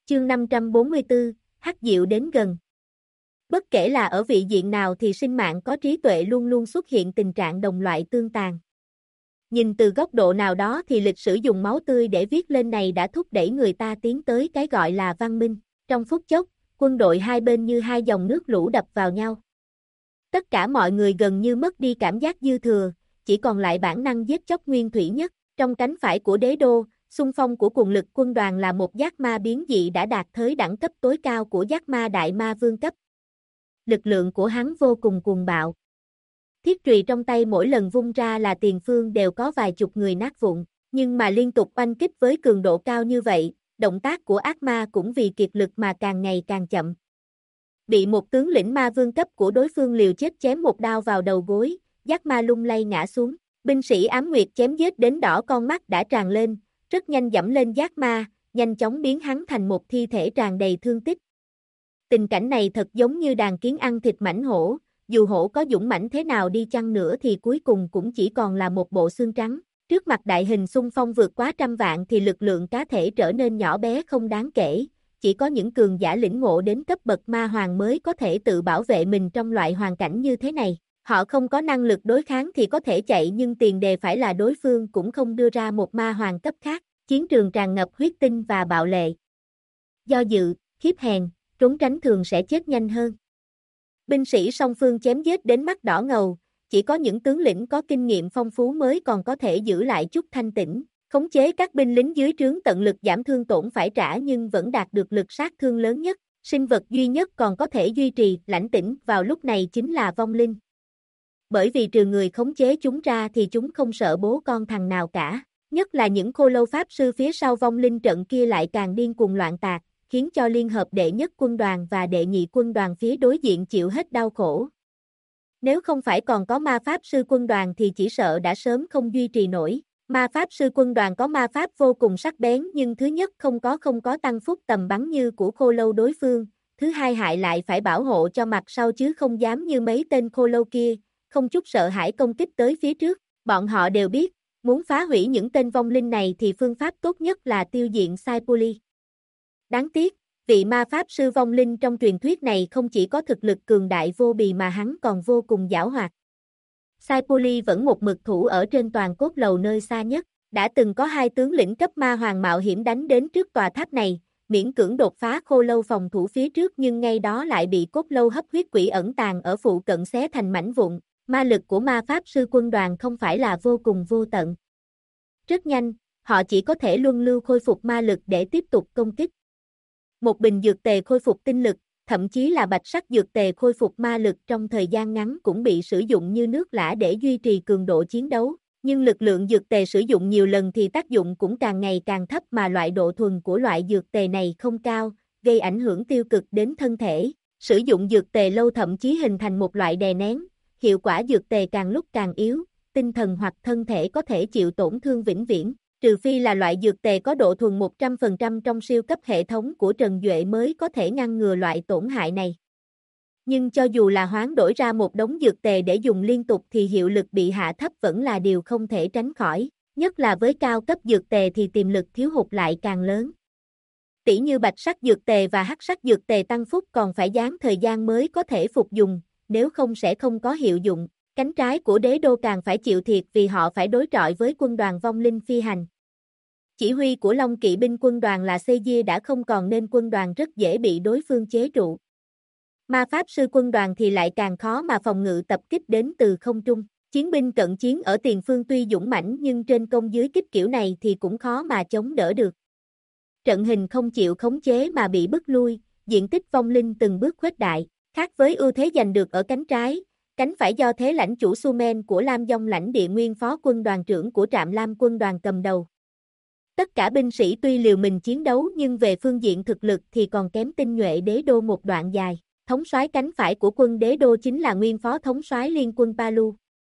Chương 544, Hắc Diệu đến gần. Bất kể là ở vị diện nào thì sinh mạng có trí tuệ luôn luôn xuất hiện tình trạng đồng loại tương tàn. Nhìn từ góc độ nào đó thì lịch sử dùng máu tươi để viết lên này đã thúc đẩy người ta tiến tới cái gọi là văn minh. Trong phút chốc, quân đội hai bên như hai dòng nước lũ đập vào nhau. Tất cả mọi người gần như mất đi cảm giác dư thừa, chỉ còn lại bản năng giết chóc nguyên thủy nhất. Trong cánh phải của đế đô, xung phong của quần lực quân đoàn là một giác ma biến dị đã đạt tới đẳng cấp tối cao của giác ma đại ma vương cấp. Lực lượng của hắn vô cùng cuồng bạo. Thiết trùy trong tay mỗi lần vung ra là tiền phương đều có vài chục người nát vụn, nhưng mà liên tục oanh kích với cường độ cao như vậy, động tác của ác ma cũng vì kiệt lực mà càng ngày càng chậm. Bị một tướng lĩnh ma vương cấp của đối phương liều chết chém một đao vào đầu gối, giác ma lung lay ngã xuống. Binh sĩ ám nguyệt chém giết đến đỏ con mắt đã tràn lên, rất nhanh dẫm lên giác ma, nhanh chóng biến hắn thành một thi thể tràn đầy thương tích. Tình cảnh này thật giống như đàn kiến ăn thịt mãnh hổ, dù hổ có dũng mãnh thế nào đi chăng nữa thì cuối cùng cũng chỉ còn là một bộ xương trắng. Trước mặt đại hình xung phong vượt quá trăm vạn thì lực lượng cá thể trở nên nhỏ bé không đáng kể, chỉ có những cường giả lĩnh ngộ đến cấp bậc ma hoàng mới có thể tự bảo vệ mình trong loại hoàn cảnh như thế này. Họ không có năng lực đối kháng thì có thể chạy nhưng tiền đề phải là đối phương cũng không đưa ra một ma hoàng cấp khác. Chiến trường tràn ngập huyết tinh và bạo lệ. Do dự, khiếp hèn, trốn tránh thường sẽ chết nhanh hơn. Binh sĩ song phương chém giết đến mắt đỏ ngầu, chỉ có những tướng lĩnh có kinh nghiệm phong phú mới còn có thể giữ lại chút thanh tĩnh, khống chế các binh lính dưới trướng tận lực giảm thương tổn phải trả nhưng vẫn đạt được lực sát thương lớn nhất. Sinh vật duy nhất còn có thể duy trì lãnh tĩnh vào lúc này chính là vong linh. Bởi vì trừ người khống chế chúng ra thì chúng không sợ bố con thằng nào cả. Nhất là những khô lâu pháp sư phía sau vong linh trận kia lại càng điên cuồng loạn tạc, khiến cho liên hợp đệ nhất quân đoàn và đệ nhị quân đoàn phía đối diện chịu hết đau khổ. Nếu không phải còn có ma pháp sư quân đoàn thì chỉ sợ đã sớm không duy trì nổi. Ma pháp sư quân đoàn có ma pháp vô cùng sắc bén nhưng thứ nhất không có tăng phúc tầm bắn như của khô lâu đối phương, thứ hai hại lại phải bảo hộ cho mặt sau chứ không dám như mấy tên khô lâu kia, không chút sợ hãi công kích tới phía trước. Bọn họ đều biết, muốn phá hủy những tên vong linh này thì phương pháp tốt nhất là tiêu diệt Saipuli. Đáng tiếc, vị ma pháp sư vong linh trong truyền thuyết này không chỉ có thực lực cường đại vô bì mà hắn còn vô cùng giảo hoạt. Saipuli vẫn một mực thủ ở trên toàn cốt lầu nơi xa nhất, đã từng có hai tướng lĩnh cấp ma hoàng mạo hiểm đánh đến trước tòa tháp này, miễn cưỡng đột phá khô lâu phòng thủ phía trước nhưng ngay đó lại bị cốt lâu hấp huyết quỷ ẩn tàng ở phụ cận xé thành mảnh vụn. Ma lực của ma pháp sư quân đoàn không phải là vô cùng vô tận. Rất nhanh, họ chỉ có thể luân lưu khôi phục ma lực để tiếp tục công kích. Một bình dược tề khôi phục tinh lực, thậm chí là bạch sắc dược tề khôi phục ma lực trong thời gian ngắn cũng bị sử dụng như nước lã để duy trì cường độ chiến đấu. Nhưng lực lượng dược tề sử dụng nhiều lần thì tác dụng cũng càng ngày càng thấp mà loại độ thuần của loại dược tề này không cao, gây ảnh hưởng tiêu cực đến thân thể. Sử dụng dược tề lâu thậm chí hình thành một loại đè nén. Hiệu quả dược tề càng lúc càng yếu, tinh thần hoặc thân thể có thể chịu tổn thương vĩnh viễn, trừ phi là loại dược tề có độ thuần 100% trong siêu cấp hệ thống của Trần Duệ mới có thể ngăn ngừa loại tổn hại này. Nhưng cho dù là hoán đổi ra một đống dược tề để dùng liên tục thì hiệu lực bị hạ thấp vẫn là điều không thể tránh khỏi, nhất là với cao cấp dược tề thì tiềm lực thiếu hụt lại càng lớn. Tỉ như bạch sắc dược tề và hắc sắc dược tề tăng phúc còn phải dán thời gian mới có thể phục dùng, nếu không sẽ không có hiệu dụng. Cánh trái của đế đô càng phải chịu thiệt vì họ phải đối chọi với quân đoàn vong linh phi hành. Chỉ huy của Long Kỵ binh quân đoàn là Sejia đã không còn nên quân đoàn rất dễ bị đối phương chế trụ. Ma pháp sư quân đoàn thì lại càng khó mà phòng ngự tập kích đến từ không trung. Chiến binh cận chiến ở tiền phương tuy dũng mãnh nhưng trên công dưới kích kiểu này thì cũng khó mà chống đỡ được. Trận hình không chịu khống chế mà bị bức lui, diện tích vong linh từng bước khuếch đại. Khác với ưu thế giành được ở cánh trái, cánh phải do thế lãnh chủ Sumen của Lam Dông lãnh địa nguyên phó quân đoàn trưởng của Trạm Lam quân đoàn cầm đầu. Tất cả binh sĩ tuy liều mình chiến đấu nhưng về phương diện thực lực thì còn kém tinh nhuệ đế đô một đoạn dài. Thống soái cánh phải của quân đế đô chính là nguyên phó thống soái liên quân Palu.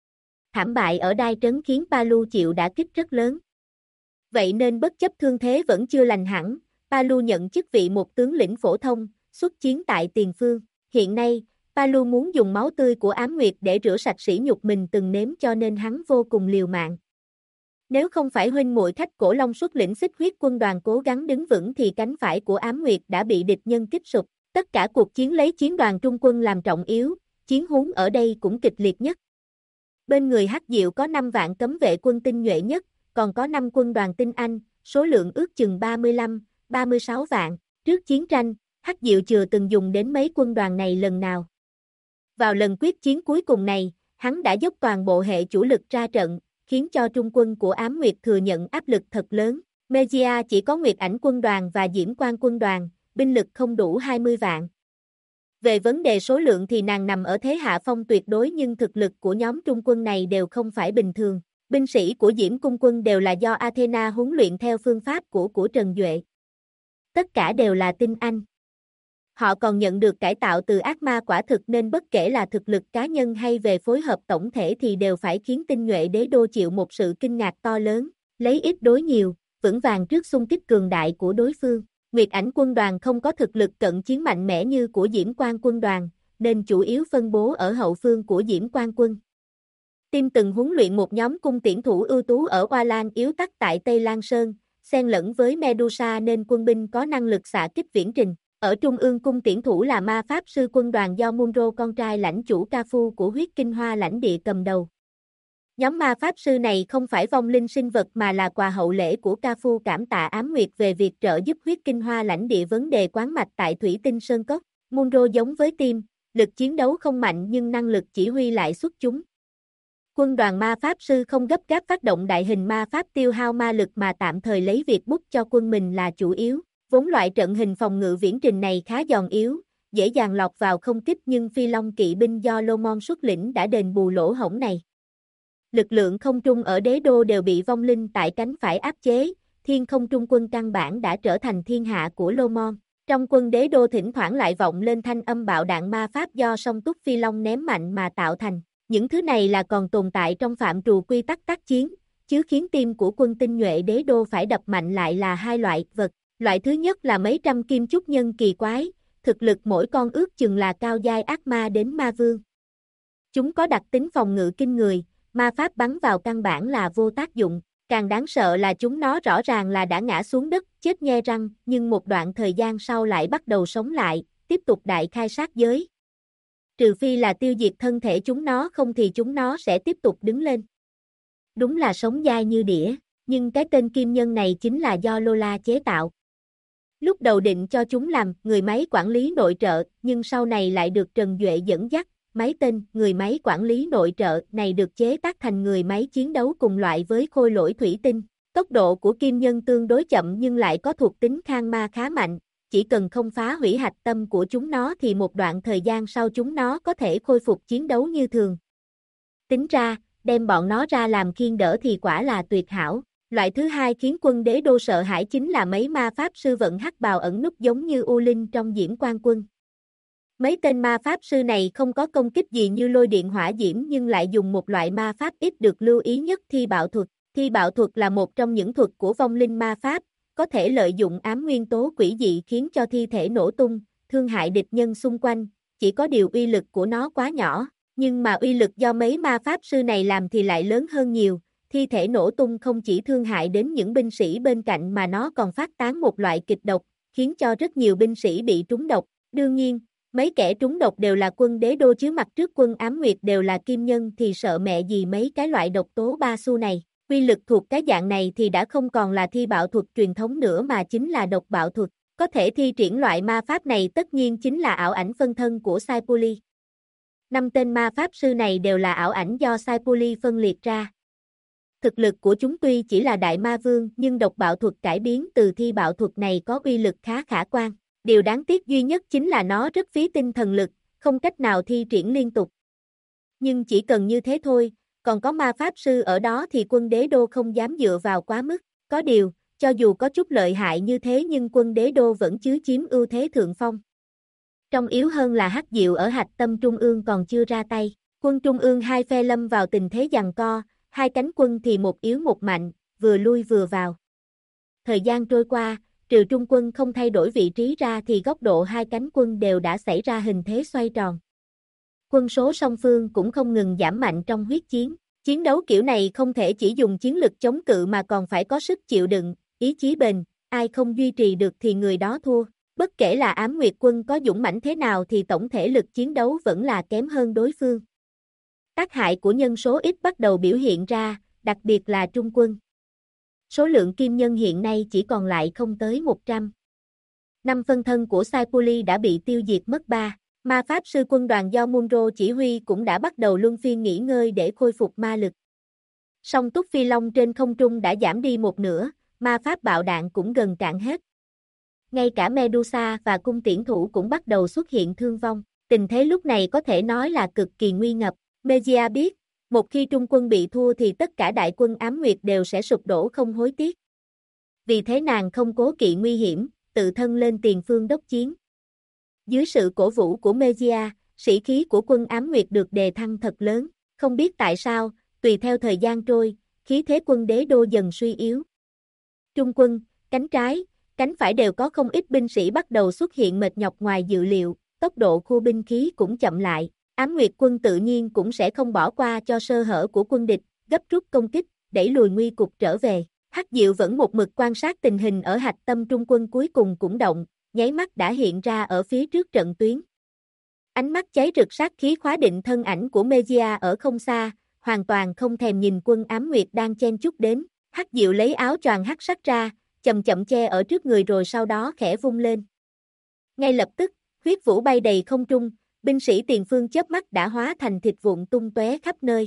Thảm bại ở đai trấn khiến Palu chịu đả kích rất lớn. Vậy nên bất chấp thương thế vẫn chưa lành hẳn, Palu nhận chức vị một tướng lĩnh phổ thông, xuất chiến tại tiền phương. Hiện nay, Palu muốn dùng máu tươi của Ám Nguyệt để rửa sạch sỉ nhục mình từng nếm cho nên hắn vô cùng liều mạng. Nếu không phải huynh muội Khách Cổ Long xuất lĩnh Xích Huyết quân đoàn cố gắng đứng vững thì cánh phải của Ám Nguyệt đã bị địch nhân kích sụp. Tất cả cuộc chiến lấy chiến đoàn Trung quân làm trọng yếu, chiến huống ở đây cũng kịch liệt nhất. Bên người Hắc Diệu có 5 vạn cấm vệ quân tinh nhuệ nhất, còn có 5 quân đoàn tinh Anh, số lượng ước chừng 35, 36 vạn. Trước chiến tranh, Hắc Diệu chưa từng dùng đến mấy quân đoàn này lần nào. Vào lần quyết chiến cuối cùng này, hắn đã dốc toàn bộ hệ chủ lực ra trận, khiến cho trung quân của Ám Nguyệt thừa nhận áp lực thật lớn. Megia chỉ có Nguyệt Ảnh quân đoàn và Diễm Quang quân đoàn, binh lực không đủ 20 vạn. Về vấn đề số lượng thì nàng nằm ở thế hạ phong tuyệt đối nhưng thực lực của nhóm trung quân này đều không phải bình thường. Binh sĩ của Diễm Cung quân đều là do Athena huấn luyện theo phương pháp của Trần Duệ. Tất cả đều là tinh Anh. Họ còn nhận được cải tạo từ ác ma quả thực nên bất kể là thực lực cá nhân hay về phối hợp tổng thể thì đều phải khiến tinh nhuệ đế đô chịu một sự kinh ngạc to lớn, lấy ít đối nhiều, vững vàng trước xung kích cường đại của đối phương. Nguyệt Ảnh quân đoàn không có thực lực cận chiến mạnh mẽ như của Diễm Quang quân đoàn, nên chủ yếu phân bố ở hậu phương của Diễm Quang quân. Tim từng huấn luyện một nhóm cung tiễn thủ ưu tú ở Oa Lan yếu tắc tại Tây Lan Sơn, xen lẫn với Medusa nên quân binh có năng lực xạ kích viễn trình. Ở trung ương cung tiễn thủ là ma pháp sư quân đoàn do Munro con trai lãnh chủ Cafu của huyết kinh hoa lãnh địa cầm đầu. Nhóm ma pháp sư này không phải vong linh sinh vật mà là quà hậu lễ của Cafu cảm tạ Ám Nguyệt về việc trợ giúp huyết kinh hoa lãnh địa vấn đề quán mạch tại Thủy Tinh Sơn Cốc. Munro giống với Tim, lực chiến đấu không mạnh nhưng năng lực chỉ huy lại xuất chúng. Quân đoàn ma pháp sư không gấp gáp phát động đại hình ma pháp tiêu hao ma lực mà tạm thời lấy việc bút cho quân mình là chủ yếu. Vốn loại trận hình phòng ngự viễn trình này khá giòn yếu, dễ dàng lọt vào không kích nhưng Phi Long kỵ binh do Lomon xuất lĩnh đã đền bù lỗ hổng này. Lực lượng không trung ở đế đô đều bị vong linh tại cánh phải áp chế, thiên không trung quân căn bản đã trở thành thiên hạ của Lomon. Trong quân đế đô thỉnh thoảng lại vọng lên thanh âm bạo đạn ma pháp do song túc Phi Long ném mạnh mà tạo thành. Những thứ này là còn tồn tại trong phạm trù quy tắc tác chiến, chứ khiến tim của quân tinh nhuệ đế đô phải đập mạnh lại là hai loại vật. Loại thứ nhất là mấy trăm kim chúc nhân kỳ quái, thực lực mỗi con ước chừng là cao giai ác ma đến ma vương. Chúng có đặc tính phòng ngự kinh người, ma pháp bắn vào căn bản là vô tác dụng, càng đáng sợ là chúng nó rõ ràng là đã ngã xuống đất, chết nhe răng, nhưng một đoạn thời gian sau lại bắt đầu sống lại, tiếp tục đại khai sát giới. Trừ phi là tiêu diệt thân thể chúng nó không thì chúng nó sẽ tiếp tục đứng lên. Đúng là sống dai như đĩa, nhưng cái tên kim nhân này chính là do Lola chế tạo. Lúc đầu định cho chúng làm người máy quản lý nội trợ, nhưng sau này lại được Trần Duệ dẫn dắt, máy tên người máy quản lý nội trợ này được chế tác thành người máy chiến đấu cùng loại với khôi lỗi thủy tinh. Tốc độ của kim nhân tương đối chậm nhưng lại có thuộc tính kháng ma khá mạnh, chỉ cần không phá hủy hạch tâm của chúng nó thì một đoạn thời gian sau chúng nó có thể khôi phục chiến đấu như thường. Tính ra, đem bọn nó ra làm khiên đỡ thì quả là tuyệt hảo. Loại thứ hai khiến quân đế đô sợ hãi chính là mấy ma pháp sư vận hắc bào ẩn núp giống như U Linh trong Diễm Quang quân. Mấy tên ma pháp sư này không có công kích gì như lôi điện hỏa diễm nhưng lại dùng một loại ma pháp ít được lưu ý nhất thi bạo thuật. Thi bạo thuật là một trong những thuật của vong linh ma pháp, có thể lợi dụng ám nguyên tố quỷ dị khiến cho thi thể nổ tung, thương hại địch nhân xung quanh, chỉ có điều uy lực của nó quá nhỏ, nhưng mà uy lực do mấy ma pháp sư này làm thì lại lớn hơn nhiều. Thi thể nổ tung không chỉ thương hại đến những binh sĩ bên cạnh mà nó còn phát tán một loại kịch độc, khiến cho rất nhiều binh sĩ bị trúng độc. Đương nhiên, mấy kẻ trúng độc đều là quân đế đô chứ mặt trước quân ám nguyệt đều là kim nhân thì sợ mẹ gì mấy cái loại độc tố ba xu này. Quy lực thuộc cái dạng này thì đã không còn là thi bạo thuật truyền thống nữa mà chính là độc bạo thuật. Có thể thi triển loại ma pháp này tất nhiên chính là ảo ảnh phân thân của Saipuli. 5 tên ma pháp sư này đều là ảo ảnh do Saipuli phân liệt ra. Thực lực của chúng tuy chỉ là đại ma vương nhưng độc bạo thuật cải biến từ thi bạo thuật này có uy lực khá khả quan. Điều đáng tiếc duy nhất chính là nó rất phí tinh thần lực, không cách nào thi triển liên tục. Nhưng chỉ cần như thế thôi, còn có ma pháp sư ở đó thì quân đế đô không dám dựa vào quá mức. Có điều, cho dù có chút lợi hại như thế nhưng quân đế đô vẫn chứ chiếm ưu thế thượng phong. Trong yếu hơn là Hắc Diệu ở hạch tâm trung ương còn chưa ra tay. Quân trung ương hai phe lâm vào tình thế giằng co, hai cánh quân thì một yếu một mạnh, vừa lui vừa vào. Thời gian trôi qua, trừ trung quân không thay đổi vị trí ra thì góc độ hai cánh quân đều đã xảy ra hình thế xoay tròn. Quân số song phương cũng không ngừng giảm mạnh trong huyết chiến. Chiến đấu kiểu này không thể chỉ dùng chiến lực chống cự mà còn phải có sức chịu đựng, ý chí bền, ai không duy trì được thì người đó thua. Bất kể là Ám Nguyệt quân có dũng mãnh thế nào thì tổng thể lực chiến đấu vẫn là kém hơn đối phương. Tác hại của nhân số ít bắt đầu biểu hiện ra, đặc biệt là Trung quân. Số lượng kim nhân hiện nay chỉ còn lại không tới 100. 5 phân thân của Saipuli đã bị tiêu diệt mất 3. Ma Pháp sư quân đoàn do Munro chỉ huy cũng đã bắt đầu luân phiên nghỉ ngơi để khôi phục ma lực. Song túc phi long trên không trung đã giảm đi một nửa, ma pháp bạo đạn cũng gần cạn hết. Ngay cả Medusa và cung tiễn thủ cũng bắt đầu xuất hiện thương vong. Tình thế lúc này có thể nói là cực kỳ nguy ngập. Mejia biết, một khi Trung quân bị thua thì tất cả đại quân Ám Nguyệt đều sẽ sụp đổ không hối tiếc. Vì thế nàng không cố kỵ nguy hiểm, tự thân lên tiền phương đốc chiến. Dưới sự cổ vũ của Mejia, sĩ khí của quân Ám Nguyệt được đề thăng thật lớn. Không biết tại sao, tùy theo thời gian trôi, khí thế quân đế đô dần suy yếu. Trung quân, cánh trái, cánh phải đều có không ít binh sĩ bắt đầu xuất hiện mệt nhọc ngoài dự liệu, tốc độ khua binh khí cũng chậm lại. Ám Nguyệt quân tự nhiên cũng sẽ không bỏ qua cho sơ hở của quân địch, gấp rút công kích, đẩy lùi nguy cục trở về. Hắc Diệu vẫn một mực quan sát tình hình ở hạch tâm Trung quân cuối cùng cũng động, nháy mắt đã hiện ra ở phía trước trận tuyến. Ánh mắt cháy rực sát khí khóa định thân ảnh của Mejia ở không xa, hoàn toàn không thèm nhìn quân Ám Nguyệt đang chen chúc đến. Hắc Diệu lấy áo choàng hắc sắc ra, chậm chậm che ở trước người rồi sau đó khẽ vung lên. Ngay lập tức, huyết vũ bay đầy không trung, binh sĩ tiền phương chớp mắt đã hóa thành thịt vụn tung tóe khắp nơi.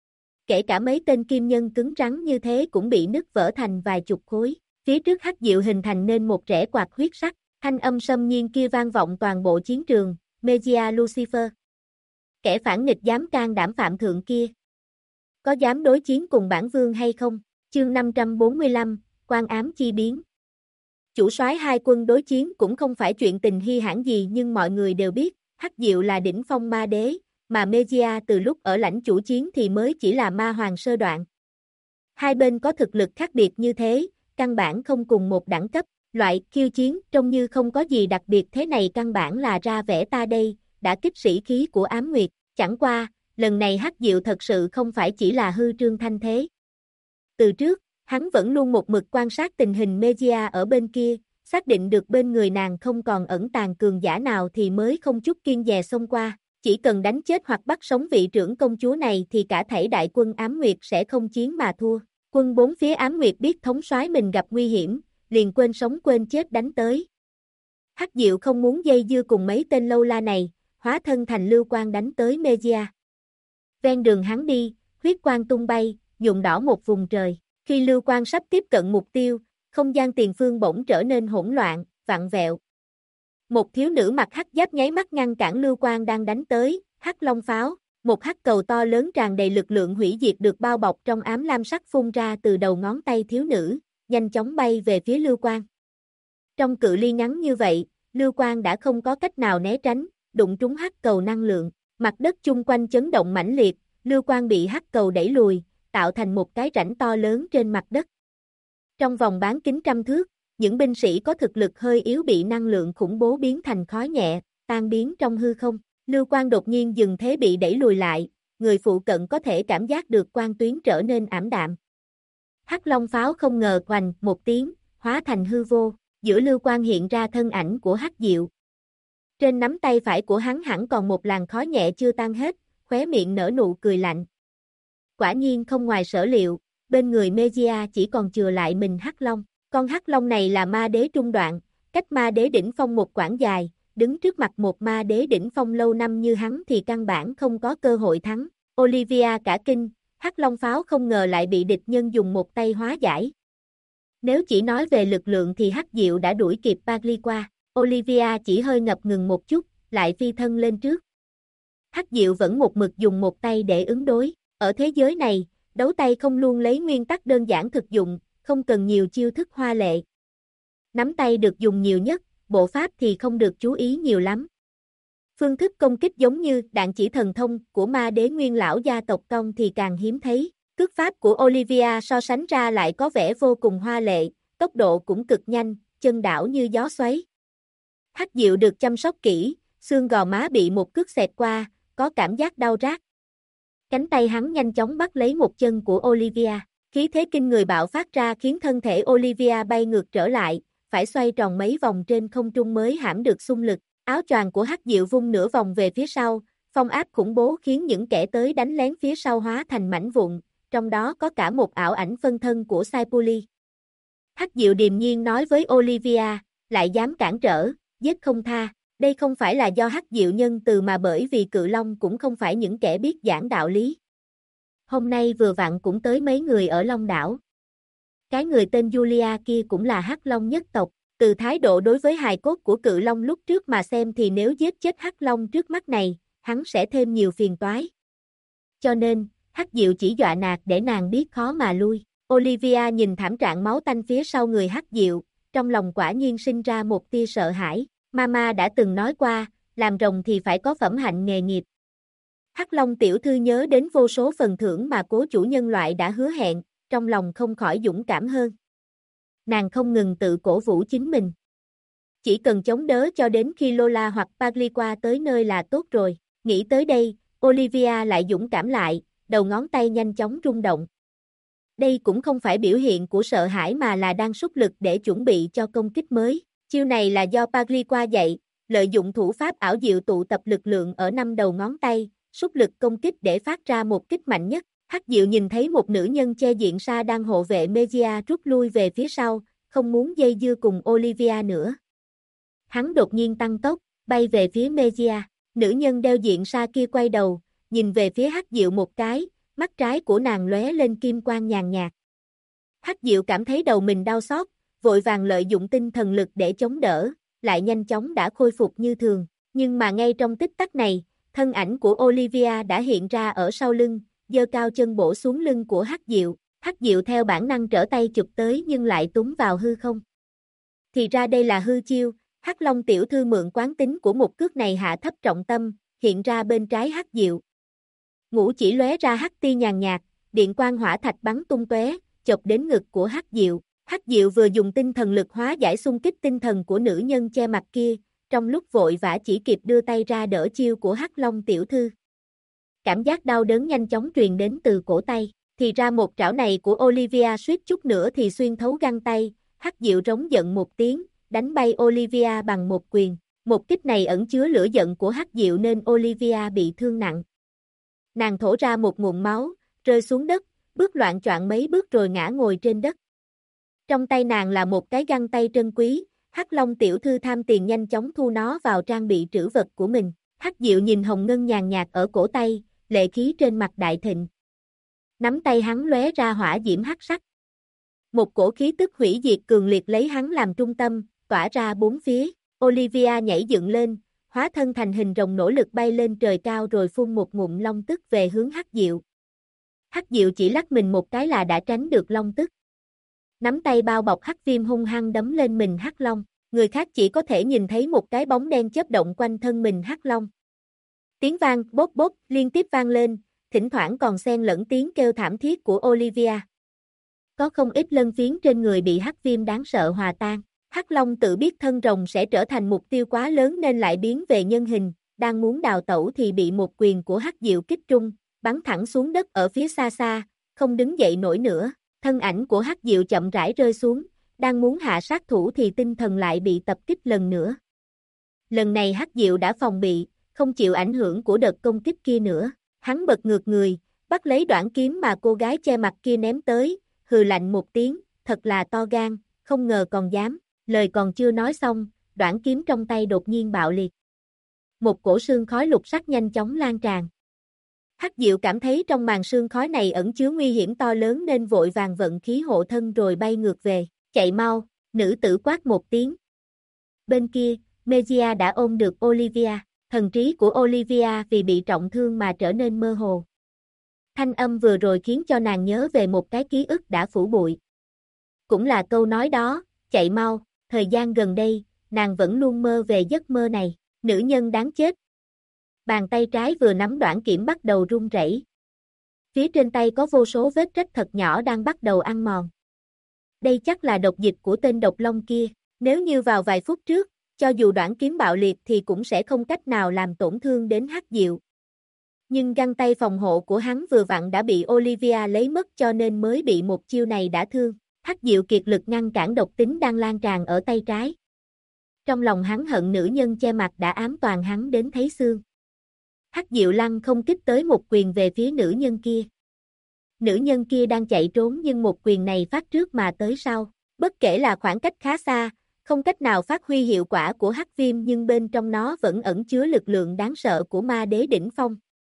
Kể cả mấy tên kim nhân cứng rắn như thế cũng bị nứt vỡ thành vài chục khối. Phía trước Hắc Diệu hình thành nên một rẽ quạt huyết sắc, thanh âm xâm nhiên kia vang vọng toàn bộ chiến trường, Mejia Lucifer. Kẻ phản nghịch dám can đảm phạm thượng kia. Có dám đối chiến cùng bản vương hay không? Chương 545, Quan ám chi biến. Chủ soái hai quân đối chiến cũng không phải chuyện tình hi hãn gì nhưng mọi người đều biết, Hắc Diệu là đỉnh phong ma đế, mà Mejia từ lúc ở lãnh chủ chiến thì mới chỉ là ma hoàng sơ đoạn. Hai bên có thực lực khác biệt như thế, căn bản không cùng một đẳng cấp, loại khiêu chiến trông như không có gì đặc biệt thế này căn bản là ra vẻ ta đây, đã kích sĩ khí của Ám Nguyệt, chẳng qua, lần này Hắc Diệu thật sự không phải chỉ là hư trương thanh thế. Từ trước, hắn vẫn luôn một mực quan sát tình hình Mejia ở bên kia, xác định được bên người nàng không còn ẩn tàng cường giả nào thì mới không chút kiêng dè xông qua. Chỉ cần đánh chết hoặc bắt sống vị trưởng công chúa này thì cả thảy đại quân Ám Nguyệt sẽ không chiến mà thua. Quân bốn phía Ám Nguyệt biết thống soái mình gặp nguy hiểm, liền quên sống quên chết đánh tới. Hắc Diệu không muốn dây dưa cùng mấy tên lâu la này, hóa thân thành lưu quang đánh tới Mejia. Ven đường hắn đi, huyết quang tung bay, nhuộm đỏ một vùng trời. Khi lưu quang sắp tiếp cận mục tiêu, không gian tiền phương bỗng trở nên hỗn loạn, vặn vẹo. Một thiếu nữ mặc hắc giáp nháy mắt ngăn cản lưu quang đang đánh tới, hắc long pháo, một hắc cầu to lớn tràn đầy lực lượng hủy diệt được bao bọc trong ám lam sắc phun ra từ đầu ngón tay thiếu nữ, nhanh chóng bay về phía lưu quang. Trong cự ly ngắn như vậy, lưu quang đã không có cách nào né tránh, đụng trúng hắc cầu năng lượng, mặt đất chung quanh chấn động mãnh liệt, lưu quang bị hắc cầu đẩy lùi, tạo thành một cái rãnh to lớn trên mặt đất. Trong vòng bán kính trăm thước, những binh sĩ có thực lực hơi yếu bị năng lượng khủng bố biến thành khói nhẹ, tan biến trong hư không. Lưu quang đột nhiên dừng thế bị đẩy lùi lại, người phụ cận có thể cảm giác được quang tuyến trở nên ảm đạm. Hắc long pháo không ngờ oành một tiếng, hóa thành hư vô, giữa lưu quang hiện ra thân ảnh của Hắc Diệu. Trên nắm tay phải của hắn hẳn còn một làn khói nhẹ chưa tan hết, khóe miệng nở nụ cười lạnh. Quả nhiên không ngoài sở liệu, bên người Mejia chỉ còn chừa lại mình Hắc Long. Con Hắc Long này là ma đế trung đoạn, cách ma đế đỉnh phong một quãng dài, đứng trước mặt một ma đế đỉnh phong lâu năm như hắn thì căn bản không có cơ hội thắng. Olivia cả kinh, Hắc Long pháo không ngờ lại bị địch nhân dùng một tay hóa giải. Nếu chỉ nói về lực lượng thì Hắc Diệu đã đuổi kịp Bagli qua, Olivia chỉ hơi ngập ngừng một chút, lại phi thân lên trước. Hắc Diệu vẫn một mực dùng một tay để ứng đối, ở thế giới này, đấu tay không luôn lấy nguyên tắc đơn giản thực dụng, không cần nhiều chiêu thức hoa lệ. Nắm tay được dùng nhiều nhất, bộ pháp thì không được chú ý nhiều lắm. Phương thức công kích giống như đạn chỉ thần thông của ma đế nguyên lão gia tộc Công thì càng hiếm thấy. Cước pháp của Olivia so sánh ra lại có vẻ vô cùng hoa lệ, tốc độ cũng cực nhanh, chân đảo như gió xoáy. Hắc Diệu được chăm sóc kỹ, xương gò má bị một cước xẹt qua, có cảm giác đau rát. Cánh tay hắn nhanh chóng bắt lấy một chân của Olivia. Khí thế kinh người bạo phát ra khiến thân thể Olivia bay ngược trở lại, phải xoay tròn mấy vòng trên không trung mới hãm được xung lực. Áo choàng của Hắc Diệu vung nửa vòng về phía sau, phong áp khủng bố khiến những kẻ tới đánh lén phía sau hóa thành mảnh vụn, trong đó có cả một ảo ảnh phân thân của Saipuli. Hắc Diệu điềm nhiên nói với Olivia, lại dám cản trở, giết không tha. Đây không phải là do Hắc Diệu nhân từ mà bởi vì Cự Long cũng không phải những kẻ biết giảng đạo lý. Hôm nay vừa vặn cũng tới mấy người ở Long đảo. Cái người tên Julia kia cũng là Hắc Long nhất tộc, từ thái độ đối với hài cốt của Cự Long lúc trước mà xem thì nếu giết chết Hắc Long trước mắt này, hắn sẽ thêm nhiều phiền toái. Cho nên, Hắc Diệu chỉ dọa nạt để nàng biết khó mà lui. Olivia nhìn thảm trạng máu tanh phía sau người Hắc Diệu, trong lòng quả nhiên sinh ra một tia sợ hãi. Mama đã từng nói qua, làm rồng thì phải có phẩm hạnh nghề nghiệp. Hắc Long tiểu thư nhớ đến vô số phần thưởng mà cố chủ nhân loại đã hứa hẹn, trong lòng không khỏi dũng cảm hơn. Nàng không ngừng tự cổ vũ chính mình. Chỉ cần chống đỡ cho đến khi Lola hoặc Pagliqua tới nơi là tốt rồi. Nghĩ tới đây, Olivia lại dũng cảm lại, đầu ngón tay nhanh chóng rung động. Đây cũng không phải biểu hiện của sợ hãi mà là đang súc lực để chuẩn bị cho công kích mới. Chiêu này là do Pagliqua dạy, lợi dụng thủ pháp ảo diệu tụ tập lực lượng ở 5 đầu ngón tay, súc lực công kích để phát ra một kích mạnh nhất. Hắc Diệu nhìn thấy một nữ nhân che diện sa đang hộ vệ Mejia rút lui về phía sau, không muốn dây dưa cùng Olivia nữa. Hắn đột nhiên tăng tốc, bay về phía Mejia. Nữ nhân đeo diện sa kia quay đầu, nhìn về phía Hắc Diệu một cái, mắt trái của nàng lóe lên kim quang nhàn nhạt. Hắc Diệu cảm thấy đầu mình đau xót, vội vàng lợi dụng tinh thần lực để chống đỡ, lại nhanh chóng đã khôi phục như thường. Nhưng mà ngay trong tích tắc này, thân ảnh của Olivia đã hiện ra ở sau lưng, giơ cao chân bổ xuống lưng của Hắc Diệu. Hắc Diệu theo bản năng trở tay chụp tới nhưng lại túng vào hư không. Thì ra đây là hư chiêu, Hắc Long tiểu thư mượn quán tính của một cước này hạ thấp trọng tâm, hiện ra bên trái Hắc Diệu. Ngũ chỉ lóe ra hắc tia nhàn nhạt, điện quang hỏa thạch bắn tung tóe, chộp đến ngực của Hắc Diệu. Hắc Diệu vừa dùng tinh thần lực hóa giải xung kích tinh thần của nữ nhân che mặt kia, trong lúc vội vã chỉ kịp đưa tay ra đỡ chiêu của Hắc Long tiểu thư. Cảm giác đau đớn nhanh chóng truyền đến từ cổ tay, thì ra một trảo này của Olivia suýt chút nữa thì xuyên thấu găng tay, Hắc Diệu rống giận một tiếng, đánh bay Olivia bằng một quyền. Một kích này ẩn chứa lửa giận của Hắc Diệu nên Olivia bị thương nặng. Nàng thổ ra một ngụm máu, rơi xuống đất, bước loạng choạng mấy bước rồi ngã ngồi trên đất. Trong tay nàng là một cái găng tay trân quý, Hắc Long tiểu thư tham tiền nhanh chóng thu nó vào trang bị trữ vật của mình. Hắc Diệu nhìn hồng ngân nhàn nhạt ở cổ tay, lệ khí trên mặt đại thịnh. Nắm tay hắn lóe ra hỏa diễm hắc sắc. Một cổ khí tức hủy diệt cường liệt lấy hắn làm trung tâm, tỏa ra bốn phía. Olivia nhảy dựng lên, hóa thân thành hình rồng nỗ lực bay lên trời cao rồi phun một ngụm long tức về hướng Hắc Diệu. Hắc Diệu chỉ lắc mình một cái là đã tránh được long tức. Nắm tay bao bọc hắc viêm hung hăng đấm lên mình Hắc Long, người khác chỉ có thể nhìn thấy một cái bóng đen chớp động quanh thân mình Hắc Long. Tiếng vang bốp bốp liên tiếp vang lên, thỉnh thoảng còn xen lẫn tiếng kêu thảm thiết của Olivia. Có không ít lân phiến trên người bị hắc viêm đáng sợ hòa tan. Hắc Long tự biết thân rồng sẽ trở thành mục tiêu quá lớn nên lại biến về nhân hình, đang muốn đào tẩu thì bị một quyền của Hắc Diệu kích trúng, bắn thẳng xuống đất ở phía xa xa, không đứng dậy nổi nữa. Thân ảnh của Hắc Diệu chậm rãi rơi xuống, đang muốn hạ sát thủ thì tinh thần lại bị tập kích lần nữa. Lần này Hắc Diệu đã phòng bị, không chịu ảnh hưởng của đợt công kích kia nữa. Hắn bật ngược người, bắt lấy đoạn kiếm mà cô gái che mặt kia ném tới, hừ lạnh một tiếng, thật là to gan, không ngờ còn dám. Lời còn chưa nói xong, đoạn kiếm trong tay đột nhiên bạo liệt. Một cổ sương khói lục sắc nhanh chóng lan tràn. Hắc Diệu cảm thấy trong màn sương khói này ẩn chứa nguy hiểm to lớn nên vội vàng vận khí hộ thân rồi bay ngược về. Chạy mau, nữ tử quát một tiếng. Bên kia, Mejia đã ôm được Olivia. Thần trí của Olivia vì bị trọng thương mà trở nên mơ hồ. Thanh âm vừa rồi khiến cho nàng nhớ về một cái ký ức đã phủ bụi. Cũng là câu nói đó, chạy mau, thời gian gần đây, nàng vẫn luôn mơ về giấc mơ này, nữ nhân đáng chết. Bàn tay trái vừa nắm đoạn kiếm bắt đầu run rẩy. Phía trên tay có vô số vết rách thật nhỏ đang bắt đầu ăn mòn. Đây chắc là độc dịch của tên độc long kia, nếu như vào vài phút trước, cho dù đoạn kiếm bạo liệt thì cũng sẽ không cách nào làm tổn thương đến Hắc Diệu. Nhưng găng tay phòng hộ của hắn vừa vặn đã bị Olivia lấy mất cho nên mới bị một chiêu này đả thương. Hắc Diệu kiệt lực ngăn cản độc tính đang lan tràn ở tay trái. Trong lòng hắn hận nữ nhân che mặt đã ám toàn hắn đến thấy xương. Hắc Diệu lăng không kích tới một quyền về phía nữ nhân kia. Nữ nhân kia đang chạy trốn nhưng một quyền này phát trước mà tới sau. Bất kể là khoảng cách khá xa, không cách nào phát huy hiệu quả của hắc viêm nhưng bên trong nó vẫn ẩn chứa lực lượng đáng sợ của ma đế đỉnh phong.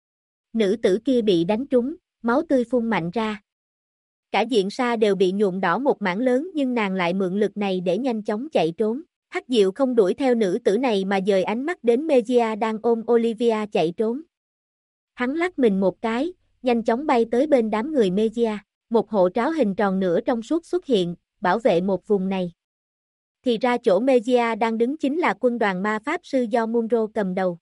Nữ tử kia bị đánh trúng, máu tươi phun mạnh ra. Cả diện sa đều bị nhuộm đỏ một mảng lớn nhưng nàng lại mượn lực này để nhanh chóng chạy trốn. Hắc Diệu không đuổi theo nữ tử này mà dời ánh mắt đến Mejia đang ôm Olivia chạy trốn. Hắn lắc mình một cái, nhanh chóng bay tới bên đám người Mejia. Một hộ tráo hình tròn nửa trong suốt xuất hiện, bảo vệ một vùng này. Thì ra chỗ Mejia đang đứng chính là quân đoàn ma pháp sư do Munro cầm đầu.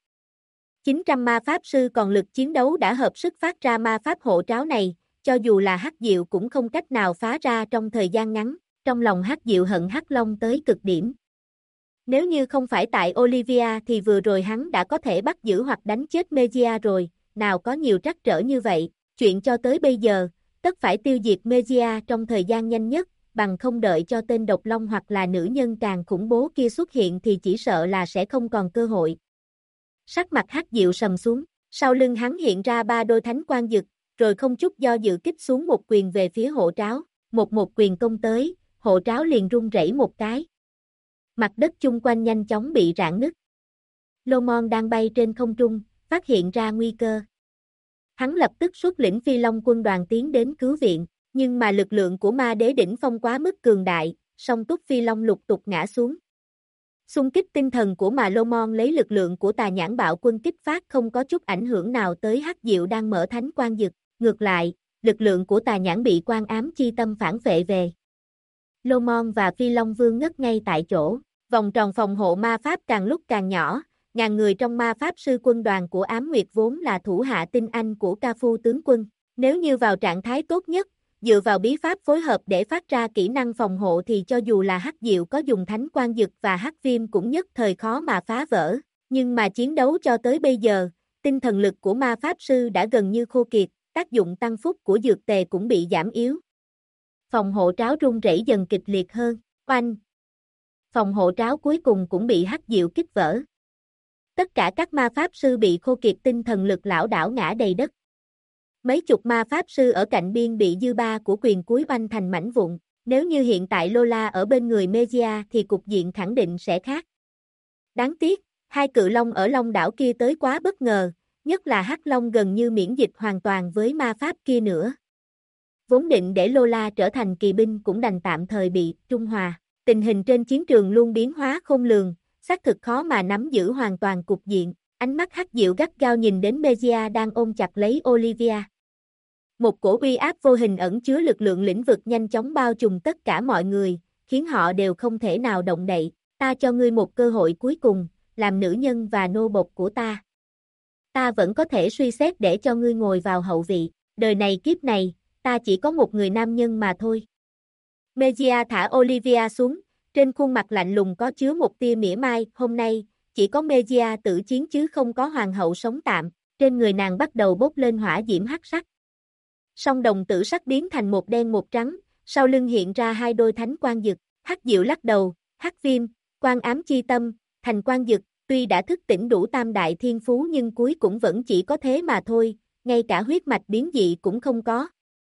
900 ma pháp sư còn lực chiến đấu đã hợp sức phát ra ma pháp hộ tráo này, cho dù là Hắc Diệu cũng không cách nào phá ra trong thời gian ngắn. Trong lòng Hắc Diệu hận Hắc Long tới cực điểm. Nếu như không phải tại Olivia thì vừa rồi hắn đã có thể bắt giữ hoặc đánh chết Mejia rồi, nào có nhiều trắc trở như vậy. Chuyện cho tới bây giờ, tất phải tiêu diệt Mejia trong thời gian nhanh nhất, bằng không đợi cho tên độc long hoặc là nữ nhân càng khủng bố kia xuất hiện thì chỉ sợ là sẽ không còn cơ hội. Sắc mặt Hắc Diệu sầm xuống, sau lưng hắn hiện ra 3 đôi thánh quang dực, rồi không chút do dự kích xuống một quyền về phía hộ tráo, một quyền công tới, hộ tráo liền rung rẩy một cái. Mặt đất chung quanh nhanh chóng bị rạn nứt. Lomon đang bay trên không trung, phát hiện ra nguy cơ. Hắn lập tức xuất lĩnh Phi Long quân đoàn tiến đến cứu viện, nhưng mà lực lượng của ma đế đỉnh phong quá mức cường đại, song túc Phi Long lục tục ngã xuống. Xung kích tinh thần của mà Lomon lấy lực lượng của Tà Nhãn Bạo Quân kích phát không có chút ảnh hưởng nào tới Hắc Diệu đang mở thánh quang dực, ngược lại, lực lượng của Tà Nhãn bị quan ám chi tâm phản phệ về. Lomon và Phi Long Vương ngất ngay tại chỗ, vòng tròn phòng hộ ma pháp càng lúc càng nhỏ, ngàn người trong ma pháp sư quân đoàn của Ám Nguyệt vốn là thủ hạ tinh anh của Ca Phu tướng quân, nếu như vào trạng thái tốt nhất, dựa vào bí pháp phối hợp để phát ra kỹ năng phòng hộ thì cho dù là Hắc Diệu có dùng thánh quang dực và hắc viêm cũng nhất thời khó mà phá vỡ, nhưng mà chiến đấu cho tới bây giờ, tinh thần lực của ma pháp sư đã gần như khô kiệt, tác dụng tăng phúc của dược tề cũng bị giảm yếu. Phòng hộ tráo rung rẩy dần kịch liệt hơn, oanh! Phòng hộ tráo cuối cùng cũng bị Hắc Diệu kích vỡ. Tất cả các ma pháp sư bị khô kiệt tinh thần lực lảo đảo ngã đầy đất. Mấy chục ma pháp sư ở cạnh biên bị dư ba của quyền cuối oanh thành mảnh vụn, nếu như hiện tại Lola ở bên người Mejia thì cục diện khẳng định sẽ khác. Đáng tiếc, hai cự long ở Long đảo kia tới quá bất ngờ, nhất là Hắc Long gần như miễn dịch hoàn toàn với ma pháp kia nữa. Vốn định để Lola trở thành kỳ binh cũng đành tạm thời bị trung hòa. Tình hình trên chiến trường luôn biến hóa khôn lường, xác thực khó mà nắm giữ hoàn toàn cục diện. Ánh mắt Hắc Diệu gắt gao nhìn đến Mejia đang ôm chặt lấy Olivia. Một cổ uy áp vô hình ẩn chứa lực lượng lĩnh vực nhanh chóng bao trùm tất cả mọi người, khiến họ đều không thể nào động đậy. Ta cho ngươi một cơ hội cuối cùng, làm nữ nhân và nô bộc của ta. Ta vẫn có thể suy xét để cho ngươi ngồi vào hậu vị, đời này kiếp này, ta chỉ có một người nam nhân mà thôi. Mejia thả Olivia xuống, trên khuôn mặt lạnh lùng có chứa một tia mỉa mai, hôm nay, chỉ có Mejia tử chiến chứ không có hoàng hậu sống tạm, trên người nàng bắt đầu bốc lên hỏa diễm hắc sắc. Song đồng tử sắc biến thành một đen một trắng, sau lưng hiện ra hai đôi thánh quang dực, Hắc Diệu lắc đầu, hắc viêm, quan ám chi tâm, thành quang dực, tuy đã thức tỉnh đủ tam đại thiên phú nhưng cuối cũng vẫn chỉ có thế mà thôi, ngay cả huyết mạch biến dị cũng không có.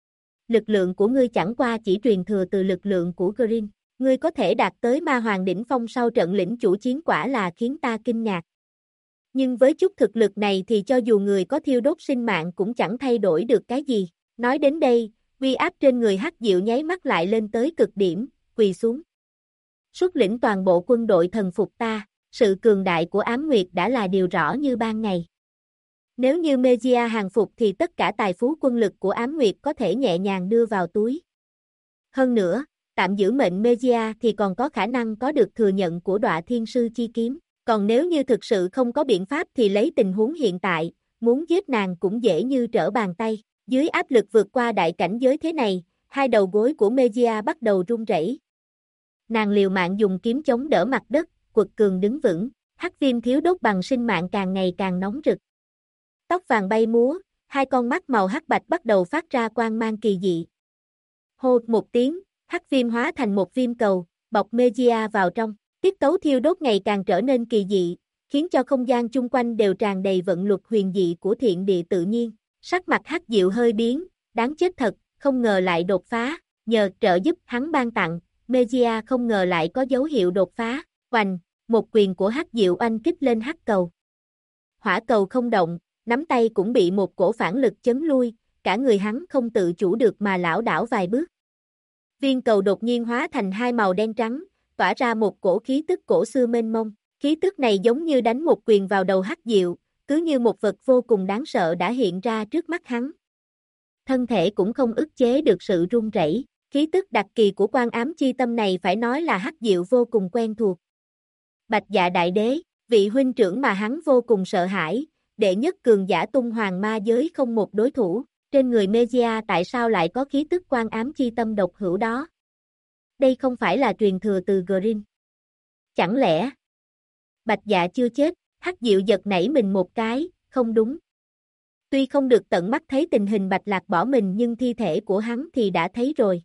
Lực lượng của ngươi chẳng qua chỉ truyền thừa từ lực lượng của Green, ngươi có thể đạt tới ma hoàng đỉnh phong sau trận lĩnh chủ chiến quả là khiến ta kinh ngạc. Nhưng với chút thực lực này thì cho dù người có thiêu đốt sinh mạng cũng chẳng thay đổi được cái gì. Nói đến đây, uy áp trên người Hắc Diệu nháy mắt lại lên tới cực điểm, quỳ xuống. Xuất lĩnh toàn bộ quân đội thần phục ta, sự cường đại của Ám Nguyệt đã là điều rõ như ban ngày. Nếu như Mejia hàng phục thì tất cả tài phú quân lực của Ám Nguyệt có thể nhẹ nhàng đưa vào túi. Hơn nữa, tạm giữ mệnh Mejia thì còn có khả năng có được thừa nhận của Đọa Thiên Sư chi kiếm. Còn nếu như thực sự không có biện pháp thì lấy tình huống hiện tại, muốn giết nàng cũng dễ như trở bàn tay. Dưới áp lực vượt qua đại cảnh giới thế này, hai đầu gối của Mejia bắt đầu run rẩy. Nàng liều mạng dùng kiếm chống đỡ mặt đất, quật cường đứng vững, hắc viêm thiếu đốt bằng sinh mạng càng ngày càng nóng rực. tóc vàng bay múa, hai con mắt màu hắc bạch bắt đầu phát ra quang mang kỳ dị. Hô một tiếng, hắc viêm hóa thành một viêm cầu, bọc Megia vào trong. Tiết tấu thiêu đốt ngày càng trở nên kỳ dị, khiến cho không gian chung quanh đều tràn đầy vận luật huyền dị của thiên địa tự nhiên. Sắc mặt Hắc Diệu hơi biến, đáng chết thật, không ngờ lại đột phá, nhờ trợ giúp hắn ban tặng, Megia không ngờ lại có dấu hiệu đột phá. Oanh, một quyền của Hắc Diệu oanh kích lên hắc cầu. Hỏa cầu không động, nắm tay cũng bị một cổ phản lực chấn lui, cả người hắn không tự chủ được mà lảo đảo vài bước. Viên cầu đột nhiên hóa thành hai màu đen trắng, tỏa ra một cổ khí tức cổ xưa mênh mông. Khí tức này giống như đánh một quyền vào đầu Hắc Diệu, cứ như một vật vô cùng đáng sợ đã hiện ra trước mắt hắn. Thân thể cũng không ức chế được sự run rẩy. Khí tức đặc kỳ của Quan Ám Chi Tâm này phải nói là Hắc Diệu vô cùng quen thuộc. Bạch Dạ Đại Đế, vị huynh trưởng mà hắn vô cùng sợ hãi, đệ nhất cường giả tung hoàng ma giới không một đối thủ, trên người Megia tại sao lại có khí tức Quan Ám Chi Tâm độc hữu đó? Đây không phải là truyền thừa từ Green. Chẳng lẽ Bạch Dạ chưa chết? Hắc Diệu giật nảy mình một cái, không đúng. Tuy không được tận mắt thấy tình hình Bạch Lạc bỏ mình nhưng thi thể của hắn thì đã thấy rồi.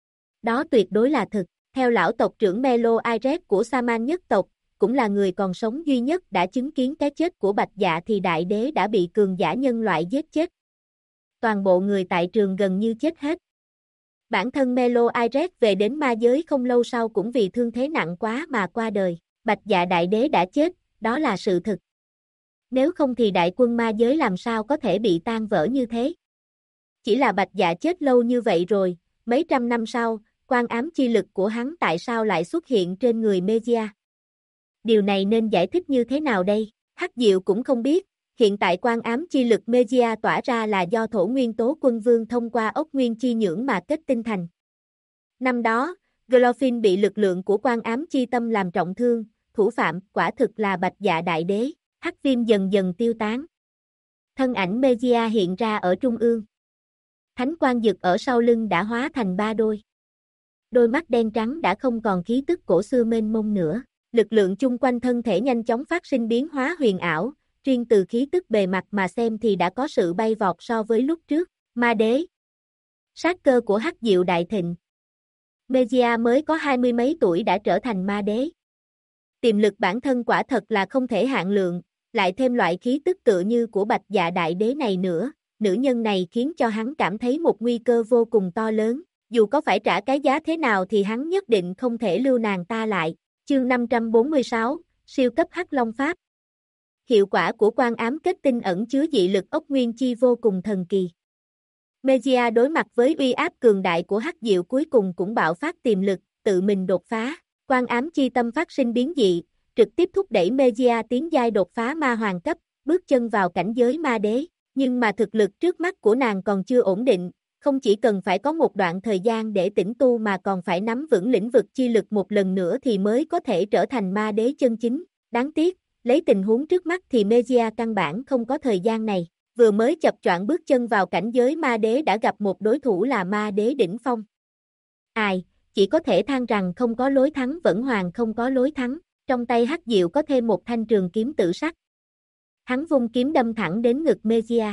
Đó tuyệt đối là thực. Theo lão tộc trưởng Melo Airet của Saman nhất tộc, cũng là người còn sống duy nhất đã chứng kiến cái chết của Bạch Dạ thì đại đế đã bị cường giả nhân loại giết chết. Toàn bộ người tại trường gần như chết hết. Bản thân Melo Airet về đến ma giới không lâu sau cũng vì thương thế nặng quá mà qua đời. Bạch Dạ đại đế đã chết, đó là sự thực. Nếu không thì đại quân ma giới làm sao có thể bị tan vỡ như thế? Chỉ là Bạch Dạ chết lâu như vậy rồi, mấy trăm năm sau, quan ám chi lực của hắn tại sao lại xuất hiện trên người Megia? Điều này nên giải thích như thế nào đây? Hắc Diệu cũng không biết, hiện tại quan ám chi lực Megia tỏa ra là do thổ nguyên tố quân vương thông qua ốc nguyên chi nhưỡng mà kết tinh thành. Năm đó, Glorfin bị lực lượng của quan ám chi tâm làm trọng thương, thủ phạm quả thực là Bạch Dạ đại đế. Hắc viêm dần dần tiêu tán. Thân ảnh Megia hiện ra ở trung ương. Thánh quang dực ở sau lưng đã hóa thành ba đôi. Đôi mắt đen trắng đã không còn khí tức cổ xưa mênh mông nữa. Lực lượng chung quanh thân thể nhanh chóng phát sinh biến hóa huyền ảo, riêng từ khí tức bề mặt mà xem thì đã có sự bay vọt so với lúc trước. Ma đế. Sát cơ của Hắc Diệu đại thịnh. Megia mới có 20 mấy tuổi đã trở thành ma đế. Tiềm lực bản thân quả thật là không thể hạn lượng, lại thêm loại khí tức tựa như của Bạch Dạ đại đế này nữa, nữ nhân này khiến cho hắn cảm thấy một nguy cơ vô cùng to lớn, dù có phải trả cái giá thế nào thì hắn nhất định không thể lưu nàng ta lại. Chương 546, siêu cấp Hắc Long Pháp. Hiệu quả của quan ám kết tinh ẩn chứa dị lực ốc nguyên chi vô cùng thần kỳ. Megia đối mặt với uy áp cường đại của Hắc Diệu cuối cùng cũng bạo phát tiềm lực, tự mình đột phá, quan ám chi tâm phát sinh biến dị, trực tiếp thúc đẩy Megia tiến giai đột phá ma hoàng cấp, bước chân vào cảnh giới ma đế, nhưng mà thực lực trước mắt của nàng còn chưa ổn định, không chỉ cần phải có một đoạn thời gian để tĩnh tu mà còn phải nắm vững lĩnh vực chi lực một lần nữa thì mới có thể trở thành ma đế chân chính. Đáng tiếc, lấy tình huống trước mắt thì Megia căn bản không có thời gian này, vừa mới chập choạng bước chân vào cảnh giới ma đế đã gặp một đối thủ là ma đế đỉnh phong. Ai, chỉ có thể than rằng không có lối thắng vẫn hoàng không có lối thắng. Trong tay Hắc Diệu có thêm một thanh trường kiếm tử sắc. Hắn vung kiếm đâm thẳng đến ngực Megia.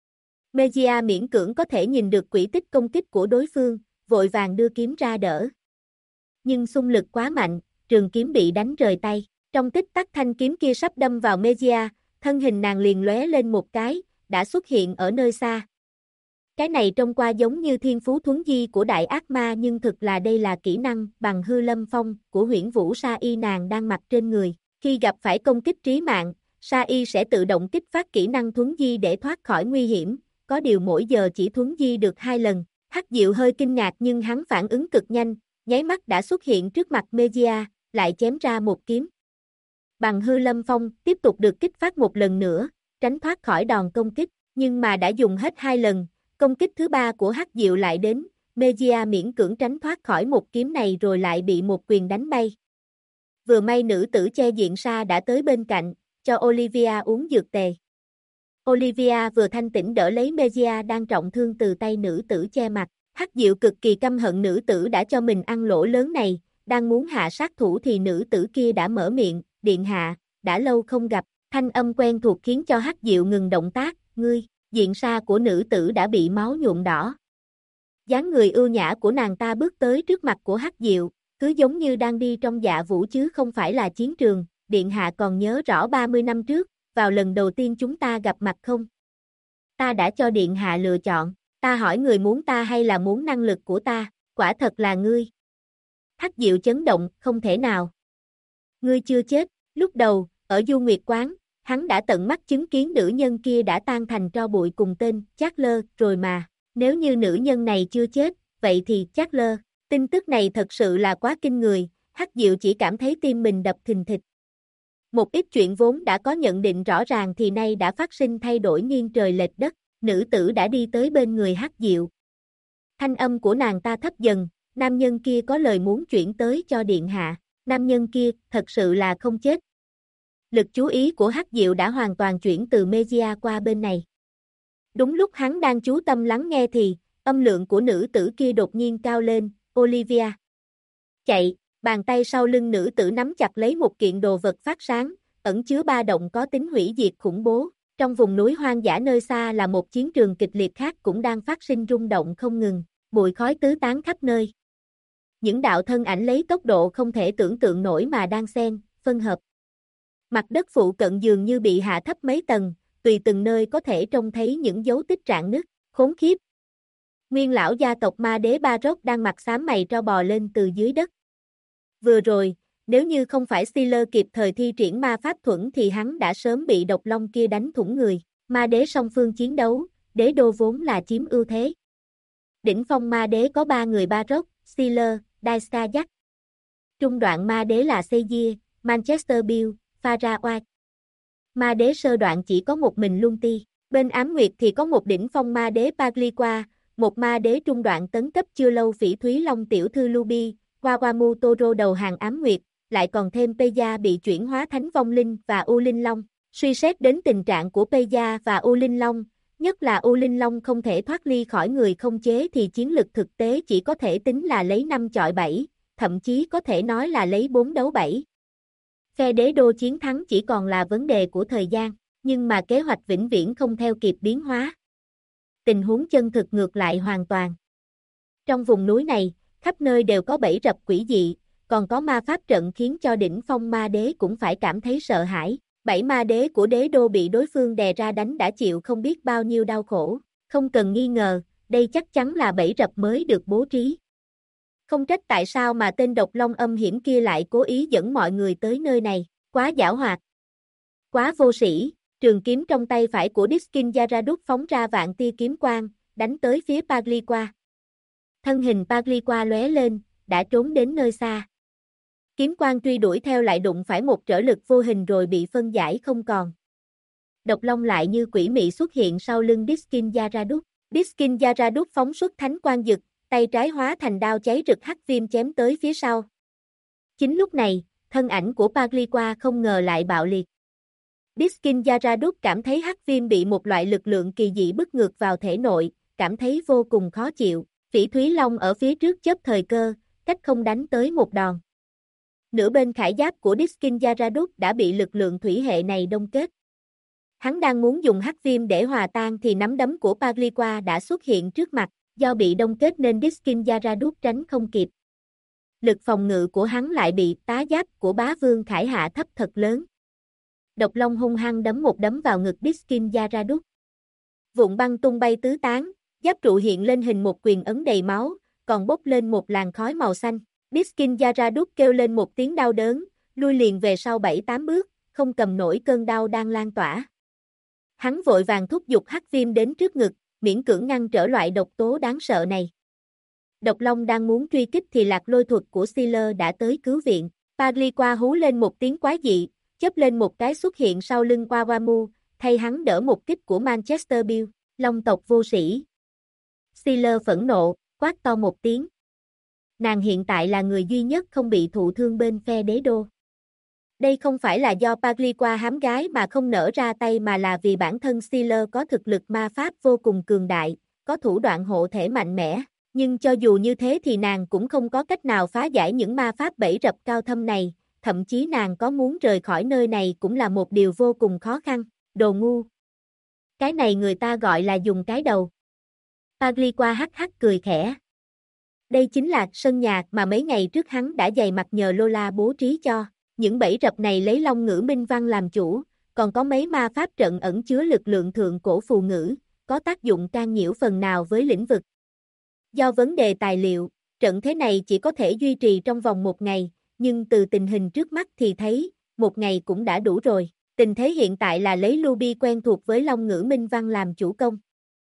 Megia miễn cưỡng có thể nhìn được quỹ tích công kích của đối phương, vội vàng đưa kiếm ra đỡ. Nhưng xung lực quá mạnh, trường kiếm bị đánh rời tay. Trong tích tắc thanh kiếm kia sắp đâm vào Megia, thân hình nàng liền lóe lên một cái, đã xuất hiện ở nơi xa. Cái này trông qua giống như thiên phú thuấn di của đại ác ma nhưng thực là đây là kỹ năng bằng hư lâm phong của huyễn vũ sa y nàng đang mặc trên người. Khi gặp phải công kích trí mạng, sa y sẽ tự động kích phát kỹ năng thuấn di để thoát khỏi nguy hiểm, có điều mỗi giờ chỉ thuấn di được 2 lần. Hắc Diệu hơi kinh ngạc nhưng hắn phản ứng cực nhanh, nháy mắt đã xuất hiện trước mặt Megia, lại chém ra một kiếm. Bằng hư lâm phong tiếp tục được kích phát một lần nữa, tránh thoát khỏi đòn công kích, nhưng mà đã dùng hết 2 lần. Công kích thứ 3 của Hắc Diệu lại đến, Megia miễn cưỡng tránh thoát khỏi một kiếm này rồi lại bị một quyền đánh bay. Vừa may nữ tử che diện sa đã tới bên cạnh, cho Olivia uống dược tề. Olivia vừa thanh tỉnh đỡ lấy Megia đang trọng thương từ tay nữ tử che mặt. Hắc Diệu cực kỳ căm hận nữ tử đã cho mình ăn lỗ lớn này, đang muốn hạ sát thủ thì nữ tử kia đã mở miệng, điện hạ, đã lâu không gặp. Thanh âm quen thuộc khiến cho Hắc Diệu ngừng động tác, ngươi, diện sa của nữ tử đã bị máu nhuộm đỏ. Dáng người ưu nhã của nàng ta bước tới trước mặt của Hắc Diệu, cứ giống như đang đi trong dạ vũ chứ không phải là chiến trường, điện hạ còn nhớ rõ 30 năm trước, vào lần đầu tiên chúng ta gặp mặt không? Ta đã cho điện hạ lựa chọn, ta hỏi người muốn ta hay là muốn năng lực của ta, quả thật là ngươi. Hắc Diệu chấn động, không thể nào. Ngươi chưa chết, lúc đầu, ở Du Nguyệt Quán, hắn đã tận mắt chứng kiến nữ nhân kia đã tan thành tro bụi cùng tên Chát-lơ rồi mà, nếu như nữ nhân này chưa chết, vậy thì Chát-lơ, tin tức này thật sự là quá kinh người, Hắc Diệu chỉ cảm thấy tim mình đập thình thịch. Một ít chuyện vốn đã có nhận định rõ ràng thì nay đã phát sinh thay đổi nghiêng trời lệch đất, nữ tử đã đi tới bên người Hắc Diệu. Thanh âm của nàng ta thấp dần, nam nhân kia có lời muốn chuyển tới cho điện hạ, nam nhân kia thật sự là không chết. Lực chú ý của Hắc Diệu đã hoàn toàn chuyển từ Megia qua bên này. Đúng lúc hắn đang chú tâm lắng nghe thì, âm lượng của nữ tử kia đột nhiên cao lên, Olivia. Chạy, bàn tay sau lưng nữ tử nắm chặt lấy một kiện đồ vật phát sáng, ẩn chứa ba động có tính hủy diệt khủng bố. Trong vùng núi hoang dã nơi xa là một chiến trường kịch liệt khác cũng đang phát sinh rung động không ngừng, bụi khói tứ tán khắp nơi. Những đạo thân ảnh lấy tốc độ không thể tưởng tượng nổi mà đang xen, phân hợp. Mặt đất phụ cận dường như bị hạ thấp mấy tầng, tùy từng nơi có thể trông thấy những dấu tích rạn nứt, khốn khiếp. Nguyên lão gia tộc ma đế Baroque đang mặt xám mày tro bò lên từ dưới đất. Vừa rồi, nếu như không phải Steeler kịp thời thi triển ma pháp thuẫn thì hắn đã sớm bị độc long kia đánh thủng người. Ma đế song phương chiến đấu, đế đô vốn là chiếm ưu thế. Đỉnh phong ma đế có 3 người Baroque, Steeler, Daiscajak. Trung đoạn ma đế là Seiji, Manchester Bill, Farah White. Ma đế sơ đoạn chỉ có một mình Lunti. Bên ám nguyệt thì có một đỉnh phong ma đế Pagliqua, một ma đế trung đoạn tấn cấp chưa lâu Phỉ Thúy Long tiểu thư Luby, Wawamu Toro đầu hàng ám nguyệt, lại còn thêm Peja bị chuyển hóa thánh vong linh và U Linh Long. Suy xét đến tình trạng của Peja và U Linh Long, nhất là U Linh Long không thể thoát ly khỏi người không chế thì chiến lực thực tế chỉ có thể tính là lấy 5 chọi 7, thậm chí có thể nói là lấy 4 đấu 7. Phe đế đô chiến thắng chỉ còn là vấn đề của thời gian, nhưng mà kế hoạch vĩnh viễn không theo kịp biến hóa. Tình huống chân thực ngược lại hoàn toàn. Trong vùng núi này, khắp nơi đều có bẫy rập quỷ dị, còn có ma pháp trận khiến cho đỉnh phong ma đế cũng phải cảm thấy sợ hãi. 7 ma đế của đế đô bị đối phương đè ra đánh đã chịu không biết bao nhiêu đau khổ, không cần nghi ngờ, đây chắc chắn là bẫy rập mới được bố trí. Không trách tại sao mà tên độc long âm hiểm kia lại cố ý dẫn mọi người tới nơi này, quá giảo hoạt, quá vô sĩ. Trường kiếm trong tay phải của Diskin Yaradut phóng ra vạn tia kiếm quang, đánh tới phía Pagliqua. Thân hình Pagliqua lóe lên, đã trốn đến nơi xa. Kiếm quang truy đuổi theo lại đụng phải một trở lực vô hình rồi bị phân giải không còn. Độc long lại như quỷ mị xuất hiện sau lưng Diskin Yaradut. Diskin Yaradut phóng xuất thánh quang dực, tay trái hóa thành đao cháy rực hắc viêm chém tới phía sau. Chính lúc này, thân ảnh của Pagliqua không ngờ lại bạo liệt. Diskin Yaradut cảm thấy hắc viêm bị một loại lực lượng kỳ dị bức ngược vào thể nội, cảm thấy vô cùng khó chịu. Phỉ Thúy Long ở phía trước chớp thời cơ, cách không đánh tới một đòn. Nửa bên khải giáp của Diskin Yaradut đã bị lực lượng thủy hệ này đông kết. Hắn đang muốn dùng hắc viêm để hòa tan thì nắm đấm của Pagliqua đã xuất hiện trước mặt, do bị đông kết nên Diskin Yaradut tránh không kịp. Lực phòng ngự của hắn lại bị tá giáp của bá vương khải hạ thấp thật lớn. Độc long hung hăng đấm một đấm vào ngực Diskin Yaradut. Vụn băng tung bay tứ tán, giáp trụ hiện lên hình một quyền ấn đầy máu, còn bốc lên một làn khói màu xanh. Diskin Yaradut kêu lên một tiếng đau đớn, lui liền về sau 7-8 bước, không cầm nổi cơn đau đang lan tỏa. Hắn vội vàng thúc giục hắc viêm đến trước ngực, miễn cưỡng ngăn trở loại độc tố đáng sợ này. Độc long đang muốn truy kích thì lạc lôi thuật của Steeler đã tới cứu viện. Pagliqua hú lên một tiếng quái dị, chớp lên một cái xuất hiện sau lưng Wawamu, thay hắn đỡ một kích của Manchester Bill, long tộc vô sĩ. Steeler phẫn nộ, quát to một tiếng. Nàng hiện tại là người duy nhất không bị thụ thương bên phe đế đô. Đây không phải là do Pagliqua hám gái mà không nở ra tay mà là vì bản thân Steeler có thực lực ma pháp vô cùng cường đại, có thủ đoạn hộ thể mạnh mẽ, nhưng cho dù như thế thì nàng cũng không có cách nào phá giải những ma pháp bẫy rập cao thâm này, thậm chí nàng có muốn rời khỏi nơi này cũng là một điều vô cùng khó khăn, đồ ngu. Cái này người ta gọi là dùng cái đầu. Pagliqua hắc hắc cười khẽ. Đây chính là sân nhà mà mấy ngày trước hắn đã dày mặt nhờ Lola bố trí cho. Những bẫy rập này lấy Long ngữ minh văn làm chủ, còn có mấy ma pháp trận ẩn chứa lực lượng thượng cổ phù ngữ, có tác dụng can nhiễu phần nào với lĩnh vực. Do vấn đề tài liệu, trận thế này chỉ có thể duy trì trong vòng 1 ngày, nhưng từ tình hình trước mắt thì thấy, 1 ngày cũng đã đủ rồi. Tình thế hiện tại là lấy Luby quen thuộc với Long ngữ minh văn làm chủ công.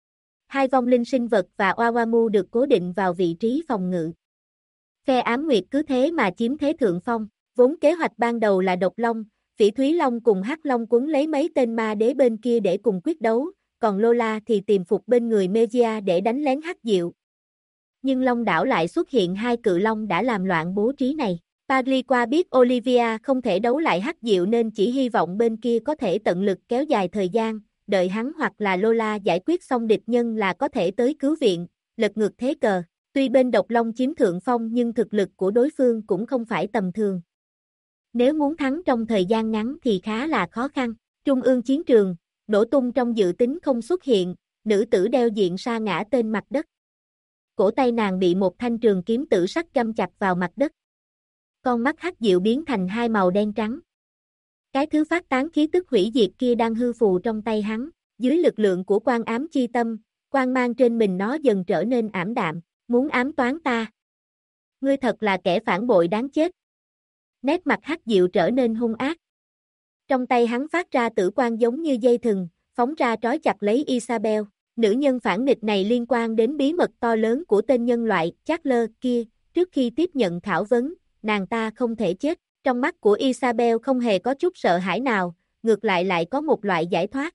2 vong linh sinh vật và Oawamu được cố định vào vị trí phòng ngự. Phe ám nguyệt cứ thế mà chiếm thế thượng phong, vốn kế hoạch ban đầu là độc long, Phỉ Thúy Long cùng Hắc Long quấn lấy mấy tên ma đế bên kia để cùng quyết đấu, còn Lola thì tìm phục bên người Mejia để đánh lén Hắc Diệu. Nhưng Long đảo lại xuất hiện 2 cự long đã làm loạn bố trí này. Pagliqua biết Olivia không thể đấu lại Hắc Diệu nên chỉ hy vọng bên kia có thể tận lực kéo dài thời gian, đợi hắn hoặc là Lola giải quyết xong địch nhân là có thể tới cứu viện, lật ngược thế cờ. Tuy bên độc long chiếm thượng phong nhưng thực lực của đối phương cũng không phải tầm thường. Nếu muốn thắng trong thời gian ngắn thì khá là khó khăn. Trung ương chiến trường, nổ tung trong dự tính không xuất hiện, nữ tử đeo diện sa ngã trên mặt đất. Cổ tay nàng bị một thanh trường kiếm tử sắc găm chặt vào mặt đất. Con mắt Hắc Diệu biến thành 2 màu đen trắng. Cái thứ phát tán khí tức hủy diệt kia đang hư phù trong tay hắn, dưới lực lượng của quan ám chi tâm, quang mang trên mình nó dần trở nên ảm đạm, muốn ám toán ta. Ngươi thật là kẻ phản bội đáng chết. Nét mặt Hắc Diệu trở nên hung ác. Trong tay hắn phát ra tử quang giống như dây thừng, phóng ra trói chặt lấy Isabel. Nữ nhân phản nghịch này liên quan đến bí mật to lớn của tên nhân loại Charles kia, trước khi tiếp nhận khảo vấn, nàng ta không thể chết. Trong mắt của Isabel không hề có chút sợ hãi nào, ngược lại có một loại giải thoát.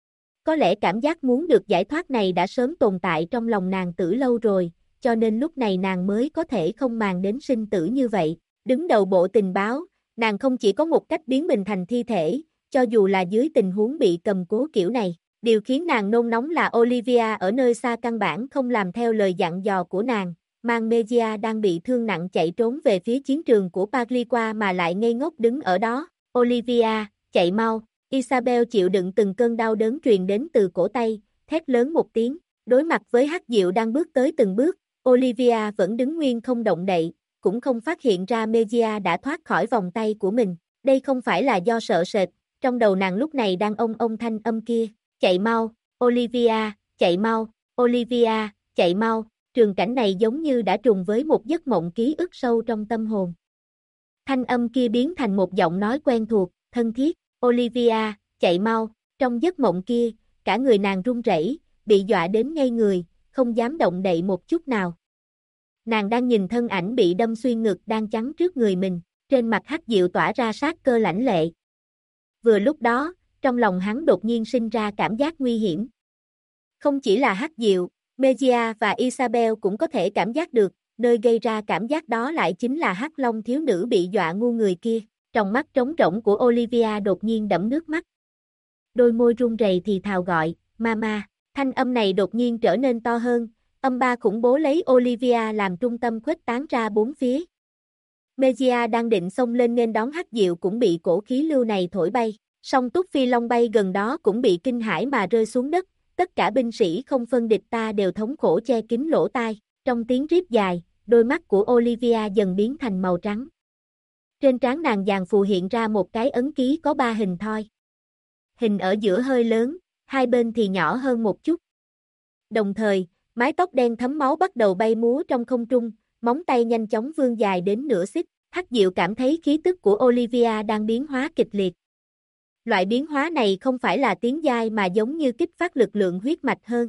Có lẽ cảm giác muốn được giải thoát này đã sớm tồn tại trong lòng nàng từ lâu rồi, cho nên lúc này nàng mới có thể không màng đến sinh tử như vậy. Đứng đầu bộ tình báo, nàng không chỉ có một cách biến mình thành thi thể, cho dù là dưới tình huống bị cầm cố kiểu này. Điều khiến nàng nôn nóng là Olivia ở nơi xa căn bản không làm theo lời dặn dò của nàng, mang Mejia đang bị thương nặng chạy trốn về phía chiến trường của Pagliqua mà lại ngây ngốc đứng ở đó. Olivia, chạy mau! Isabel chịu đựng từng cơn đau đớn truyền đến từ cổ tay, thét lớn một tiếng, đối mặt với Hắc Diệu đang bước tới từng bước, Olivia vẫn đứng nguyên không động đậy, cũng không phát hiện ra Mejia đã thoát khỏi vòng tay của mình. Đây không phải là do sợ sệt, trong đầu nàng lúc này đang ông thanh âm kia. Chạy mau, Olivia, chạy mau, Olivia, chạy mau. Trường cảnh này giống như đã trùng với một giấc mộng ký ức sâu trong tâm hồn. Thanh âm kia biến thành một giọng nói quen thuộc, thân thiết, Olivia, chạy mau. Trong giấc mộng kia, cả người nàng run rẩy, bị dọa đến ngây người, không dám động đậy một chút nào. Nàng đang nhìn thân ảnh bị đâm xuyên ngực đang chắn trước người mình, trên mặt Hắc Diệu tỏa ra sát cơ lãnh lệ. Vừa lúc đó, trong lòng hắn đột nhiên sinh ra cảm giác nguy hiểm. Không chỉ là Hắc Diệu, Mejia và Isabel cũng có thể cảm giác được, nơi gây ra cảm giác đó lại chính là Hắc Long thiếu nữ bị dọa ngu người kia. Trong mắt trống rỗng của Olivia đột nhiên đẫm nước mắt. Đôi môi run rẩy thì thào gọi, Mama. Thanh âm này đột nhiên trở nên to hơn, âm ba khủng bố lấy Olivia làm trung tâm khuếch tán ra bốn phía. Mejia đang định xông lên nghênh đón Hắc Diệu cũng bị cổ khí lưu này thổi bay. Song túc phi long bay gần đó cũng bị kinh hãi mà rơi xuống đất, tất cả binh sĩ không phân địch ta đều thống khổ che kín lỗ tai. Trong tiếng rít dài, đôi mắt của Olivia dần biến thành màu trắng. Trên trán nàng vàng phù hiện ra một cái ấn ký có 3 hình thoi. Hình ở giữa hơi lớn, hai bên thì nhỏ hơn một chút. Đồng thời, mái tóc đen thấm máu bắt đầu bay múa trong không trung, móng tay nhanh chóng vươn dài đến nửa xích. Hắc Diệu cảm thấy khí tức của Olivia đang biến hóa kịch liệt. Loại biến hóa này không phải là tiến giai mà giống như kích phát lực lượng huyết mạch hơn.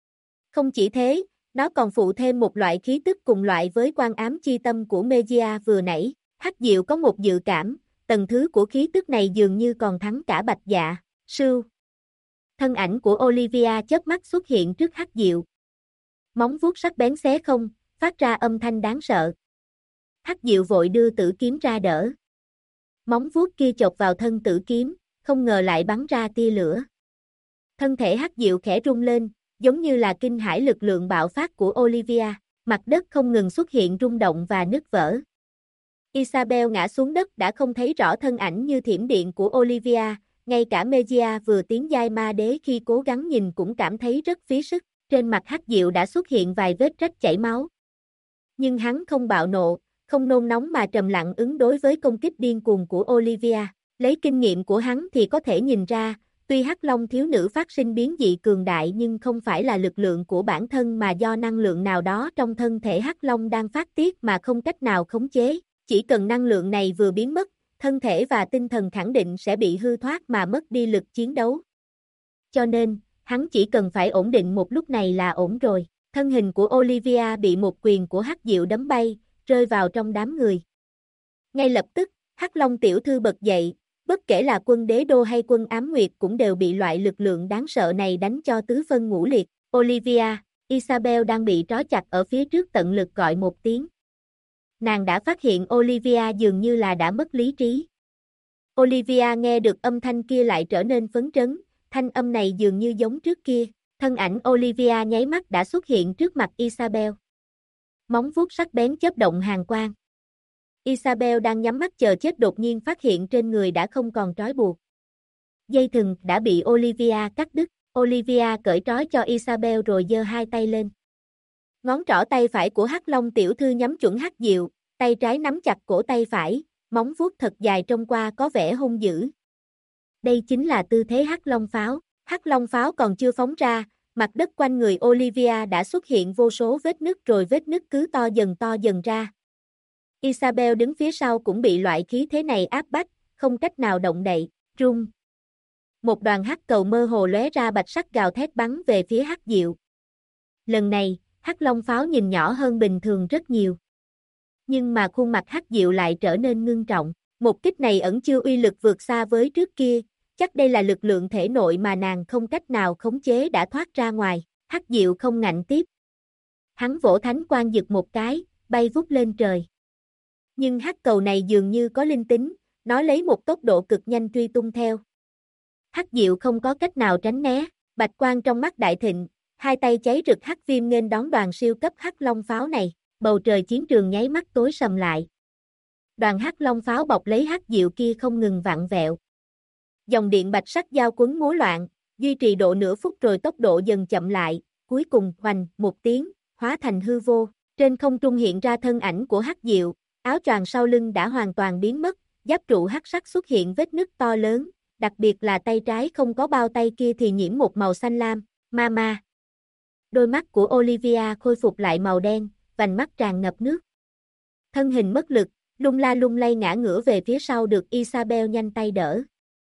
Không chỉ thế, nó còn phụ thêm một loại khí tức cùng loại với quan ám chi tâm của Mejia vừa nãy. Hắc Diệu có một dự cảm, tầng thứ của khí tức này dường như còn thắng cả Bạch Dạ. Sưu. Thân ảnh của Olivia chớp mắt xuất hiện trước Hắc Diệu. Móng vuốt sắc bén xé không, phát ra âm thanh đáng sợ. Hắc Diệu vội đưa tử kiếm ra đỡ. Móng vuốt kia chộp vào thân tử kiếm, không ngờ lại bắn ra tia lửa. Thân thể Hắc Diệu khẽ rung lên, giống như là kinh hãi lực lượng bạo phát của Olivia, mặt đất không ngừng xuất hiện rung động và nứt vỡ. Isabel ngã xuống đất đã không thấy rõ thân ảnh như thiểm điện của Olivia, ngay cả Megia vừa tiến giai ma đế khi cố gắng nhìn cũng cảm thấy rất phí sức, trên mặt Hắc Diệu đã xuất hiện vài vết rách chảy máu. Nhưng hắn không bạo nộ, không nôn nóng mà trầm lặng ứng đối với công kích điên cuồng của Olivia. Lấy kinh nghiệm của hắn thì có thể nhìn ra, tuy Hắc Long thiếu nữ phát sinh biến dị cường đại nhưng không phải là lực lượng của bản thân mà do năng lượng nào đó trong thân thể Hắc Long đang phát tiết mà không cách nào khống chế. Chỉ cần năng lượng này vừa biến mất, thân thể và tinh thần khẳng định sẽ bị hư thoát mà mất đi lực chiến đấu. Cho nên, hắn chỉ cần phải ổn định một lúc này là ổn rồi. Thân hình của Olivia bị một quyền của Hắc Diệu đấm bay, rơi vào trong đám người. Ngay lập tức, Hắc Long tiểu thư bật dậy, bất kể là quân đế đô hay quân ám nguyệt cũng đều bị loại lực lượng đáng sợ này đánh cho tứ phân ngũ liệt. Olivia, Isabel đang bị trói chặt ở phía trước tận lực gọi một tiếng. Nàng đã phát hiện Olivia dường như là đã mất lý trí. Olivia nghe được âm thanh kia lại trở nên phấn chấn, thanh âm này dường như giống trước kia. Thân ảnh Olivia nháy mắt đã xuất hiện trước mặt Isabel. Móng vuốt sắc bén chớp động hàn quang. Isabel đang nhắm mắt chờ chết đột nhiên phát hiện trên người đã không còn trói buộc. Dây thừng đã bị Olivia cắt đứt. Olivia cởi trói cho Isabel rồi giơ hai tay lên. Ngón trỏ tay phải của Hắc Long tiểu thư nhắm chuẩn Hắc Diệu, tay trái nắm chặt cổ tay phải, móng vuốt thật dài trông qua có vẻ hung dữ. Đây chính là tư thế Hắc Long pháo. Hắc Long pháo còn chưa phóng ra, mặt đất quanh người Olivia đã xuất hiện vô số vết nứt rồi vết nứt cứ to dần ra. Isabel đứng phía sau cũng bị loại khí thế này áp bách, không cách nào động đậy, rung. Một đoàn hắc cầu mơ hồ lóe ra bạch sắc gào thét bắn về phía Hắc Diệu. Lần này, Hắc Long pháo nhìn nhỏ hơn bình thường rất nhiều. Nhưng mà khuôn mặt Hắc Diệu lại trở nên ngưng trọng. Một kích này ẩn chứa uy lực vượt xa với trước kia, chắc đây là lực lượng thể nội mà nàng không cách nào khống chế đã thoát ra ngoài. Hắc Diệu không ngạnh tiếp. Hắn vỗ thánh quang giật một cái, bay vút lên trời. Nhưng hắc cầu này dường như có linh tính, nó lấy một tốc độ cực nhanh truy tung theo. Hắc Diệu không có cách nào tránh né, bạch quang trong mắt đại thịnh, hai tay cháy rực hắc viêm nghênh đón đoàn siêu cấp hắc long pháo này, bầu trời chiến trường nháy mắt tối sầm lại. Đoàn hắc long pháo bọc lấy Hắc Diệu kia không ngừng vặn vẹo. Dòng điện bạch sắc giao quấn múa loạn, duy trì độ nửa phút rồi tốc độ dần chậm lại, cuối cùng hoành một tiếng, hóa thành hư vô. Trên không trung hiện ra thân ảnh của Hắc Diệu, áo choàng sau lưng đã hoàn toàn biến mất, giáp trụ hắc sắc xuất hiện vết nứt to lớn, đặc biệt là tay trái không có bao tay kia thì nhiễm một màu xanh lam, Mama. Đôi mắt của Olivia khôi phục lại màu đen, vành mắt tràn ngập nước. Thân hình mất lực, lung lay ngã ngửa về phía sau được Isabel nhanh tay đỡ.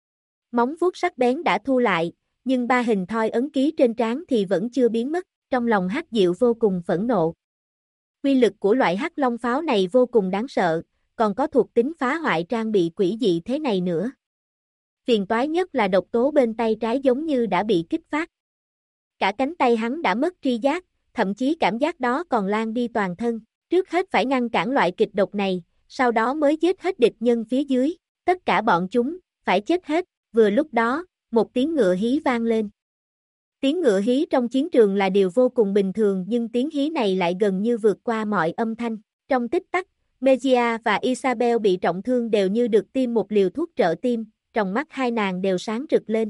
Móng vuốt sắc bén đã thu lại, nhưng ba hình thoi ấn ký trên trán thì vẫn chưa biến mất, trong lòng Hắc Diệu vô cùng phẫn nộ. Quy lực của loại hắc long pháo này vô cùng đáng sợ, còn có thuộc tính phá hoại trang bị quỷ dị thế này nữa. Phiền toái nhất là độc tố bên tay trái giống như đã bị kích phát. Cả cánh tay hắn đã mất tri giác, thậm chí cảm giác đó còn lan đi toàn thân. Trước hết phải ngăn cản loại kịch độc này, sau đó mới giết hết địch nhân phía dưới. Tất cả bọn chúng, phải chết hết. Vừa lúc đó, một tiếng ngựa hí vang lên. Tiếng ngựa hí trong chiến trường là điều vô cùng bình thường nhưng tiếng hí này lại gần như vượt qua mọi âm thanh. Trong tích tắc, Megia và Isabel bị trọng thương đều như được tiêm một liều thuốc trợ tim, trong mắt hai nàng đều sáng rực lên.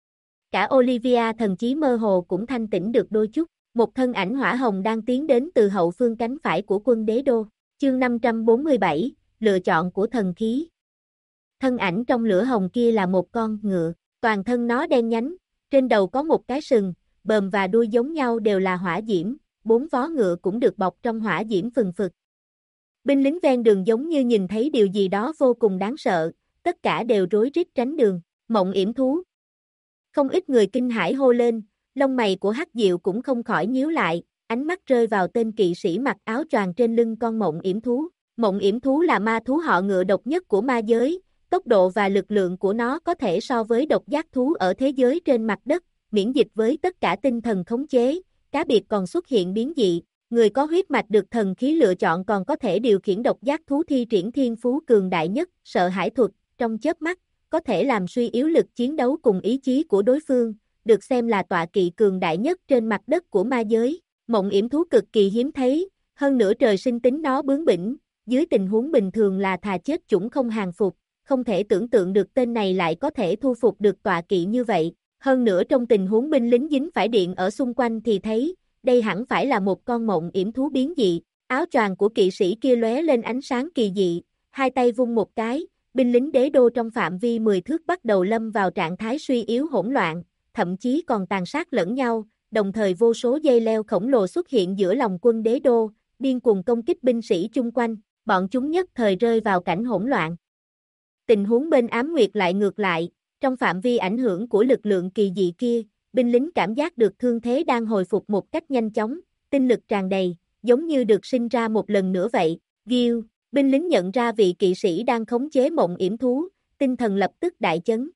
Cả Olivia thần trí mơ hồ cũng thanh tỉnh được đôi chút. Một thân ảnh hỏa hồng đang tiến đến từ hậu phương cánh phải của quân đế đô. Chương 547, lựa chọn của thần khí. Thân ảnh trong lửa hồng kia là một con ngựa, toàn thân nó đen nhánh, trên đầu có một cái sừng, bờm và đuôi giống nhau đều là hỏa diễm, bốn vó ngựa cũng được bọc trong hỏa diễm phừng phực. Binh lính ven đường giống như nhìn thấy điều gì đó vô cùng đáng sợ, tất cả đều rối rít tránh đường. Mộng yểm thú. Không ít người kinh hãi hô lên, lông mày của Hắc Diệu cũng không khỏi nhíu lại, ánh mắt rơi vào tên kỵ sĩ mặc áo choàng trên lưng con mộng yểm thú. Mộng yểm thú là ma thú họ ngựa độc nhất của ma giới, tốc độ và lực lượng của nó có thể so với độc giác thú ở thế giới trên mặt đất, miễn dịch với tất cả tinh thần khống chế, cá biệt còn xuất hiện biến dị. Người có huyết mạch được thần khí lựa chọn còn có thể điều khiển độc giác thú thi triển thiên phú cường đại nhất, sợ hãi thuật, trong chớp mắt, có thể làm suy yếu lực chiến đấu cùng ý chí của đối phương, được xem là tọa kỵ cường đại nhất trên mặt đất của ma giới. Mộng yểm thú cực kỳ hiếm thấy, hơn nữa trời sinh tính nó bướng bỉnh, dưới tình huống bình thường là thà chết chủng không hàng phục, không thể tưởng tượng được tên này lại có thể thu phục được tọa kỵ như vậy. Hơn nữa trong tình huống binh lính dính phải điện ở xung quanh thì thấy, đây hẳn phải là một con mộng yểm thú biến dị. Áo choàng của kỵ sĩ kia lóe lên ánh sáng kỳ dị, hai tay vung một cái, binh lính đế đô trong phạm vi 10 thước bắt đầu lâm vào trạng thái suy yếu hỗn loạn, thậm chí còn tàn sát lẫn nhau, đồng thời vô số dây leo khổng lồ xuất hiện giữa lòng quân đế đô, điên cuồng công kích binh sĩ chung quanh, bọn chúng nhất thời rơi vào cảnh hỗn loạn. Tình huống bên Ám Nguyệt lại ngược lại, trong phạm vi ảnh hưởng của lực lượng kỳ dị kia, binh lính cảm giác được thương thế đang hồi phục một cách nhanh chóng, tinh lực tràn đầy, giống như được sinh ra một lần nữa vậy. Gil, binh lính nhận ra vị kỵ sĩ đang khống chế mộng yểm thú, tinh thần lập tức đại chấn.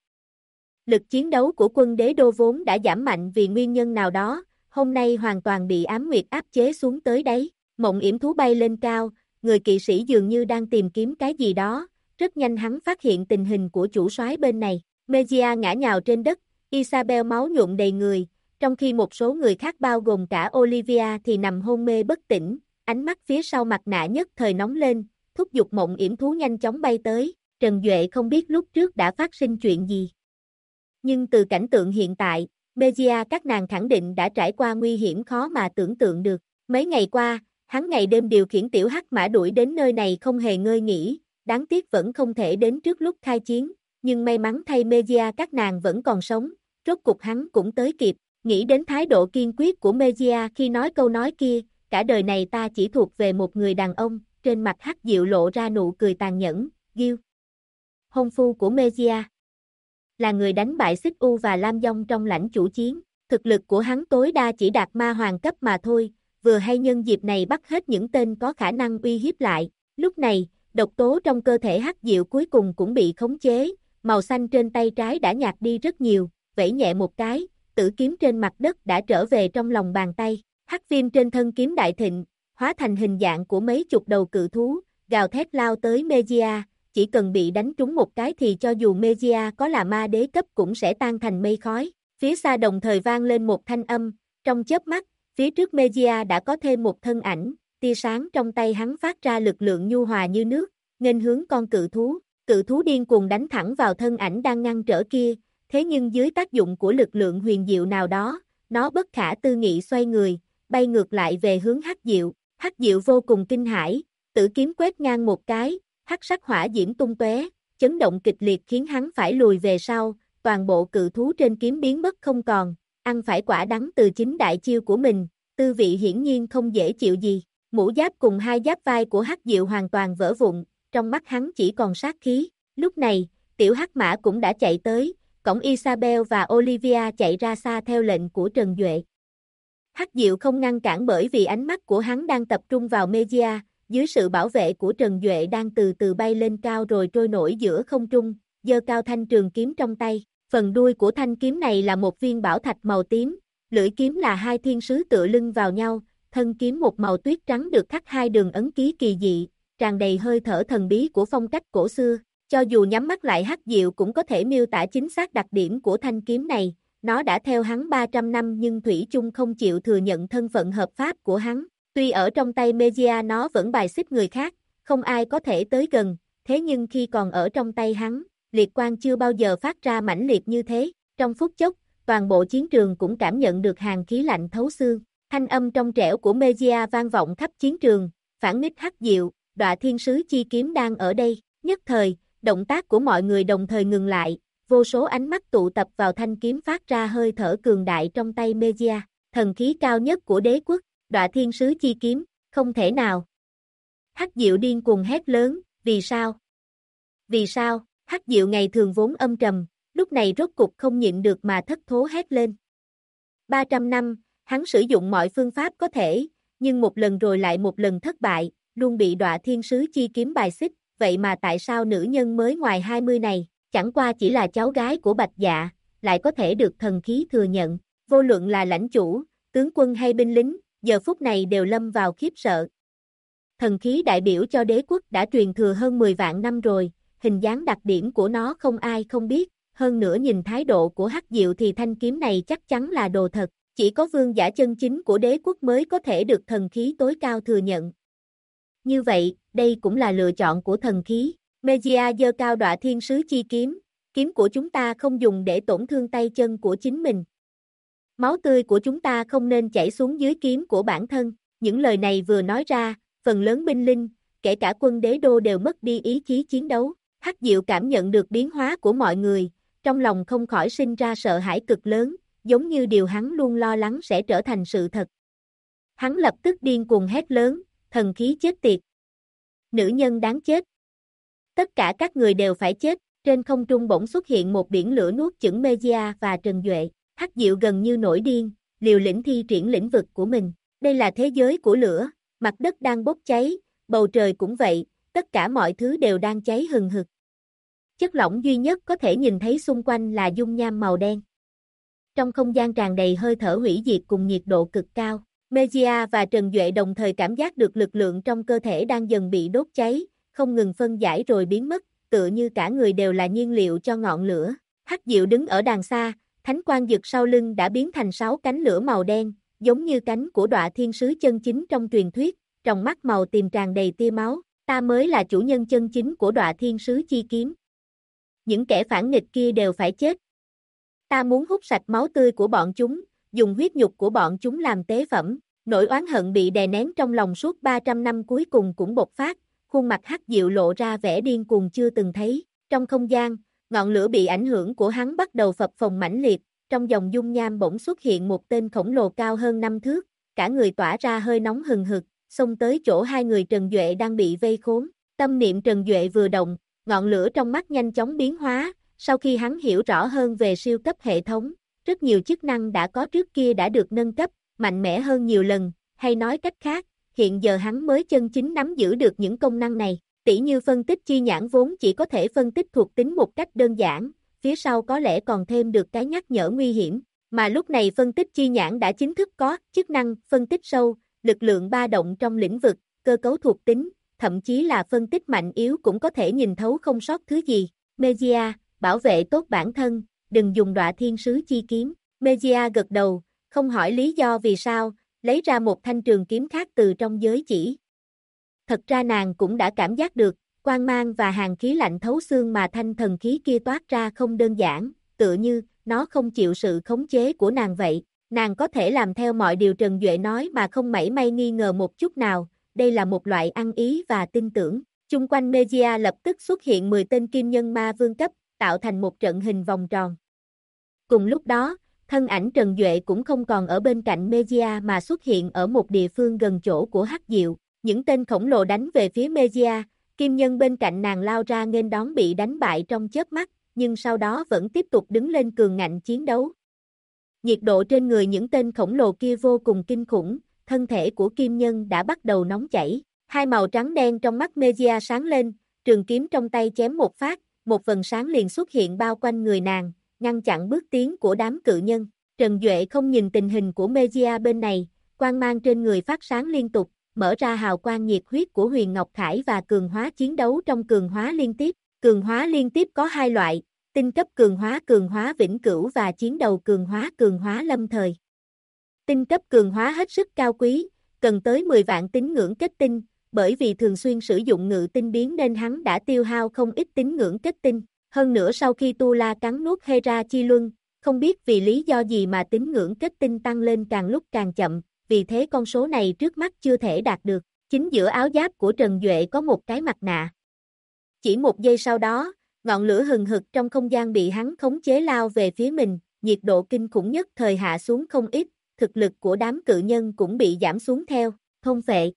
Lực chiến đấu của quân đế đô vốn đã giảm mạnh vì nguyên nhân nào đó, hôm nay hoàn toàn bị Ám Nguyệt áp chế xuống tới đáy. Mộng yểm thú bay lên cao, người kỵ sĩ dường như đang tìm kiếm cái gì đó, rất nhanh hắn phát hiện tình hình của chủ soái bên này. Mejia ngã nhào trên đất, Isabel máu nhuộm đầy người, trong khi một số người khác bao gồm cả Olivia thì nằm hôn mê bất tỉnh, ánh mắt phía sau mặt nạ nhất thời nóng lên, thúc giục mộng yểm thú nhanh chóng bay tới. Trần Duệ không biết lúc trước đã phát sinh chuyện gì. Nhưng từ cảnh tượng hiện tại, Mejia các nàng khẳng định đã trải qua nguy hiểm khó mà tưởng tượng được. Mấy ngày qua, hắn ngày đêm điều khiển tiểu hắc mã đuổi đến nơi này không hề ngơi nghỉ, đáng tiếc vẫn không thể đến trước lúc khai chiến, nhưng may mắn thay Mejia các nàng vẫn còn sống, rốt cục hắn cũng tới kịp. Nghĩ đến thái độ kiên quyết của Mejia khi nói câu nói kia, cả đời này ta chỉ thuộc về một người đàn ông, trên mặt Hắc Diệu lộ ra nụ cười tàn nhẫn. Gil, hôn phu của Mejia, là người đánh bại Xích U và Lam Dông trong lãnh chủ chiến, thực lực của hắn tối đa chỉ đạt ma hoàng cấp mà thôi, vừa hay nhân dịp này bắt hết những tên có khả năng uy hiếp lại. Lúc này, độc tố trong cơ thể Hắc Diệu cuối cùng cũng bị khống chế, màu xanh trên tay trái đã nhạt đi rất nhiều, vẫy nhẹ một cái, tử kiếm trên mặt đất đã trở về trong lòng bàn tay. Hắc viêm trên thân kiếm đại thịnh, hóa thành hình dạng của mấy chục đầu cự thú, gào thét lao tới Mejia, chỉ cần bị đánh trúng một cái thì cho dù Mejia có là ma đế cấp cũng sẽ tan thành mây khói. Phía xa đồng thời vang lên một thanh âm, trong chớp mắt, phía trước Mejia đã có thêm một thân ảnh, tia sáng trong tay hắn phát ra lực lượng nhu hòa như nước, nghênh hướng con cự thú điên cuồng đánh thẳng vào thân ảnh đang ngăn trở kia, thế nhưng dưới tác dụng của lực lượng huyền diệu nào đó, nó bất khả tư nghị xoay người, bay ngược lại về hướng Hắc Diệu. Hắc Diệu vô cùng kinh hãi, tử kiếm quét ngang một cái, hắc sắc hỏa diễm tung tóe, chấn động kịch liệt khiến hắn phải lùi về sau, toàn bộ cự thú trên kiếm biến mất không còn, ăn phải quả đắng từ chính đại chiêu của mình, tư vị hiển nhiên không dễ chịu gì. Mũ giáp cùng hai giáp vai của Hắc Diệu hoàn toàn vỡ vụn, trong mắt hắn chỉ còn sát khí. Lúc này, tiểu hắc mã cũng đã chạy tới, cổng Isabel và Olivia chạy ra xa theo lệnh của Trần Duệ. Hắc Diệu không ngăn cản bởi vì ánh mắt của hắn đang tập trung vào Mejia, dưới sự bảo vệ của Trần Duệ đang từ từ bay lên cao rồi trôi nổi giữa không trung, giơ cao thanh trường kiếm trong tay. Phần đuôi của thanh kiếm này là một viên bảo thạch màu tím, lưỡi kiếm là hai thiên sứ tựa lưng vào nhau, thân kiếm một màu tuyết trắng được khắc hai đường ấn ký kỳ dị, tràn đầy hơi thở thần bí của phong cách cổ xưa. Cho dù nhắm mắt lại Hắc Diệu cũng có thể miêu tả chính xác đặc điểm của thanh kiếm này, nó đã theo hắn 300 năm nhưng thủy chung không chịu thừa nhận thân phận hợp pháp của hắn. Tuy ở trong tay Mejia nó vẫn bài xích người khác, không ai có thể tới gần, thế nhưng khi còn ở trong tay hắn, liệt quang chưa bao giờ phát ra mãnh liệt như thế. Trong phút chốc, toàn bộ chiến trường cũng cảm nhận được hàn khí lạnh thấu xương. Thanh âm trong trẻo của Mejia vang vọng khắp chiến trường, phản nghịch Hắc Diệu, đọa thiên sứ chi kiếm đang ở đây. Nhất thời, động tác của mọi người đồng thời ngừng lại, vô số ánh mắt tụ tập vào thanh kiếm phát ra hơi thở cường đại trong tay Mejia, thần khí cao nhất của đế quốc, đọa thiên sứ chi kiếm, không thể nào. Hắc Diệu điên cuồng hét lớn, vì sao? Vì sao? Hắc Diệu ngày thường vốn âm trầm, lúc này rốt cục không nhịn được mà thất thố hét lên. 300 năm, hắn sử dụng mọi phương pháp có thể, nhưng một lần rồi lại một lần thất bại, luôn bị đọa thiên sứ chi kiếm bài xích, vậy mà tại sao nữ nhân mới ngoài 20 này, chẳng qua chỉ là cháu gái của Bạch Dạ, lại có thể được thần khí thừa nhận, vô luận là lãnh chủ, tướng quân hay binh lính, giờ phút này đều lâm vào khiếp sợ. Thần khí đại biểu cho đế quốc đã truyền thừa hơn 10 vạn năm rồi, hình dáng đặc điểm của nó không ai không biết, hơn nữa nhìn thái độ của Hắc Diệu thì thanh kiếm này chắc chắn là đồ thật, chỉ có vương giả chân chính của đế quốc mới có thể được thần khí tối cao thừa nhận. Như vậy, đây cũng là lựa chọn của thần khí. Mejia giơ cao Đọa Thiên Sứ Chi kiếm, kiếm của chúng ta không dùng để tổn thương tay chân của chính mình. Máu tươi của chúng ta không nên chảy xuống dưới kiếm của bản thân. Những lời này vừa nói ra, phần lớn binh lính, kể cả quân đế đô đều mất đi ý chí chiến đấu. Hắc Diệu cảm nhận được biến hóa của mọi người, trong lòng không khỏi sinh ra sợ hãi cực lớn, giống như điều hắn luôn lo lắng sẽ trở thành sự thật. Hắn lập tức điên cuồng hét lớn, thần khí chết tiệt. Nữ nhân đáng chết. Tất cả các người đều phải chết. Trên không trung bỗng xuất hiện một biển lửa nuốt chửng Mejia và Trần Duệ. Hắc Diệu gần như nổi điên, liều lĩnh thi triển lĩnh vực của mình. Đây là thế giới của lửa, mặt đất đang bốc cháy, bầu trời cũng vậy, tất cả mọi thứ đều đang cháy hừng hực. Chất lỏng duy nhất có thể nhìn thấy xung quanh là dung nham màu đen. Trong không gian tràn đầy hơi thở hủy diệt cùng nhiệt độ cực cao, Mejia và Trần Duệ đồng thời cảm giác được lực lượng trong cơ thể đang dần bị đốt cháy, không ngừng phân giải rồi biến mất, tựa như cả người đều là nhiên liệu cho ngọn lửa. Hắc Diệu đứng ở đàng xa, thánh quang dực sau lưng đã biến thành 6 cánh lửa màu đen, giống như cánh của Đọa Thiên Sứ chân chính trong truyền thuyết, trong mắt màu tím tràn đầy tia máu, ta mới là chủ nhân chân chính của Đọa Thiên Sứ chi kiếm. Những kẻ phản nghịch kia đều phải chết. Ta muốn hút sạch máu tươi của bọn chúng, dùng huyết nhục của bọn chúng làm tế phẩm. Nỗi oán hận bị đè nén trong lòng suốt 300 năm cuối cùng cũng bộc phát, khuôn mặt Hắc Diệu lộ ra vẻ điên cuồng chưa từng thấy. Trong không gian, ngọn lửa bị ảnh hưởng của hắn bắt đầu phập phồng mãnh liệt, trong dòng dung nham bỗng xuất hiện một tên khổng lồ cao hơn 5 thước, cả người tỏa ra hơi nóng hừng hực, xông tới chỗ hai người Trần Duệ đang bị vây khốn. Tâm niệm Trần Duệ vừa động, ngọn lửa trong mắt nhanh chóng biến hóa, sau khi hắn hiểu rõ hơn về siêu cấp hệ thống, rất nhiều chức năng đã có trước kia đã được nâng cấp, mạnh mẽ hơn nhiều lần, hay nói cách khác, hiện giờ hắn mới chân chính nắm giữ được những công năng này. Tỉ như phân tích chi nhãn vốn chỉ có thể phân tích thuộc tính một cách đơn giản, phía sau có lẽ còn thêm được cái nhắc nhở nguy hiểm, mà lúc này phân tích chi nhãn đã chính thức có chức năng phân tích sâu, lực lượng ba động trong lĩnh vực, cơ cấu thuộc tính, thậm chí là phân tích mạnh yếu cũng có thể nhìn thấu không sót thứ gì. Mejia, bảo vệ tốt bản thân, đừng dùng Đọa Thiên Sứ chi kiếm. Mejia gật đầu, không hỏi lý do vì sao, lấy ra một thanh trường kiếm khác từ trong giới chỉ. Thật ra nàng cũng đã cảm giác được, quang mang và hàn khí lạnh thấu xương mà thanh thần khí kia toát ra không đơn giản, tựa như, nó không chịu sự khống chế của nàng vậy. Nàng có thể làm theo mọi điều Trần Duệ nói mà không mảy may nghi ngờ một chút nào, đây là một loại ăn ý và tin tưởng. Chung quanh Mejia lập tức xuất hiện 10 tên kim nhân ma vương cấp, tạo thành một trận hình vòng tròn. Cùng lúc đó, thân ảnh Trần Duệ cũng không còn ở bên cạnh Mejia mà xuất hiện ở một địa phương gần chỗ của Hắc Diệu. Những tên khổng lồ đánh về phía Mejia, kim nhân bên cạnh nàng lao ra nghênh đón bị đánh bại trong chớp mắt, nhưng sau đó vẫn tiếp tục đứng lên cường ngạnh chiến đấu. Nhiệt độ trên người những tên khổng lồ kia vô cùng kinh khủng, thân thể của kim nhân đã bắt đầu nóng chảy. Hai màu trắng đen trong mắt Mejia sáng lên, trường kiếm trong tay chém một phát, một vầng sáng liền xuất hiện bao quanh người nàng, ngăn chặn bước tiến của đám cự nhân. Trần Duệ không nhìn tình hình của Mejia bên này, quang mang trên người phát sáng liên tục, mở ra hào quang nhiệt huyết của Huyền Ngọc Khải và cường hóa chiến đấu trong cường hóa liên tiếp. Cường hóa liên tiếp có hai loại, tinh cấp cường hóa vĩnh cửu và chiến đầu cường hóa lâm thời. Tinh cấp cường hóa hết sức cao quý, cần tới 10 vạn tín ngưỡng kết tinh, bởi vì thường xuyên sử dụng ngự tinh biến nên hắn đã tiêu hao không ít tín ngưỡng kết tinh. Hơn nữa sau khi Tu La cắn nuốt Hera chi luân, không biết vì lý do gì mà tín ngưỡng kết tinh tăng lên càng lúc càng chậm, vì thế con số này trước mắt chưa thể đạt được. Chính giữa áo giáp của Trần Duệ có một cái mặt nạ. Chỉ một giây sau đó, ngọn lửa hừng hực trong không gian bị hắn khống chế lao về phía mình, nhiệt độ kinh khủng nhất thời hạ xuống không ít, thực lực của đám cự nhân cũng bị giảm xuống theo. Thôn phệ.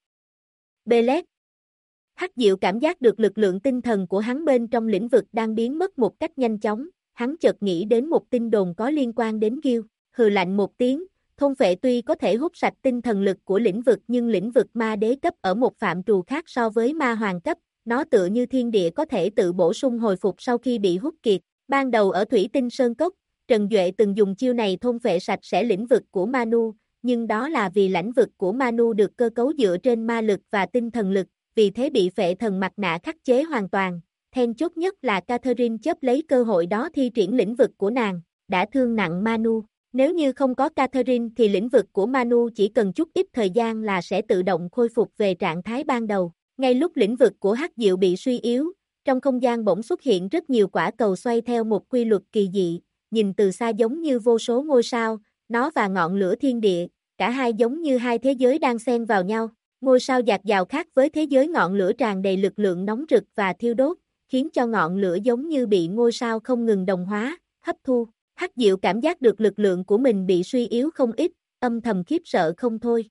Belet. Hắc Diệu cảm giác được lực lượng tinh thần của hắn bên trong lĩnh vực đang biến mất một cách nhanh chóng, hắn chợt nghĩ đến một tin đồn có liên quan đến Gil, hừ lạnh một tiếng, thôn phệ tuy có thể hút sạch tinh thần lực của lĩnh vực nhưng lĩnh vực ma đế cấp ở một phạm trù khác so với ma hoàng cấp, nó tựa như thiên địa có thể tự bổ sung hồi phục sau khi bị hút kiệt. Ban đầu ở Thủy Tinh Sơn Cốc, Trần Duệ từng dùng chiêu này thôn phệ sạch sẽ lĩnh vực của Manu, nhưng đó là vì lãnh vực của Manu được cơ cấu dựa trên ma lực và tinh thần lực, vì thế bị phệ thần mặt nạ khắc chế hoàn toàn. Then chốt nhất là Catherine chấp lấy cơ hội đó thi triển lĩnh vực của nàng, đã thương nặng Manu. Nếu như không có Catherine thì lĩnh vực của Manu chỉ cần chút ít thời gian là sẽ tự động khôi phục về trạng thái ban đầu. Ngay lúc lĩnh vực của Hắc Diệu bị suy yếu, Trong không gian bỗng xuất hiện rất nhiều quả cầu xoay theo một quy luật kỳ dị, nhìn từ xa giống như vô số ngôi sao, nó và ngọn lửa thiên địa, cả hai giống như hai thế giới đang xen vào nhau. Ngôi sao dạt dào khác với thế giới ngọn lửa tràn đầy lực lượng nóng rực và thiêu đốt, khiến cho ngọn lửa giống như bị ngôi sao không ngừng đồng hóa, hấp thu. Hắc Diệu cảm giác được lực lượng của mình bị suy yếu không ít, âm thầm khiếp sợ không thôi.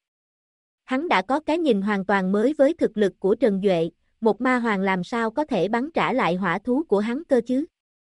Hắn đã có cái nhìn hoàn toàn mới với thực lực của Trần Duệ, một ma hoàng làm sao có thể bắn trả lại hỏa thú của hắn cơ chứ?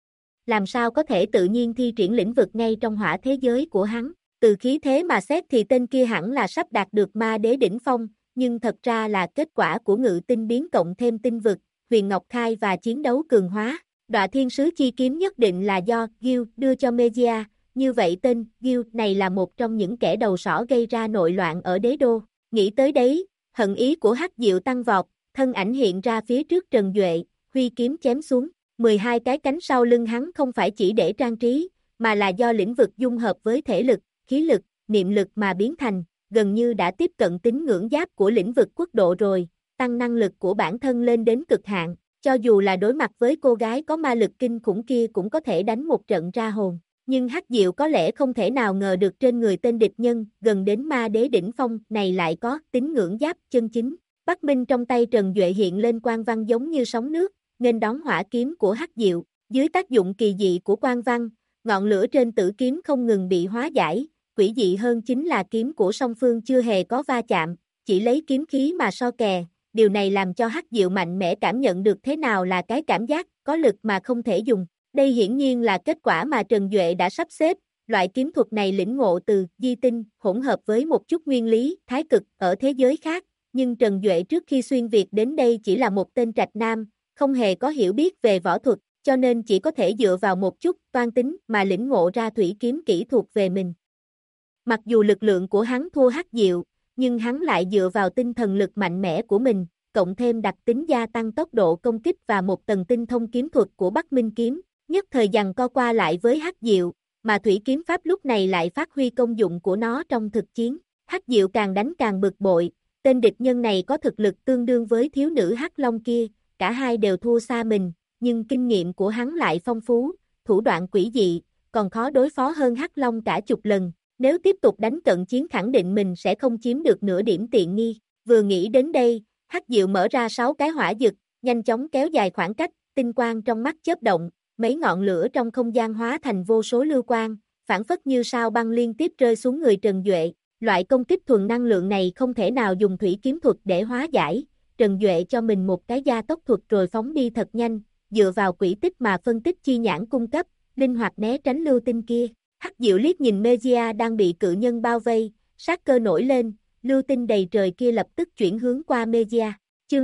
Làm sao có thể tự nhiên thi triển lĩnh vực ngay trong hỏa thế giới của hắn? Từ khí thế mà xét thì tên kia hẳn là sắp đạt được ma đế đỉnh phong, nhưng thật ra là kết quả của ngự tinh biến cộng thêm tinh vực, huyền ngọc khai và chiến đấu cường hóa. Đọa thiên sứ chi kiếm nhất định là do Gil đưa cho Mejia, như vậy tên Gil này là một trong những kẻ đầu sỏ gây ra nội loạn ở đế đô. Nghĩ tới đấy, hận ý của Hắc Diệu tăng vọt, thân ảnh hiện ra phía trước Trần Duệ, huy kiếm chém xuống. 12 cái cánh sau lưng hắn không phải chỉ để trang trí, mà là do lĩnh vực dung hợp với thể lực, khí lực, niệm lực mà biến thành, gần như đã tiếp cận tín ngưỡng giáp của lĩnh vực quốc độ rồi, tăng năng lực của bản thân lên đến cực hạn, cho dù là đối mặt với cô gái có ma lực kinh khủng kia cũng có thể đánh một trận ra hồn. Nhưng Hắc Diệu có lẽ không thể nào ngờ được trên người tên địch nhân gần đến ma đế đỉnh phong này lại có tín ngưỡng giáp chân chính. Bắc Minh trong tay Trần Duệ hiện lên quang văn giống như sóng nước, nghênh đón hỏa kiếm của Hắc Diệu. Dưới tác dụng kỳ dị của quang văn, ngọn lửa trên tử kiếm không ngừng bị hóa giải. Quỷ dị hơn chính là kiếm của song phương chưa hề có va chạm, chỉ lấy kiếm khí mà so kè. Điều này làm cho Hắc Diệu mạnh mẽ cảm nhận được thế nào là cái cảm giác có lực mà không thể dùng. Đây hiển nhiên là kết quả mà Trần Duệ đã sắp xếp, loại kiếm thuật này lĩnh ngộ từ di tinh, hỗn hợp với một chút nguyên lý, thái cực ở thế giới khác, nhưng Trần Duệ trước khi xuyên Việt đến đây chỉ là một tên trạch nam, không hề có hiểu biết về võ thuật, cho nên chỉ có thể dựa vào một chút toan tính mà lĩnh ngộ ra thủy kiếm kỹ thuật về mình. Mặc dù lực lượng của hắn thua Hắc Diệu, nhưng hắn lại dựa vào tinh thần lực mạnh mẽ của mình, cộng thêm đặc tính gia tăng tốc độ công kích và một tầng tinh thông kiếm thuật của Bắc Minh kiếm, nhất thời giằng co qua lại với Hắc Diệu, mà thủy kiếm pháp lúc này lại phát huy công dụng của nó trong thực chiến. Hắc Diệu càng đánh càng bực bội, tên địch nhân này có thực lực tương đương với thiếu nữ Hắc Long kia, cả hai đều thua xa mình, nhưng kinh nghiệm của hắn lại phong phú, thủ đoạn quỷ dị, còn khó đối phó hơn Hắc Long cả chục lần. Nếu tiếp tục đánh cận chiến khẳng định mình sẽ không chiếm được nửa điểm tiện nghi. Vừa nghĩ đến đây, Hắc Diệu mở ra 6 cái hỏa dực, nhanh chóng kéo dài khoảng cách, tinh quang trong mắt chớp động, mấy ngọn lửa trong không gian hóa thành vô số lưu quang, phản phất như sao băng liên tiếp rơi xuống người Trần Duệ. Loại công kích thuần năng lượng này không thể nào dùng thủy kiếm thuật để hóa giải. Trần Duệ cho mình một cái gia tốc thuật rồi phóng đi thật nhanh, dựa vào quỹ tích mà phân tích chi nhãn cung cấp, linh hoạt né tránh lưu tinh kia. Hắc Diệu liếc nhìn Mejia đang bị cự nhân bao vây, sát cơ nổi lên, lưu tinh đầy trời kia lập tức chuyển hướng qua Mejia. Chương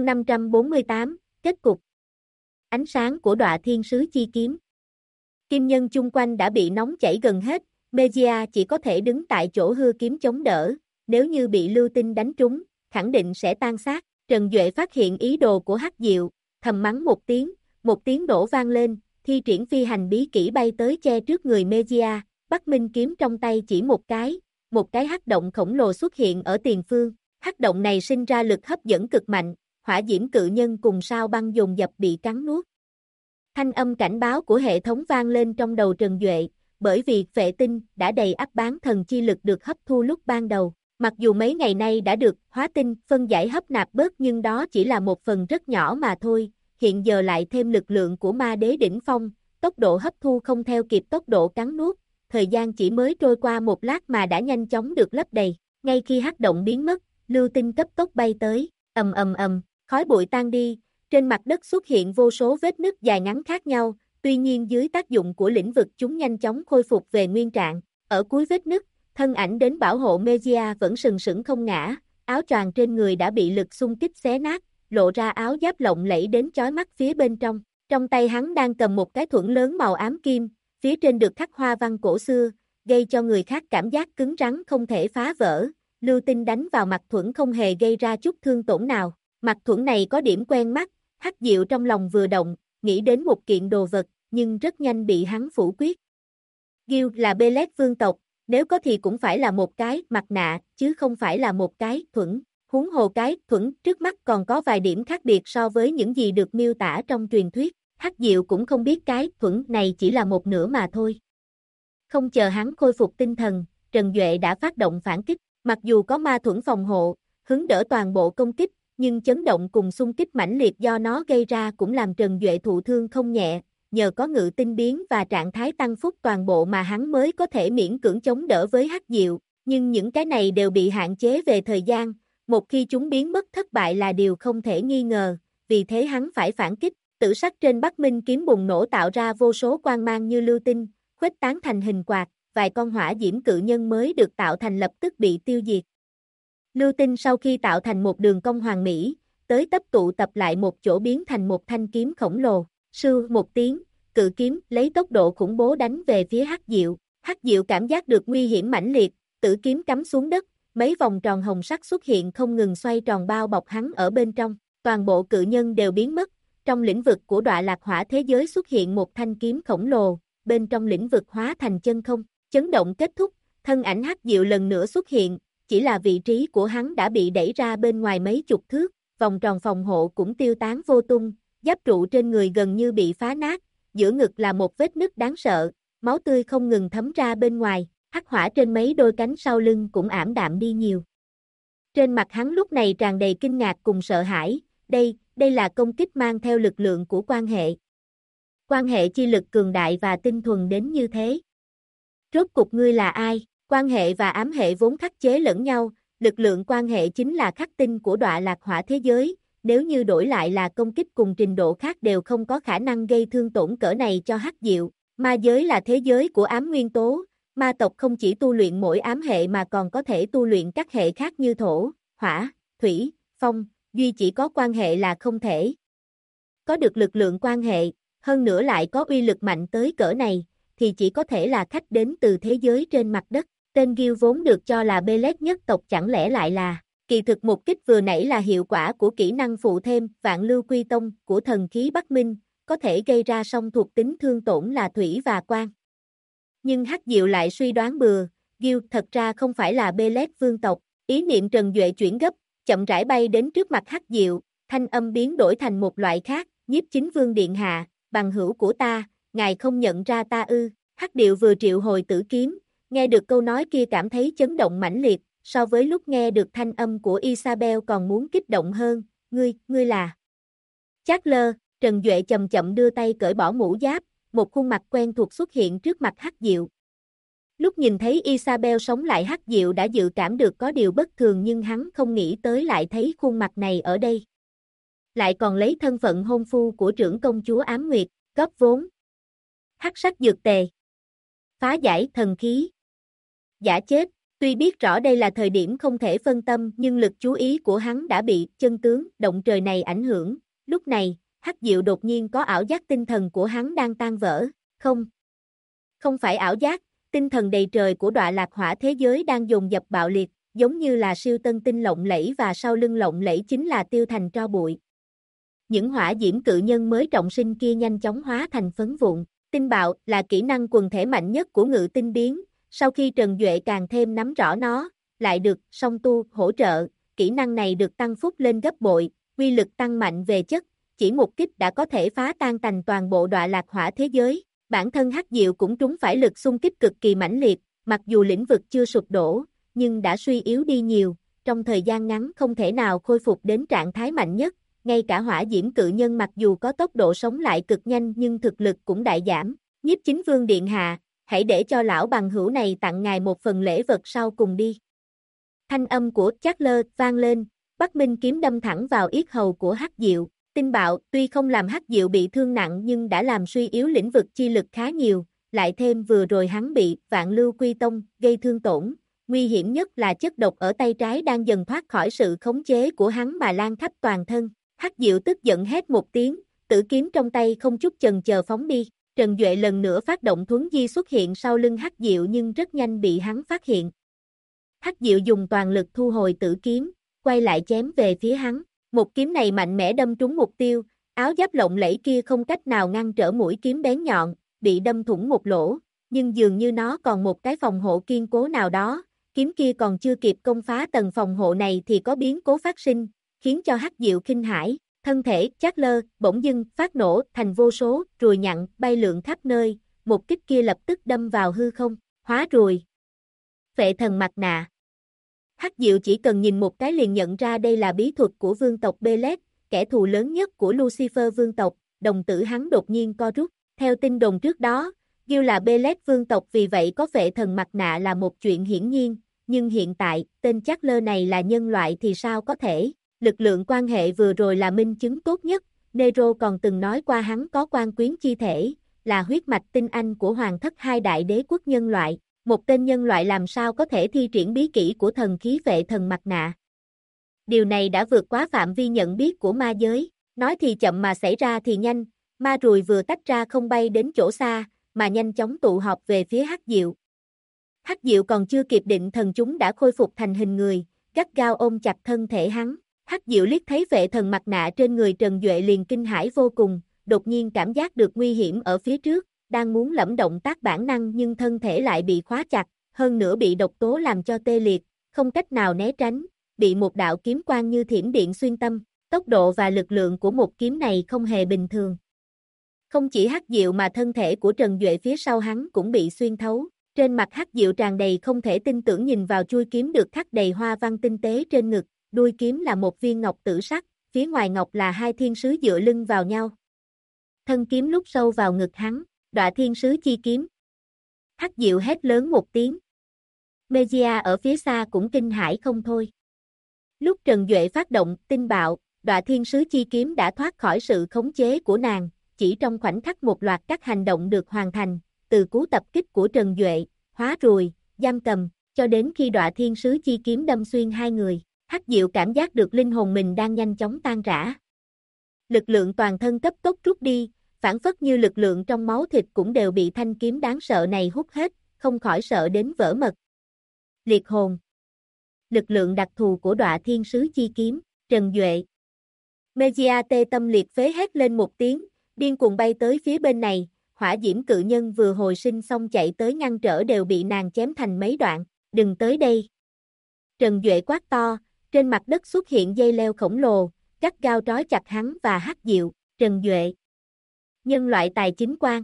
548, kết cục. Ánh sáng của đọa thiên sứ chi kiếm. Kim nhân chung quanh đã bị nóng chảy gần hết, Mejia chỉ có thể đứng tại chỗ hư kiếm chống đỡ, nếu như bị lưu tinh đánh trúng, khẳng định sẽ tan xác. Trần Duệ phát hiện ý đồ của Hắc Diệu, thầm mắng một tiếng nổ vang lên, thi triển phi hành bí kỹ bay tới che trước người Mejia. Bắc Minh kiếm trong tay chỉ một cái hắc động khổng lồ xuất hiện ở tiền phương. Hắc động này sinh ra lực hấp dẫn cực mạnh, hỏa diễm cự nhân cùng sao băng dồn dập bị cắn nuốt. Thanh âm cảnh báo của hệ thống vang lên trong đầu Trần Duệ, bởi vì phệ tinh đã đầy ắp bán thần chi lực được hấp thu lúc ban đầu. Mặc dù mấy ngày nay đã được hóa tinh phân giải hấp nạp bớt nhưng đó chỉ là một phần rất nhỏ mà thôi, hiện giờ lại thêm lực lượng của ma đế đỉnh phong, tốc độ hấp thu không theo kịp tốc độ cắn nuốt. Thời gian chỉ mới trôi qua một lát mà đã nhanh chóng được lấp đầy. Ngay khi hắc động biến mất, lưu tinh cấp tốc bay tới, ầm, khói bụi tan đi, trên mặt đất xuất hiện vô số vết nứt dài ngắn khác nhau, tuy nhiên dưới tác dụng của lĩnh vực chúng nhanh chóng khôi phục về nguyên trạng. Ở cuối vết nứt, thân ảnh đến bảo hộ Mejia vẫn sừng sững không ngã, áo choàng trên người đã bị lực xung kích xé nát, lộ ra áo giáp lộng lẫy đến chói mắt phía bên trong. Trong tay hắn đang cầm một cái thuẫn lớn màu ám kim, phía trên được khắc hoa văn cổ xưa, gây cho người khác cảm giác cứng rắn không thể phá vỡ. Lưu tinh đánh vào mặt thuẫn không hề gây ra chút thương tổn nào. Mặt thuẫn này có điểm quen mắt, Hắc Diệu trong lòng vừa động, nghĩ đến một kiện đồ vật, nhưng rất nhanh bị hắn phủ quyết. Gil là Belet vương tộc, nếu có thì cũng phải là một cái mặt nạ, chứ không phải là một cái thuẫn. Huống hồ cái thuẫn trước mắt còn có vài điểm khác biệt so với những gì được miêu tả trong truyền thuyết. Hắc Diệu cũng không biết cái thuẫn này chỉ là một nửa mà thôi. Không chờ hắn khôi phục tinh thần, Trần Duệ đã phát động phản kích, mặc dù có ma thuẫn phòng hộ, hứng đỡ toàn bộ công kích, nhưng chấn động cùng xung kích mãnh liệt do nó gây ra cũng làm Trần Duệ thụ thương không nhẹ, nhờ có ngự tinh biến và trạng thái tăng phúc toàn bộ mà hắn mới có thể miễn cưỡng chống đỡ với Hắc Diệu, nhưng những cái này đều bị hạn chế về thời gian, một khi chúng biến mất thất bại là điều không thể nghi ngờ, vì thế hắn phải phản kích. Tử sắc trên Bắc Minh kiếm bùng nổ tạo ra vô số quang mang như lưu tinh, khuếch tán thành hình quạt, vài con hỏa diễm cự nhân mới được tạo thành lập tức bị tiêu diệt. Lưu tinh sau khi tạo thành một đường cong hoàn mỹ, tới tấp tụ tập lại một chỗ biến thành một thanh kiếm khổng lồ, sưu một tiếng, cự kiếm lấy tốc độ khủng bố đánh về phía Hắc Diệu. Hắc Diệu cảm giác được nguy hiểm mãnh liệt, tử kiếm cắm xuống đất, mấy vòng tròn hồng sắc xuất hiện không ngừng xoay tròn bao bọc hắn ở bên trong, toàn bộ cự nhân đều biến mất. Trong lĩnh vực của Đọa Lạc Hỏa thế giới xuất hiện một thanh kiếm khổng lồ, bên trong lĩnh vực hóa thành chân không, chấn động kết thúc, thân ảnh Hắc Diệu lần nữa xuất hiện, chỉ là vị trí của hắn đã bị đẩy ra bên ngoài mấy chục thước, vòng tròn phòng hộ cũng tiêu tán vô tung, giáp trụ trên người gần như bị phá nát, giữa ngực là một vết nứt đáng sợ, máu tươi không ngừng thấm ra bên ngoài, hắc hỏa trên mấy đôi cánh sau lưng cũng ảm đạm đi nhiều. Trên mặt hắn lúc này tràn đầy kinh ngạc cùng sợ hãi, đây là công kích mang theo lực lượng của quan hệ. Quan hệ chi lực cường đại và tinh thuần đến như thế. Rốt cục ngươi là ai? Quan hệ và ám hệ vốn khắc chế lẫn nhau, lực lượng quan hệ chính là khắc tinh của Đọa Lạc Hỏa thế giới, nếu như đổi lại là công kích cùng trình độ khác đều không có khả năng gây thương tổn cỡ này cho Hắc Diệu. Ma giới là thế giới của ám nguyên tố, ma tộc không chỉ tu luyện mỗi ám hệ mà còn có thể tu luyện các hệ khác như thổ, hỏa, thủy, phong, duy chỉ có quan hệ là không thể. Có được lực lượng quan hệ, hơn nữa lại có uy lực mạnh tới cỡ này, thì chỉ có thể là khách đến từ thế giới trên mặt đất. Tên Gil vốn được cho là Belet nhất tộc chẳng lẽ lại là, kỳ thực một kích vừa nãy là hiệu quả của kỹ năng phụ thêm Vạn Lưu Quy Tông của thần khí Bắc Minh, có thể gây ra song thuộc tính thương tổn là thủy và quang. Nhưng Hắc Diệu lại suy đoán bừa, Gil thật ra không phải là Belet vương tộc, ý niệm Trần Duệ chuyển gấp, chậm rãi bay đến trước mặt Hắc Diệu, thanh âm biến đổi thành một loại khác, Nhiếp Chính Vương điện hạ, bằng hữu của ta, ngài không nhận ra ta ư? Hắc Diệu vừa triệu hồi tử kiếm, nghe được câu nói kia cảm thấy chấn động mãnh liệt, so với lúc nghe được thanh âm của Isabel còn muốn kích động hơn, ngươi là Chatler. Trần Duệ chậm chậm đưa tay cởi bỏ mũ giáp, một khuôn mặt quen thuộc xuất hiện trước mặt Hắc Diệu. Lúc nhìn thấy Isabel sống lại Hắc Diệu đã dự cảm được có điều bất thường nhưng hắn không nghĩ tới lại thấy khuôn mặt này ở đây. Lại còn lấy thân phận hôn phu của trưởng công chúa Ám Nguyệt, góp vốn. Hắc sắc dược tề. Phá giải thần khí. Giả chết, tuy biết rõ đây là thời điểm không thể phân tâm nhưng lực chú ý của hắn đã bị chân tướng động trời này ảnh hưởng. Lúc này, Hắc Diệu đột nhiên có ảo giác tinh thần của hắn đang tan vỡ. Không phải ảo giác, tinh thần đầy trời của Đọa Lạc Hỏa thế giới đang dồn dập bạo liệt, giống như là siêu tân tinh lộng lẫy và sau lưng lộng lẫy chính là tiêu thành tro bụi. Những hỏa diễm cự nhân mới trọng sinh kia nhanh chóng hóa thành phấn vụn. Tinh bạo là kỹ năng quần thể mạnh nhất của ngự tinh biến, sau khi Trần Duệ càng thêm nắm rõ nó, lại được song tu hỗ trợ, kỹ năng này được tăng phúc lên gấp bội, uy lực tăng mạnh về chất, chỉ một kích đã có thể phá tan tành toàn bộ Đọa Lạc Hỏa thế giới. Bản thân Hắc Diệu cũng trúng phải lực xung kích cực kỳ mãnh liệt, mặc dù lĩnh vực chưa sụp đổ, nhưng đã suy yếu đi nhiều, trong thời gian ngắn không thể nào khôi phục đến trạng thái mạnh nhất. Ngay cả hỏa diễm cự nhân mặc dù có tốc độ sống lại cực nhanh nhưng thực lực cũng đại giảm. Nhiếp Chính Vương điện hạ, hãy để cho lão bằng hữu này tặng ngài một phần lễ vật sau cùng đi. Thanh âm của Chatler vang lên, Bắc Minh kiếm đâm thẳng vào yết hầu của Hắc Diệu. Tinh bạo tuy không làm Hắc Diệu bị thương nặng nhưng đã làm suy yếu lĩnh vực chi lực khá nhiều, lại thêm vừa rồi hắn bị Vạn Lưu Quy Tông gây thương tổn. Nguy hiểm nhất là chất độc ở tay trái đang dần thoát khỏi sự khống chế của hắn mà lan khắp toàn thân. Hắc Diệu tức giận hét một tiếng, tử kiếm trong tay không chút chần chờ phóng đi. Trần Duệ lần nữa phát động thuấn di xuất hiện sau lưng Hắc Diệu nhưng rất nhanh bị hắn phát hiện. Hắc Diệu dùng toàn lực thu hồi tử kiếm, quay lại chém về phía hắn. Một kiếm này mạnh mẽ đâm trúng mục tiêu, áo giáp lộng lẫy kia không cách nào ngăn trở mũi kiếm bén nhọn, bị đâm thủng một lỗ, nhưng dường như nó còn một cái phòng hộ kiên cố nào đó, kiếm kia còn chưa kịp công phá tầng phòng hộ này thì có biến cố phát sinh, khiến cho Hắc Diệu kinh hãi, thân thể Chatler bỗng dưng phát nổ thành vô số ruồi nhặn bay lượn khắp nơi, một kích kia lập tức đâm vào hư không, hóa ruồi. Phệ thần mặt nạ. Hắc Diệu chỉ cần nhìn một cái liền nhận ra đây là bí thuật của vương tộc Belet, kẻ thù lớn nhất của Lucifer vương tộc, đồng tử hắn đột nhiên co rút. Theo tin đồn trước đó, Gil là Belet vương tộc vì vậy có phệ thần mặt nạ là một chuyện hiển nhiên, nhưng hiện tại, tên Chatler này là nhân loại thì sao có thể? Lực lượng quan hệ vừa rồi là minh chứng tốt nhất, Nero còn từng nói qua hắn có quan quyến chi thể, là huyết mạch tinh anh của hoàng thất hai đại đế quốc nhân loại, một tên nhân loại làm sao có thể thi triển bí kỹ của thần khí phệ thần mặt nạ. Điều này đã vượt quá phạm vi nhận biết của ma giới, nói thì chậm mà xảy ra thì nhanh, ma ruồi vừa tách ra không bay đến chỗ xa, mà nhanh chóng tụ họp về phía Hắc Diệu. Hắc Diệu còn chưa kịp định thần chúng đã khôi phục thành hình người, gắt gao ôm chặt thân thể hắn. Hắc Diệu liếc thấy phệ thần mặt nạ trên người Trần Duệ liền kinh hãi vô cùng, đột nhiên cảm giác được nguy hiểm ở phía trước, đang muốn lẫm động tác bản năng nhưng thân thể lại bị khóa chặt, hơn nữa bị độc tố làm cho tê liệt, không cách nào né tránh, bị một đạo kiếm quang như thiểm điện xuyên tâm, tốc độ và lực lượng của một kiếm này không hề bình thường. Không chỉ Hắc Diệu mà thân thể của Trần Duệ phía sau hắn cũng bị xuyên thấu, trên mặt Hắc Diệu tràn đầy không thể tin tưởng nhìn vào chui kiếm được khắc đầy hoa văn tinh tế trên ngực, đuôi kiếm là một viên ngọc tử sắc, phía ngoài ngọc là hai thiên sứ dựa lưng vào nhau. Thân kiếm lúc sâu vào ngực hắn, đọa thiên sứ chi kiếm. Hắc Diệu hét lớn một tiếng. Mejia ở phía xa cũng kinh hãi không thôi. Lúc Trần Duệ phát động tinh bạo, đọa thiên sứ chi kiếm đã thoát khỏi sự khống chế của nàng, chỉ trong khoảnh khắc một loạt các hành động được hoàn thành, từ cú tập kích của Trần Duệ, hóa ruồi, giam cầm, cho đến khi đọa thiên sứ chi kiếm đâm xuyên hai người, Hắc Diệu cảm giác được linh hồn mình đang nhanh chóng tan rã. Lực lượng toàn thân cấp tốc rút đi, phản phất như lực lượng trong máu thịt cũng đều bị thanh kiếm đáng sợ này hút hết, không khỏi sợ đến vỡ mật. Liệt hồn. Lực lượng đặc thù của đọa thiên sứ chi kiếm, Trần Duệ. Mejia tê tâm liệt phế hét lên một tiếng, điên cuồng bay tới phía bên này, hỏa diễm cự nhân vừa hồi sinh xong chạy tới ngăn trở đều bị nàng chém thành mấy đoạn, đừng tới đây. Trần Duệ quát to, trên mặt đất xuất hiện dây leo khổng lồ, gắt gao trói chặt hắn và Hắc Diệu. Trần Duệ. Nhân loại tài chính quan.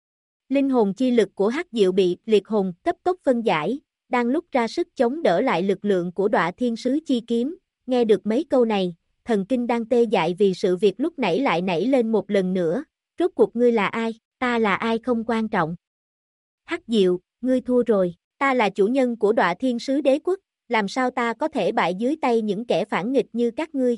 Linh hồn chi lực của Hắc Diệu bị liệt hồn cấp tốc phân giải, đang lúc ra sức chống đỡ lại lực lượng của đọa thiên sứ chi kiếm, nghe được mấy câu này, thần kinh đang tê dại vì sự việc lúc nãy lại nảy lên một lần nữa, rốt cuộc ngươi là ai, ta là ai không quan trọng. Hắc Diệu, ngươi thua rồi, ta là chủ nhân của đọa thiên sứ đế quốc, làm sao ta có thể bại dưới tay những kẻ phản nghịch như các ngươi.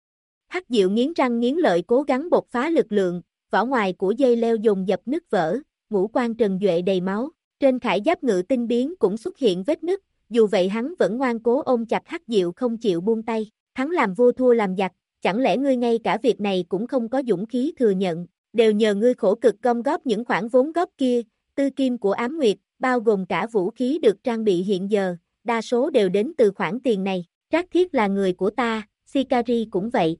Hắc Diệu nghiến răng nghiến lợi cố gắng bộc phá lực lượng, vỏ ngoài của dây leo dồn dập nứt vỡ, ngũ quan Trần Duệ đầy máu, trên khải giáp ngự tinh biến cũng xuất hiện vết nứt, dù vậy hắn vẫn ngoan cố ôm chặt Hắc Diệu không chịu buông tay, hắn làm vua thua làm giặc, chẳng lẽ ngươi ngay cả việc này cũng không có dũng khí thừa nhận, đều nhờ ngươi khổ cực gom góp những khoản vốn góp kia, tư kim của Ám Nguyệt, bao gồm cả vũ khí được trang bị hiện giờ, đa số đều đến từ khoản tiền này, Trác Thiết là người của ta, Sicari cũng vậy.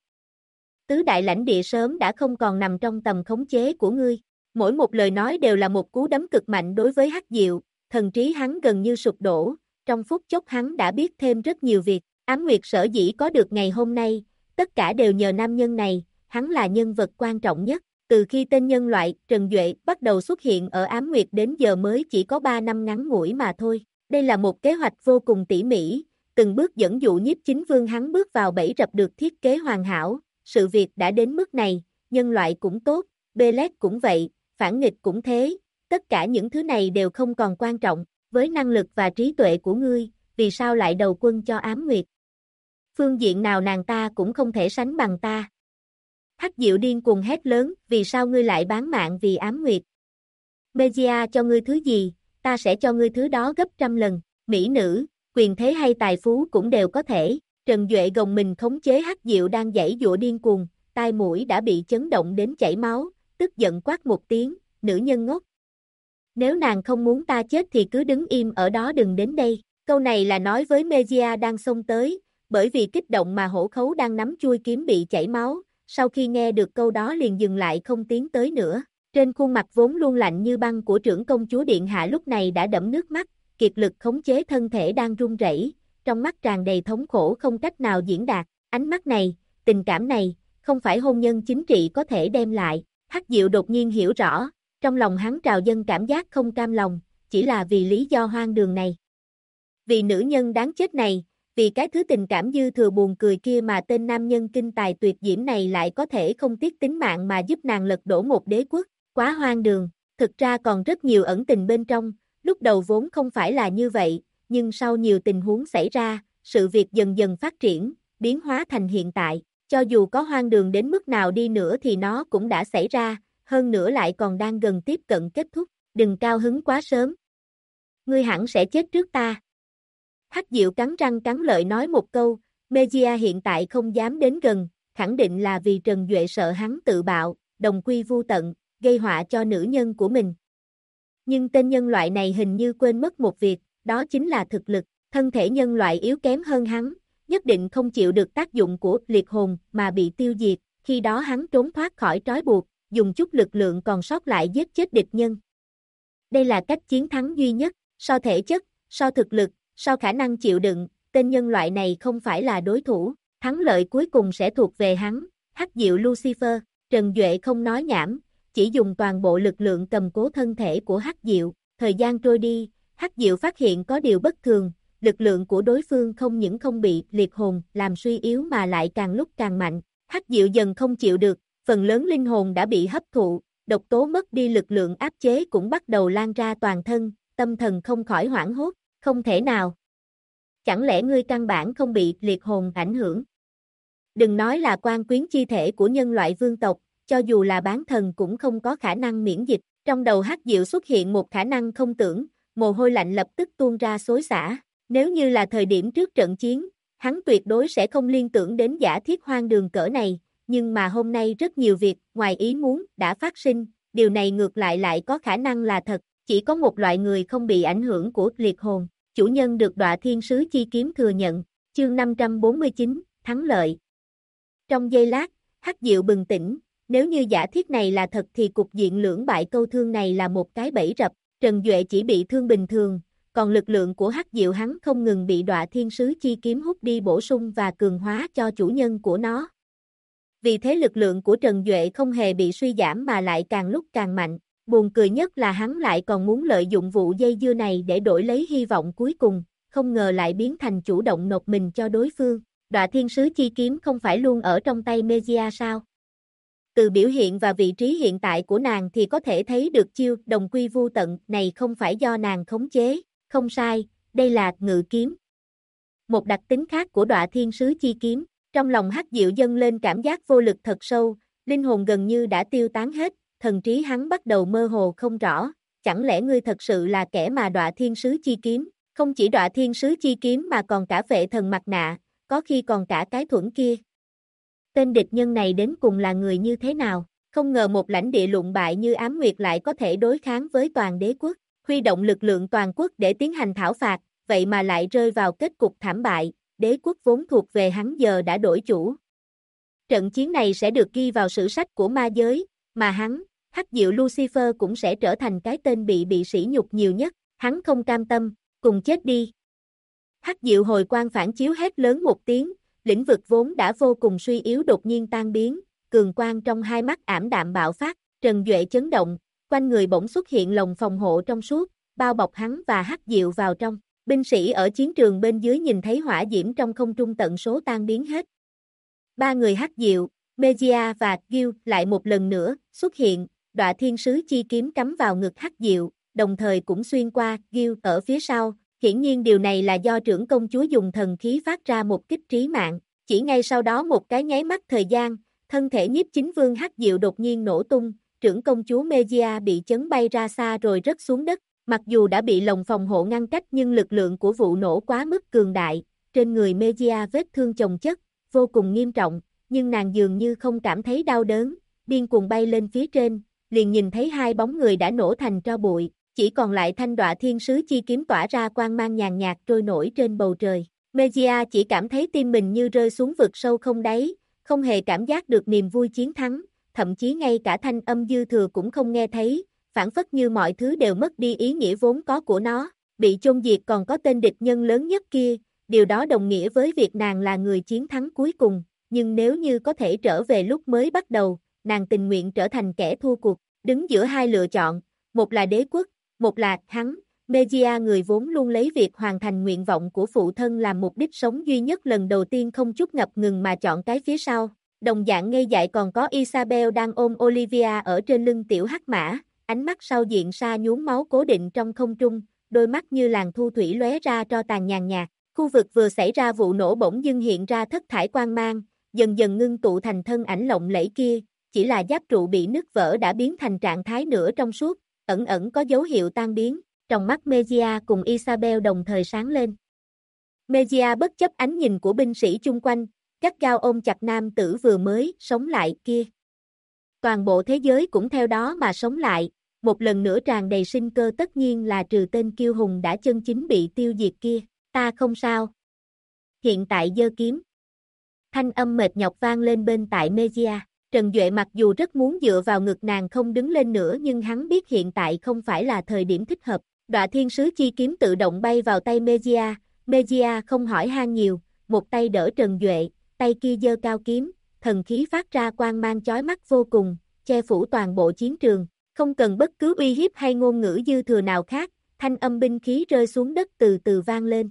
Tứ đại lãnh địa sớm đã không còn nằm trong tầm khống chế của ngươi. Mỗi một lời nói đều là một cú đấm cực mạnh đối với Hắc Diệu, thần trí hắn gần như sụp đổ, trong phút chốc hắn đã biết thêm rất nhiều việc. Ám Nguyệt sở dĩ có được ngày hôm nay, tất cả đều nhờ nam nhân này, hắn là nhân vật quan trọng nhất. Từ khi tên nhân loại Trần Duệ bắt đầu xuất hiện ở Ám Nguyệt đến giờ mới chỉ có 3 năm ngắn ngủi mà thôi. Đây là một kế hoạch vô cùng tỉ mỉ, từng bước dẫn dụ Nhiếp Chính Vương hắn bước vào bẫy rập được thiết kế hoàn hảo. Sự việc đã đến mức này, nhân loại cũng tốt, Belet cũng vậy, phản nghịch cũng thế, tất cả những thứ này đều không còn quan trọng, với năng lực và trí tuệ của ngươi, vì sao lại đầu quân cho Ám Nguyệt? Phương diện nào nàng ta cũng không thể sánh bằng ta. Hắc Diệu điên cuồng hét lớn, vì sao ngươi lại bán mạng vì Ám Nguyệt? Mejia cho ngươi thứ gì, ta sẽ cho ngươi thứ đó gấp trăm lần, mỹ nữ, quyền thế hay tài phú cũng đều có thể. Trần Duệ gồng mình khống chế Hắc Diệu đang giãy giụa điên cuồng, tai mũi đã bị chấn động đến chảy máu, tức giận quát một tiếng, nữ nhân ngốc. Nếu nàng không muốn ta chết thì cứ đứng im ở đó đừng đến đây. Câu này là nói với Mejia đang xông tới, bởi vì kích động mà hổ khấu đang nắm chuôi kiếm bị chảy máu, sau khi nghe được câu đó liền dừng lại không tiến tới nữa. Trên khuôn mặt vốn luôn lạnh như băng của trưởng công chúa điện hạ lúc này đã đẫm nước mắt, kiệt lực khống chế thân thể đang run rẩy, trong mắt tràn đầy thống khổ không cách nào diễn đạt, ánh mắt này, tình cảm này, không phải hôn nhân chính trị có thể đem lại. Hắc Diệu đột nhiên hiểu rõ, trong lòng hắn trào dâng cảm giác không cam lòng, chỉ là vì lý do hoang đường này. Vì nữ nhân đáng chết này, vì cái thứ tình cảm dư thừa buồn cười kia mà tên nam nhân kinh tài tuyệt diễm này lại có thể không tiếc tính mạng mà giúp nàng lật đổ một đế quốc, quá hoang đường, thực ra còn rất nhiều ẩn tình bên trong, lúc đầu vốn không phải là như vậy, nhưng sau nhiều tình huống xảy ra, sự việc dần dần phát triển, biến hóa thành hiện tại, cho dù có hoang đường đến mức nào đi nữa thì nó cũng đã xảy ra, hơn nữa lại còn đang gần tiếp cận kết thúc, đừng cao hứng quá sớm. Ngươi hẳn sẽ chết trước ta. Hắc Diệu cắn răng cắn lợi nói một câu, Mejia hiện tại không dám đến gần, khẳng định là vì Trần Duệ sợ hắn tự bạo, đồng quy vu tận, gây họa cho nữ nhân của mình. Nhưng tên nhân loại này hình như quên mất một việc, đó chính là thực lực, thân thể nhân loại yếu kém hơn hắn, nhất định không chịu được tác dụng của liệt hồn mà bị tiêu diệt, khi đó hắn trốn thoát khỏi trói buộc, dùng chút lực lượng còn sót lại giết chết địch nhân. Đây là cách chiến thắng duy nhất, so thể chất, so thực lực, so khả năng chịu đựng, tên nhân loại này không phải là đối thủ, thắng lợi cuối cùng sẽ thuộc về hắn, Hắc Diệu Lucifer. Trần Duệ không nói nhảm, chỉ dùng toàn bộ lực lượng cầm cố thân thể của Hắc Diệu, thời gian trôi đi, Hắc Diệu phát hiện có điều bất thường, lực lượng của đối phương không những không bị liệt hồn làm suy yếu mà lại càng lúc càng mạnh, Hắc Diệu dần không chịu được, phần lớn linh hồn đã bị hấp thụ, độc tố mất đi lực lượng áp chế cũng bắt đầu lan ra toàn thân, tâm thần không khỏi hoảng hốt, không thể nào. Chẳng lẽ ngươi căn bản không bị liệt hồn ảnh hưởng? Đừng nói là quan quyến chi thể của nhân loại vương tộc, cho dù là bán thần cũng không có khả năng miễn dịch, trong đầu Hắc Diệu xuất hiện một khả năng không tưởng, mồ hôi lạnh lập tức tuôn ra xối xả, nếu như là thời điểm trước trận chiến, hắn tuyệt đối sẽ không liên tưởng đến giả thiết hoang đường cỡ này, nhưng mà hôm nay rất nhiều việc ngoài ý muốn đã phát sinh, điều này ngược lại có khả năng là thật, chỉ có một loại người không bị ảnh hưởng của liệt hồn, chủ nhân được Đọa Thiên Sứ Chi Kiếm thừa nhận, chương 549, thắng lợi. Trong giây lát, Hắc Diệu bừng tỉnh, nếu như giả thiết này là thật thì cục diện lưỡng bại câu thương này là một cái bẫy rập, Trần Duệ chỉ bị thương bình thường, còn lực lượng của Hắc Diệu hắn không ngừng bị Đọa Thiên Sứ Chi Kiếm hút đi bổ sung và cường hóa cho chủ nhân của nó. Vì thế lực lượng của Trần Duệ không hề bị suy giảm mà lại càng lúc càng mạnh, buồn cười nhất là hắn lại còn muốn lợi dụng vụ dây dưa này để đổi lấy hy vọng cuối cùng, không ngờ lại biến thành chủ động nộp mình cho đối phương. Đọa Thiên Sứ Chi Kiếm không phải luôn ở trong tay Mejia sao? Từ biểu hiện và vị trí hiện tại của nàng thì có thể thấy được chiêu đồng quy vu tận này không phải do nàng khống chế, không sai, đây là ngự kiếm. Một đặc tính khác của Đọa Thiên Sứ Chi Kiếm, trong lòng Hắc Diệu dâng lên cảm giác vô lực thật sâu, linh hồn gần như đã tiêu tán hết, thần trí hắn bắt đầu mơ hồ không rõ, chẳng lẽ ngươi thật sự là kẻ mà Đọa Thiên Sứ Chi Kiếm, không chỉ Đọa Thiên Sứ Chi Kiếm mà còn cả Vệ Thần mặt nạ, có khi còn cả cái thuẫn kia. Tên địch nhân này đến cùng là người như thế nào, không ngờ một lãnh địa lụng bại như Ám Nguyệt lại có thể đối kháng với toàn đế quốc, huy động lực lượng toàn quốc để tiến hành thảo phạt, vậy mà lại rơi vào kết cục thảm bại, đế quốc vốn thuộc về hắn giờ đã đổi chủ. Trận chiến này sẽ được ghi vào sử sách của ma giới, mà hắn, Hắc Diệu Lucifer cũng sẽ trở thành cái tên bị sỉ nhục nhiều nhất, hắn không cam tâm, cùng chết đi. Hắc Diệu hồi quang phản chiếu hét lớn một tiếng, lĩnh vực vốn đã vô cùng suy yếu đột nhiên tan biến, cường quang trong hai mắt ảm đạm bạo phát, Trần Duệ chấn động, quanh người bỗng xuất hiện lồng phòng hộ trong suốt, bao bọc hắn và Hắc Diệu vào trong. Binh sĩ ở chiến trường bên dưới nhìn thấy hỏa diễm trong không trung tận số tan biến hết. Ba người Hắc Diệu, Mejia và Gil lại một lần nữa xuất hiện, Đọa Thiên Sứ Chi Kiếm cắm vào ngực Hắc Diệu, đồng thời cũng xuyên qua Gil ở phía sau. Hiển nhiên điều này là do trưởng công chúa dùng thần khí phát ra một kích trí mạng, chỉ ngay sau đó một cái nháy mắt thời gian, thân thể Nhiếp Chính Vương Hắc Diệu đột nhiên nổ tung, trưởng công chúa Mejia bị chấn bay ra xa rồi rớt xuống đất, mặc dù đã bị lồng phòng hộ ngăn cách nhưng lực lượng của vụ nổ quá mức cường đại, trên người Mejia vết thương chồng chất, vô cùng nghiêm trọng, nhưng nàng dường như không cảm thấy đau đớn, điên cuồng bay lên phía trên, liền nhìn thấy hai bóng người đã nổ thành tro bụi. Chỉ còn lại thanh Đọa Thiên Sứ Chi Kiếm tỏa ra quang mang nhàn nhạt trôi nổi trên bầu trời. Mejia chỉ cảm thấy tim mình như rơi xuống vực sâu không đáy, không hề cảm giác được niềm vui chiến thắng, thậm chí ngay cả thanh âm dư thừa cũng không nghe thấy, phảng phất như mọi thứ đều mất đi ý nghĩa vốn có của nó. bị chôn diệt còn có tên địch nhân lớn nhất kia, điều đó đồng nghĩa với việc nàng là người chiến thắng cuối cùng, nhưng nếu như có thể trở về lúc mới bắt đầu, nàng tình nguyện trở thành kẻ thua cuộc, đứng giữa hai lựa chọn, một là đế quốc, một là hắn. Mejia người vốn luôn lấy việc hoàn thành nguyện vọng của phụ thân làm mục đích sống duy nhất lần đầu tiên không chút ngập ngừng mà chọn cái phía sau. Đồng dạng ngây dại còn có Isabel đang ôm Olivia ở trên lưng tiểu hắc mã, ánh mắt sau diện sa nhuốm máu cố định trong không trung, đôi mắt như làn thu thủy lóe ra tro tàn nhàn nhạt. Khu vực vừa xảy ra vụ nổ bỗng dưng hiện ra thất thải quang mang, dần dần ngưng tụ thành thân ảnh lộng lẫy kia, chỉ là giáp trụ bị nứt vỡ đã biến thành trạng thái nửa trong suốt, ẩn ẩn có dấu hiệu tan biến. Trong mắt Mejia cùng Isabel đồng thời sáng lên. Mejia bất chấp ánh nhìn của binh sĩ chung quanh, gắt gao ôm chặt nam tử vừa mới sống lại kia. Toàn bộ thế giới cũng theo đó mà sống lại, một lần nữa tràn đầy sinh cơ tất nhiên là trừ tên kiêu hùng đã chân chính bị tiêu diệt kia. Ta không sao. Hiện tại giơ kiếm. Thanh âm mệt nhọc vang lên bên tai Mejia. Trần Duệ mặc dù rất muốn dựa vào ngực nàng không đứng lên nữa nhưng hắn biết hiện tại không phải là thời điểm thích hợp. Đọa thiên sứ chi kiếm tự động bay vào tay Mejia. Mejia không hỏi han nhiều, một tay đỡ Trần Duệ, tay kia giơ cao kiếm, thần khí phát ra quang mang chói mắt vô cùng, che phủ toàn bộ chiến trường. Không cần bất cứ uy hiếp hay ngôn ngữ dư thừa nào khác, thanh âm binh khí rơi xuống đất từ từ vang lên.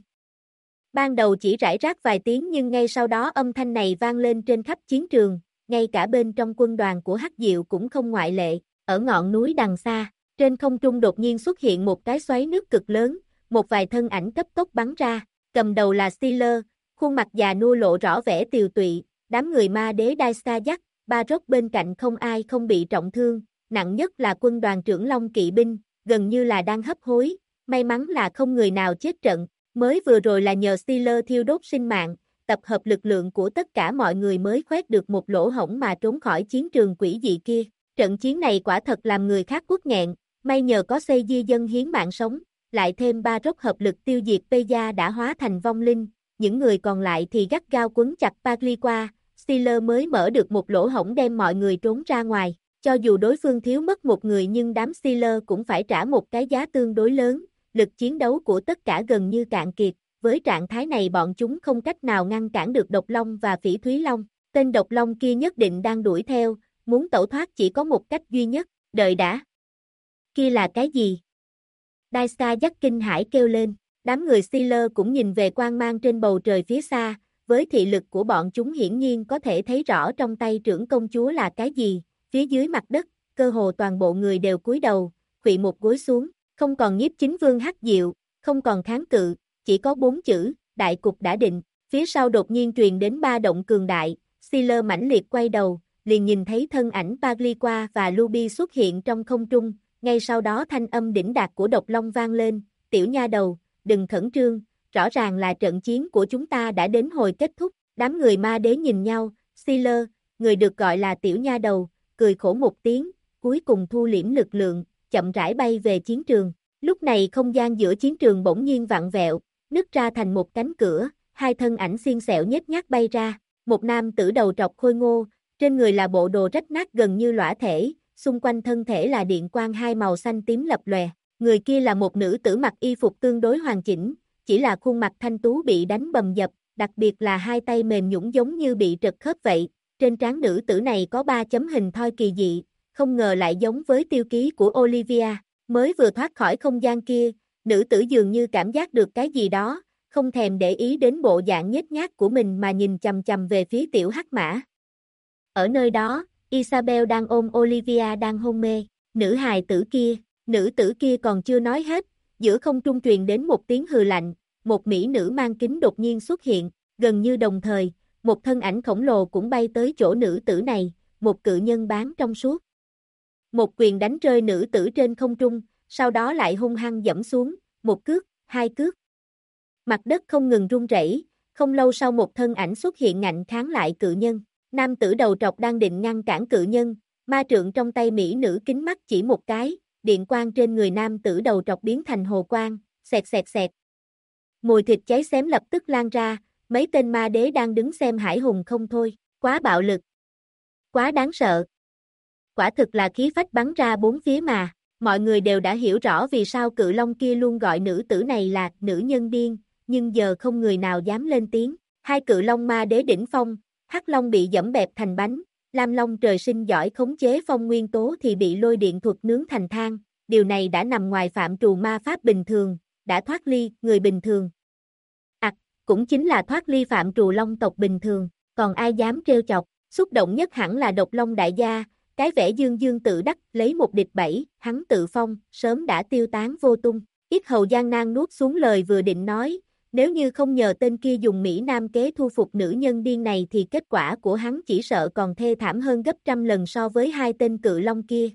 Ban đầu chỉ rải rác vài tiếng nhưng ngay sau đó âm thanh này vang lên trên khắp chiến trường, ngay cả bên trong quân đoàn của Hắc Diệu cũng không ngoại lệ. Ở ngọn núi đằng xa, trên không trung đột nhiên xuất hiện một cái xoáy nước cực lớn, một vài thân ảnh cấp tốc bắn ra, cầm đầu là Steeler, khuôn mặt già nua lộ rõ vẻ tiều tụy, đám người ma đế Daisajak, Baroque bên cạnh không ai không bị trọng thương, nặng nhất là quân đoàn trưởng Long kỵ binh, gần như là đang hấp hối, may mắn là không người nào chết trận, mới vừa rồi là nhờ Steeler thiêu đốt sinh mạng, tập hợp lực lượng của tất cả mọi người mới khoét được một lỗ hổng mà trốn khỏi chiến trường quỷ dị kia. Trận chiến này quả thật làm người khác uất nghẹn, may nhờ có xây di dân hiến mạng sống, lại thêm Baroque hợp lực tiêu diệt Peja đã hóa thành vong linh, những người còn lại thì gắt gao quấn chặt Pagliqua, Steeler mới mở được một lỗ hổng đem mọi người trốn ra ngoài. Cho dù đối phương thiếu mất một người nhưng đám Steeler cũng phải trả một cái giá tương đối lớn, lực chiến đấu của tất cả gần như cạn kiệt, với trạng thái này bọn chúng không cách nào ngăn cản được Độc Long và Phỉ Thúy Long. Tên Độc Long kia nhất định đang đuổi theo, muốn tẩu thoát chỉ có một cách duy nhất, đợi đã. Kia là cái gì? Daisajak kinh hãi kêu lên, đám người Steeler cũng nhìn về quang mang trên bầu trời phía xa, với thị lực của bọn chúng hiển nhiên có thể thấy rõ trong tay trưởng công chúa là cái gì, phía dưới mặt đất, cơ hồ toàn bộ người đều cúi đầu, khuỵu một gối xuống, không còn nhiếp chính vương Hắc Diệu, không còn kháng cự, chỉ có 4 chữ, đại cục đã định, phía sau đột nhiên truyền đến ba động cường đại, Steeler mãnh liệt quay đầu, liền nhìn thấy thân ảnh Pagliqua và Luby xuất hiện trong không trung, ngay sau đó thanh âm đỉnh đạt của Độc Long vang lên, tiểu nha đầu, đừng khẩn trương, rõ ràng là trận chiến của chúng ta đã đến hồi kết thúc, đám người ma đế nhìn nhau, Steeler, người được gọi là tiểu nha đầu, cười khổ một tiếng, cuối cùng thu liễm lực lượng, chậm rãi bay về chiến trường. Lúc này không gian giữa chiến trường bỗng nhiên vặn vẹo, nứt ra thành một cánh cửa, hai thân ảnh xiên xẹo nhếch nhác bay ra, một nam tử đầu trọc khôi ngô, trên người là bộ đồ rách nát gần như lõa thể, xung quanh thân thể là điện quang hai màu xanh tím lập lòe, người kia là một nữ tử mặc y phục tương đối hoàn chỉnh, chỉ là khuôn mặt thanh tú bị đánh bầm dập, đặc biệt là hai tay mềm nhũn giống như bị trật khớp vậy, trên trán nữ tử này có 3 chấm hình thoi kỳ dị, không ngờ lại giống với tiêu ký của Olivia, mới vừa thoát khỏi không gian kia, nữ tử dường như cảm giác được cái gì đó, không thèm để ý đến bộ dạng nhếch nhác của mình mà nhìn chằm chằm về phía tiểu hắc mã. Ở nơi đó, Isabel đang ôm Olivia đang hôn mê, nữ tử kia còn chưa nói hết, giữa không trung truyền đến một tiếng hừ lạnh, một mỹ nữ mang kính đột nhiên xuất hiện, gần như đồng thời, một thân ảnh khổng lồ cũng bay tới chỗ nữ tử này, một cự nhân bán trong suốt. Một quyền đánh rơi nữ tử trên không trung, sau đó lại hung hăng giẫm xuống, một cước, hai cước. Mặt đất không ngừng rung rẩy, không lâu sau một thân ảnh xuất hiện ngạnh kháng lại cự nhân. Nam tử đầu trọc đang định ngăn cản cự nhân, ma trượng trong tay mỹ nữ kính mắt chỉ một cái, điện quang trên người nam tử đầu trọc biến thành hồ quang, xẹt xẹt xẹt. Mùi thịt cháy xém lập tức lan ra, mấy tên ma đế đang đứng xem hải hùng không thôi, quá bạo lực, quá đáng sợ. Quả thực là khí phách bắn ra bốn phía mà, Mọi người đều đã hiểu rõ vì sao cự long kia luôn gọi nữ tử này là nữ nhân điên, nhưng giờ không người nào dám lên tiếng. Hai cự long ma đế đỉnh phong, hắc long bị dẫm bẹp thành bánh, lam long trời sinh giỏi khống chế phong nguyên tố thì bị lôi điện thuật nướng thành than, điều này đã nằm ngoài phạm trù ma pháp bình thường, đã thoát ly người bình thường. Cũng chính là thoát ly phạm trù long tộc bình thường, còn ai dám trêu chọc, xúc động nhất hẳn là độc long đại gia, cái vẻ dương dương tự đắc, lấy một địch bảy, hắn tự phong, sớm đã tiêu tán vô tung. Ít hầu gian nan nuốt xuống lời vừa định nói, nếu như không nhờ tên kia dùng Mỹ Nam kế thu phục nữ nhân điên này thì kết quả của hắn chỉ sợ còn thê thảm hơn gấp trăm lần so với hai tên cự long kia.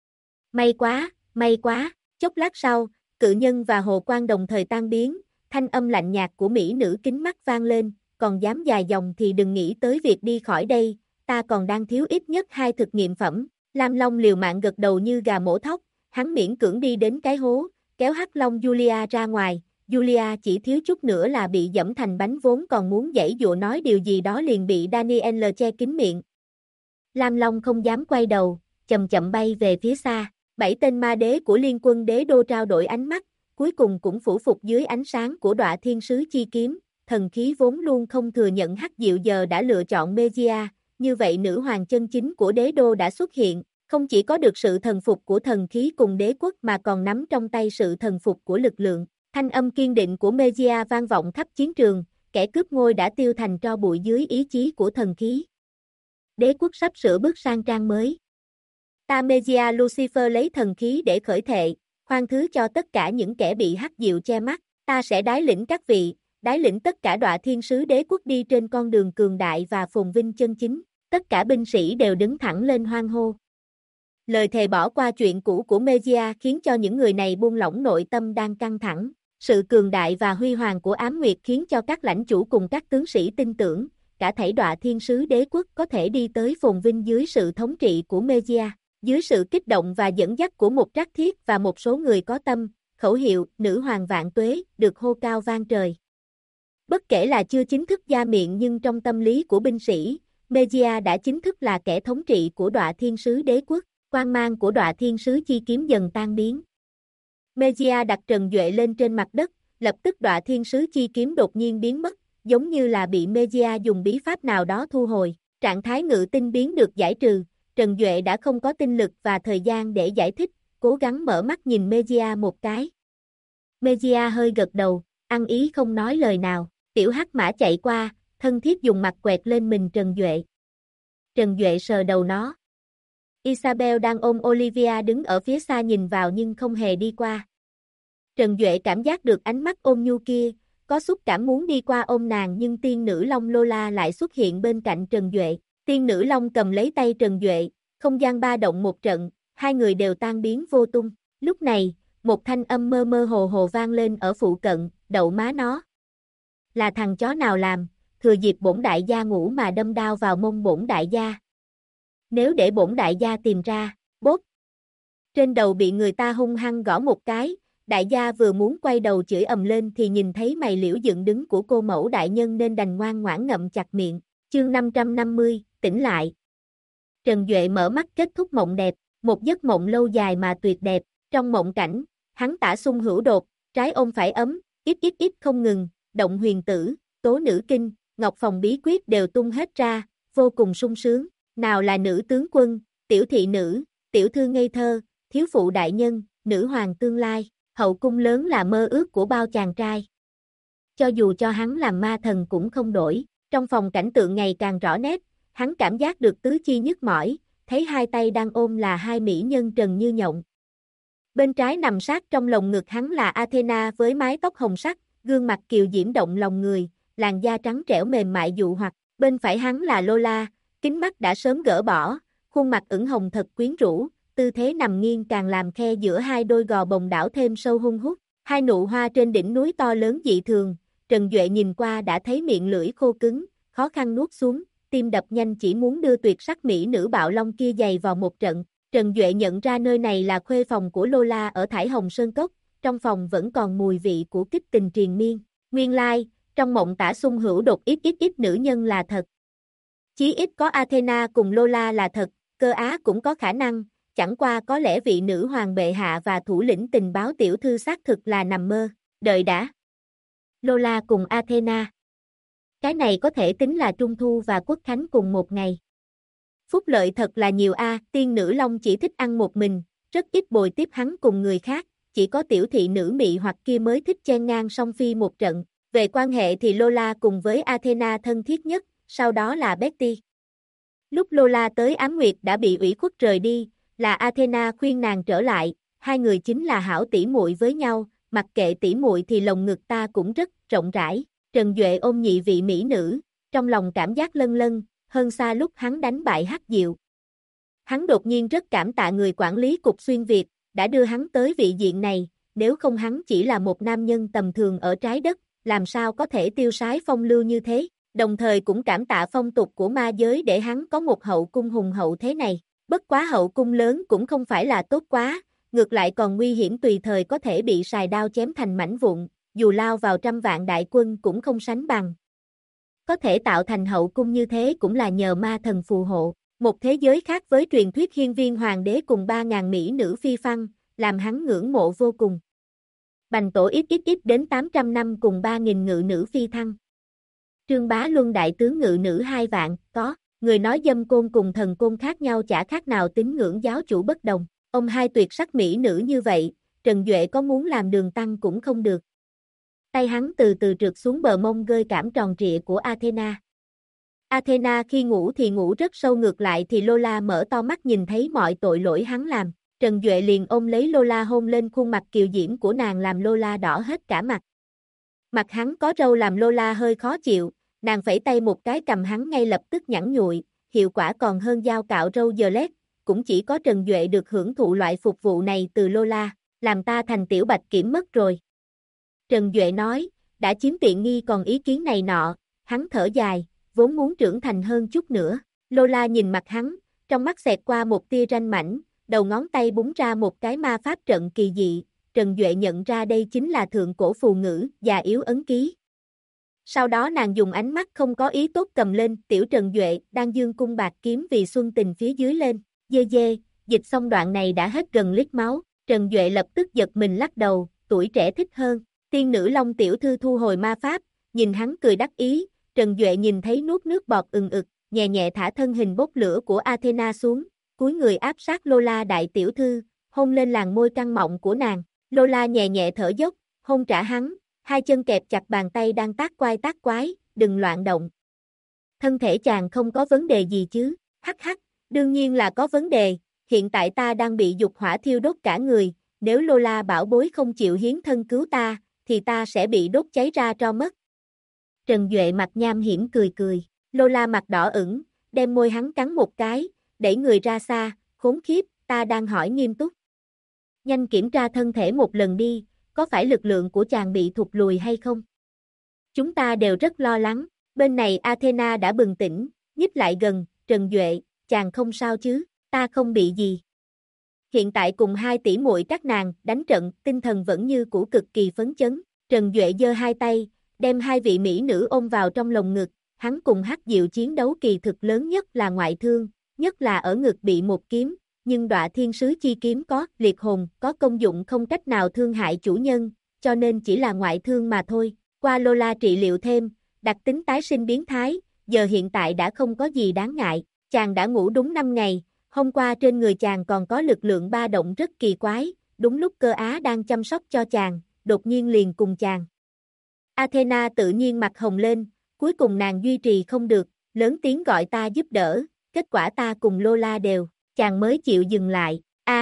May quá, chốc lát sau, cự nhân và hồ quan đồng thời tan biến, thanh âm lạnh nhạt của Mỹ nữ kính mắt vang lên, còn dám dài dòng thì đừng nghĩ tới việc đi khỏi đây, ta còn đang thiếu ít nhất 2 thực nghiệm phẩm. Lam Long liều mạng gật đầu như gà mổ thóc, hắn miễn cưỡng đi đến cái hố, kéo hắc long Julia ra ngoài, Julia chỉ thiếu chút nữa là bị dẫm thành bánh vốn còn muốn giãy giụa nói điều gì đó liền bị Daniel che kín miệng. Lam Long không dám quay đầu, chậm chậm bay về phía xa, 7 tên ma đế của liên quân đế đô trao đổi ánh mắt, cuối cùng cũng phủ phục dưới ánh sáng của Đọa Thiên Sứ Chi Kiếm, thần khí vốn luôn không thừa nhận hắc diệu giờ đã lựa chọn Mejia, như vậy nữ hoàng chân chính của đế đô đã xuất hiện, không chỉ có được sự thần phục của thần khí cùng đế quốc mà còn nắm trong tay sự thần phục của lực lượng. Thanh âm kiên định của Mejia vang vọng khắp chiến trường, kẻ cướp ngôi đã tiêu thành tro bụi dưới ý chí của thần khí. Đế quốc sắp sửa bước sang trang mới. Ta Mejia Lucifer lấy thần khí để khởi thệ, khoan thứ cho tất cả những kẻ bị hắc diệu che mắt, ta sẽ đái lĩnh các vị, đái lĩnh tất cả Đọa Thiên Sứ đế quốc đi trên con đường cường đại và phồn vinh chân chính, tất cả binh sĩ đều đứng thẳng lên hoan hô. Lời thề bỏ qua chuyện cũ của Mejia khiến cho những người này buông lỏng nội tâm đang căng thẳng, sự cường đại và huy hoàng của Ám Nguyệt khiến cho các lãnh chủ cùng các tướng sĩ tin tưởng, cả thảy Đọa Thiên Sứ đế quốc có thể đi tới phồn vinh dưới sự thống trị của Mejia. Dưới sự kích động và dẫn dắt của một trắc thiết và một số người có tâm, khẩu hiệu Nữ Hoàng Vạn Tuế được hô cao vang trời. Bất kể là chưa chính thức ra miệng nhưng trong tâm lý của binh sĩ, Mejia đã chính thức là kẻ thống trị của Đọa Thiên Sứ đế quốc, quang mang của Đọa Thiên Sứ Chi Kiếm dần tan biến. Mejia đặt Trần Duệ lên trên mặt đất, lập tức Đọa Thiên Sứ Chi Kiếm đột nhiên biến mất, giống như là bị Mejia dùng bí pháp nào đó thu hồi, trạng thái ngự tinh biến được giải trừ. Trần Duệ đã không có tinh lực và thời gian để giải thích, cố gắng mở mắt nhìn Mejia một cái. Mejia hơi gật đầu, ăn ý không nói lời nào, tiểu hắc mã chạy qua, thân thiết dùng mặt quẹt lên mình Trần Duệ. Trần Duệ sờ đầu nó. Isabel đang ôm Olivia đứng ở phía xa nhìn vào nhưng không hề đi qua. Trần Duệ cảm giác được ánh mắt ôm nhu kia, có xúc cảm muốn đi qua ôm nàng nhưng tiên nữ Long Lola lại xuất hiện bên cạnh Trần Duệ. Tiên nữ Long cầm lấy tay Trần Duệ, không gian ba động một trận, hai người đều tan biến vô tung. Lúc này, một thanh âm mơ mơ hồ hồ vang lên ở phụ cận, đậu má nó. Là thằng chó nào làm, thừa dịp bổn đại gia ngủ mà đâm đao vào mông bổn đại gia. Nếu để bổn đại gia tìm ra, bốp. Trên đầu bị người ta hung hăng gõ một cái, đại gia vừa muốn quay đầu chửi ầm lên thì nhìn thấy mày liễu dựng đứng của cô mẫu đại nhân nên đành ngoan ngoãn ngậm chặt miệng. Chương 550, tỉnh lại. Trần Duệ mở mắt kết thúc mộng đẹp, một giấc mộng lâu dài mà tuyệt đẹp, trong mộng cảnh, hắn tả xung hữu đột, trái ôm phải ấm, ít không ngừng, động huyền tử, tố nữ kinh, ngọc phòng bí quyết đều tung hết ra, vô cùng sung sướng, nào là nữ tướng quân, tiểu thị nữ, tiểu thư ngây thơ, thiếu phụ đại nhân, nữ hoàng tương lai, hậu cung lớn là mơ ước của bao chàng trai. Cho dù cho hắn làm ma thần cũng không đổi. Trong phòng cảnh tượng ngày càng rõ nét, hắn cảm giác được tứ chi nhức mỏi, thấy hai tay đang ôm là hai mỹ nhân trần như nhộng. Bên trái nằm sát trong lồng ngực hắn là Athena với mái tóc hồng sắc, gương mặt kiều diễm động lòng người, làn da trắng trẻo mềm mại dụ hoặc, bên phải hắn là Lola, kính mắt đã sớm gỡ bỏ, khuôn mặt ửng hồng thật quyến rũ, tư thế nằm nghiêng càng làm khe giữa hai đôi gò bồng đảo thêm sâu hun hút, hai nụ hoa trên đỉnh núi to lớn dị thường. Trần Duệ nhìn qua đã thấy miệng lưỡi khô cứng, khó khăn nuốt xuống, tim đập nhanh chỉ muốn đưa tuyệt sắc mỹ nữ bạo long kia giày vào một trận. Trần Duệ nhận ra nơi này là khuê phòng của Lola ở Thải Hồng Sơn Cốc, trong phòng vẫn còn mùi vị của kích tình triền miên. Nguyên lai, trong mộng tả xung hữu đột ít nữ nhân là thật. Chí ít có Athena cùng Lola là thật, cơ á cũng có khả năng, chẳng qua có lẽ vị nữ hoàng bệ hạ và thủ lĩnh tình báo tiểu thư xác thực là nằm mơ, đợi đã. Lola cùng Athena. Cái này có thể tính là Trung Thu và Quốc Khánh cùng một ngày. Phúc lợi thật là nhiều tiên nữ Long chỉ thích ăn một mình, rất ít bồi tiếp hắn cùng người khác, chỉ có tiểu thị nữ mị hoặc kia mới thích chen ngang song phi một trận. Về quan hệ thì Lola cùng với Athena thân thiết nhất, sau đó là Betty. Lúc Lola tới Ám Nguyệt đã bị ủy khuất rời đi, là Athena khuyên nàng trở lại, hai người chính là hảo tỉ muội với nhau, mặc kệ tỉ muội thì lồng ngực ta cũng rất rộng rãi. Trần Duệ ôm nhị vị mỹ nữ, trong lòng cảm giác lân lân, hơn xa lúc hắn đánh bại Hắc Diệu. Hắn đột nhiên rất cảm tạ người quản lý cục xuyên Việt, đã đưa hắn tới vị diện này, nếu không hắn chỉ là một nam nhân tầm thường ở trái đất, làm sao có thể tiêu sái phong lưu như thế, đồng thời cũng cảm tạ phong tục của ma giới để hắn có một hậu cung hùng hậu thế này. Bất quá hậu cung lớn cũng không phải là tốt quá, ngược lại còn nguy hiểm, tùy thời có thể bị sài đao chém thành mảnh vụn, dù lao vào trăm vạn đại quân cũng không sánh bằng. Có thể tạo thành hậu cung như thế cũng là nhờ ma thần phù hộ, một thế giới khác với truyền thuyết hiên viên hoàng đế cùng 3.000 mỹ nữ phi phăng, làm hắn ngưỡng mộ vô cùng. Bành tổ ít đến 800 năm cùng 3.000 ngự nữ phi thăng. Trương Bá Luân đại tướng ngự nữ 2 vạn, có, người nói dâm côn cùng thần côn khác nhau chả khác nào tín ngưỡng giáo chủ bất đồng. Ông hai tuyệt sắc mỹ nữ như vậy, Trần Duệ có muốn làm đường tăng cũng không được. Tay hắn từ từ trượt xuống bờ mông gơi cảm tròn trịa của Athena. Athena khi ngủ thì ngủ rất sâu, ngược lại thì Lola mở to mắt nhìn thấy mọi tội lỗi hắn làm. Trần Duệ liền ôm lấy Lola hôn lên khuôn mặt kiều diễm của nàng làm Lola đỏ hết cả mặt. Mặt hắn có râu làm Lola hơi khó chịu, nàng phẩy tay một cái cầm hắn ngay lập tức nhẵn nhụi, hiệu quả còn hơn dao cạo râu giờ led, cũng chỉ có Trần Duệ được hưởng thụ loại phục vụ này từ Lola, làm ta thành tiểu bạch kiểm mất rồi. Trần Duệ nói, đã chiếm tiện nghi còn ý kiến này nọ, hắn thở dài, vốn muốn trưởng thành hơn chút nữa. Lola nhìn mặt hắn, trong mắt xẹt qua một tia ranh mảnh, đầu ngón tay búng ra một cái ma pháp trận kỳ dị, Trần Duệ nhận ra đây chính là thượng cổ phù ngữ, già yếu ấn ký. Sau đó nàng dùng ánh mắt không có ý tốt cầm lên, tiểu Trần Duệ đang dương cung bạc kiếm vì xuân tình phía dưới lên, dê, dịch xong đoạn này đã hết gần lít máu, Trần Duệ lập tức giật mình lắc đầu, tuổi trẻ thích hơn. Tiên nữ Long tiểu thư thu hồi ma pháp, nhìn hắn cười đắc ý, Trần Duệ nhìn thấy nuốt nước bọt ực, nhẹ nhẹ thả thân hình bốc lửa của Athena xuống, cúi người áp sát Lola đại tiểu thư, hôn lên làn môi căng mọng của nàng. Lola nhẹ nhẹ thở dốc, hôn trả hắn, hai chân kẹp chặt bàn tay đang tác quái, đừng loạn động. Thân thể chàng không có vấn đề gì chứ? Hắc, đương nhiên là có vấn đề, hiện tại ta đang bị dục hỏa thiêu đốt cả người, nếu Lola bảo bối không chịu hiến thân cứu ta, thì ta sẽ bị đốt cháy ra tro mất. Trần Duệ mặt nham hiểm cười, Lola mặt đỏ ửng, đem môi hắn cắn một cái, đẩy người ra xa, khốn khiếp, ta đang hỏi nghiêm túc. Nhanh kiểm tra thân thể một lần đi, có phải lực lượng của chàng bị thụt lùi hay không? Chúng ta đều rất lo lắng, bên này Athena đã bừng tỉnh, nhích lại gần, Trần Duệ, chàng không sao chứ, ta không bị gì. Hiện tại cùng hai tỷ muội các nàng đánh trận, tinh thần vẫn như cũ cực kỳ phấn chấn, Trần Duệ giơ hai tay, đem hai vị mỹ nữ ôm vào trong lồng ngực, hắn cùng Hắc Diệu chiến đấu kỳ thực lớn nhất là ngoại thương, nhất là ở ngực bị một kiếm, nhưng Đọa Thiên Sứ chi kiếm có liệt hồn, có công dụng không cách nào thương hại chủ nhân, cho nên chỉ là ngoại thương mà thôi. Qua Lola trị liệu thêm, đặc tính tái sinh biến thái, giờ hiện tại đã không có gì đáng ngại, chàng đã ngủ đúng 5 ngày, hôm qua trên người chàng còn có lực lượng ba động rất kỳ quái, đúng lúc Cơ Á đang chăm sóc cho chàng, đột nhiên liền cùng chàng. Athena tự nhiên mặt hồng lên, cuối cùng nàng duy trì không được, lớn tiếng gọi ta giúp đỡ, kết quả ta cùng Lola đều, chàng mới chịu dừng lại,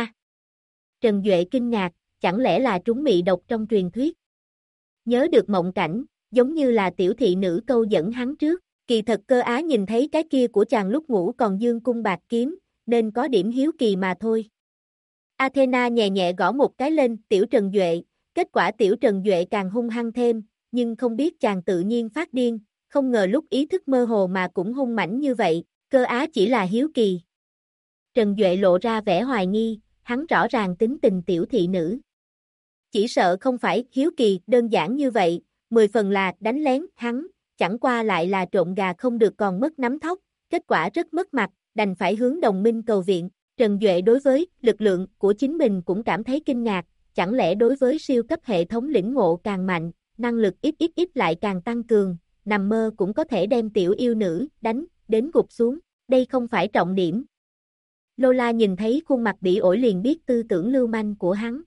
Trần Duệ kinh ngạc, chẳng lẽ là trúng mị độc trong truyền thuyết. Nhớ được mộng cảnh, giống như là tiểu thị nữ câu dẫn hắn trước, kỳ thật Cơ Á nhìn thấy cái kia của chàng lúc ngủ còn dương cung bạc kiếm, nên có điểm hiếu kỳ mà thôi. Athena nhẹ nhẹ gõ một cái lên tiểu Trần Duệ, kết quả tiểu Trần Duệ càng hung hăng thêm, nhưng không biết chàng tự nhiên phát điên, không ngờ lúc ý thức mơ hồ mà cũng hung mãnh như vậy, Cơ Á chỉ là hiếu kỳ. Trần Duệ lộ ra vẻ hoài nghi, hắn rõ ràng tính tình tiểu thị nữ. Chỉ sợ không phải hiếu kỳ đơn giản như vậy, 10 phần là đánh lén hắn, chẳng qua lại là trộn gà không được còn mất nắm thóc, kết quả rất mất mặt, đành phải hướng đồng minh cầu viện. Trần Duệ đối với lực lượng của chính mình cũng cảm thấy kinh ngạc, chẳng lẽ đối với siêu cấp hệ thống lĩnh ngộ càng mạnh, năng lực ít lại càng tăng cường, nằm mơ cũng có thể đem tiểu yêu nữ đánh đến gục xuống, đây không phải trọng điểm. Lola nhìn thấy khuôn mặt bị ổi liền biết tư tưởng lưu manh của hắn.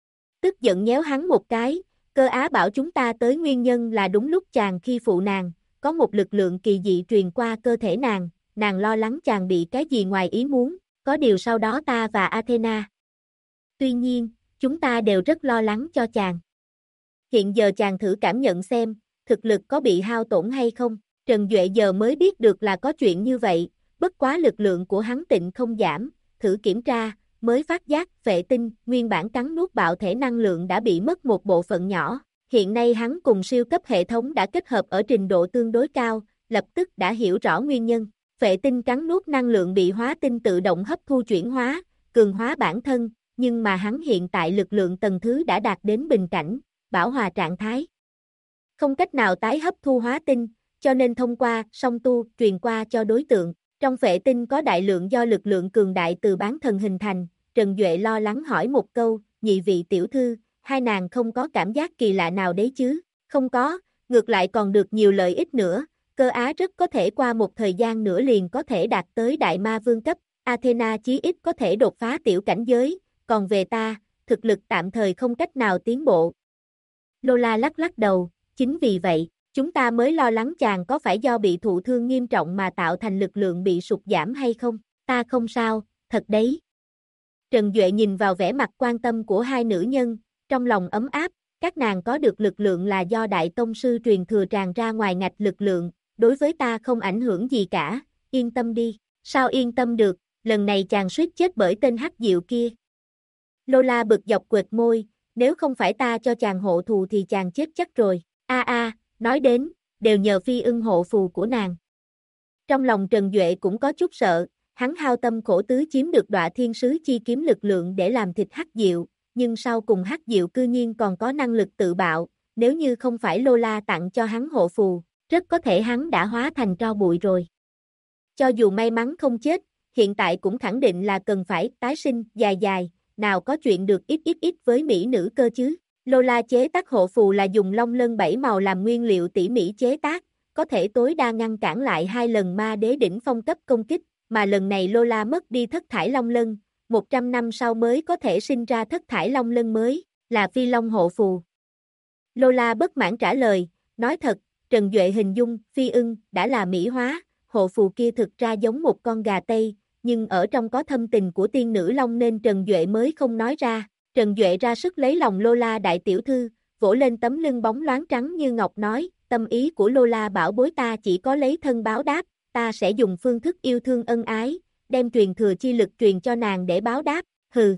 Tức giận nhéo hắn một cái, Cơ Á bảo chúng ta tới nguyên nhân là đúng lúc chàng khi phụ nàng, có một lực lượng kỳ dị truyền qua cơ thể nàng lo lắng chàng bị cái gì ngoài ý muốn, có điều sau đó ta và Athena. Tuy nhiên, chúng ta đều rất lo lắng cho chàng. Hiện giờ chàng thử cảm nhận xem, thực lực có bị hao tổn hay không, Trần Duệ giờ mới biết được là có chuyện như vậy, bất quá lực lượng của hắn tịnh không giảm, thử kiểm tra, mới phát giác phệ tinh, nguyên bản cắn nuốt bạo thể năng lượng đã bị mất một bộ phận nhỏ, hiện nay hắn cùng siêu cấp hệ thống đã kết hợp ở trình độ tương đối cao, lập tức đã hiểu rõ nguyên nhân, phệ tinh cắn nuốt năng lượng bị hóa tinh tự động hấp thu chuyển hóa, cường hóa bản thân, nhưng mà hắn hiện tại lực lượng tầng thứ đã đạt đến bình cảnh, bảo hòa trạng thái. Không cách nào tái hấp thu hóa tinh, cho nên thông qua song tu truyền qua cho đối tượng. Trong phệ tinh có đại lượng do lực lượng cường đại từ bán thần hình thành, Trần Duệ lo lắng hỏi một câu, nhị vị tiểu thư, hai nàng không có cảm giác kỳ lạ nào đấy chứ? Không có, ngược lại còn được nhiều lợi ích nữa, Cơ Á rất có thể qua một thời gian nữa liền có thể đạt tới đại ma vương cấp, Athena chí ít có thể đột phá tiểu cảnh giới, còn về ta, thực lực tạm thời không cách nào tiến bộ. Lola lắc lắc đầu, chính vì vậy, chúng ta mới lo lắng chàng có phải do bị thụ thương nghiêm trọng mà tạo thành lực lượng bị sụt giảm hay không, ta không sao, thật đấy. Trần Duệ nhìn vào vẻ mặt quan tâm của hai nữ nhân, trong lòng ấm áp, các nàng có được lực lượng là do đại tông sư truyền thừa tràn ra ngoài ngạch lực lượng, đối với ta không ảnh hưởng gì cả, yên tâm đi, sao yên tâm được, lần này chàng suýt chết bởi tên hắc diệu kia. Lola bực dọc quệt môi, nếu không phải ta cho chàng hộ thù thì chàng chết chắc rồi, nói đến, đều nhờ phi ưng hộ phù của nàng. Trong lòng Trần Duệ cũng có chút sợ, hắn hao tâm khổ tứ chiếm được Đọa Thiên Sứ chi kiếm lực lượng để làm thịt hắc diệu, nhưng sau cùng hắc diệu cư nhiên còn có năng lực tự bạo, nếu như không phải Lola tặng cho hắn hộ phù, rất có thể hắn đã hóa thành tro bụi rồi. Cho dù may mắn không chết, hiện tại cũng khẳng định là cần phải tái sinh dài, nào có chuyện được ít với mỹ nữ cơ chứ. Lola chế tác hộ phù là dùng long lân 7 màu làm nguyên liệu tỉ mỉ chế tác, có thể tối đa ngăn cản lại 2 lần ma đế đỉnh phong cấp công kích, mà lần này Lola mất đi thất thải long lân, 100 năm sau mới có thể sinh ra thất thải long lân mới, là phi long hộ phù. Lola bất mãn trả lời, nói thật, Trần Duệ hình dung phi ưng đã là mỹ hóa, hộ phù kia thực ra giống một con gà Tây, nhưng ở trong có thâm tình của tiên nữ long nên Trần Duệ mới không nói ra. Trần Duệ ra sức lấy lòng Lola đại tiểu thư, vỗ lên tấm lưng bóng loáng trắng như ngọc nói, tâm ý của Lola bảo bối ta chỉ có lấy thân báo đáp, ta sẽ dùng phương thức yêu thương ân ái, đem truyền thừa chi lực truyền cho nàng để báo đáp, hừ.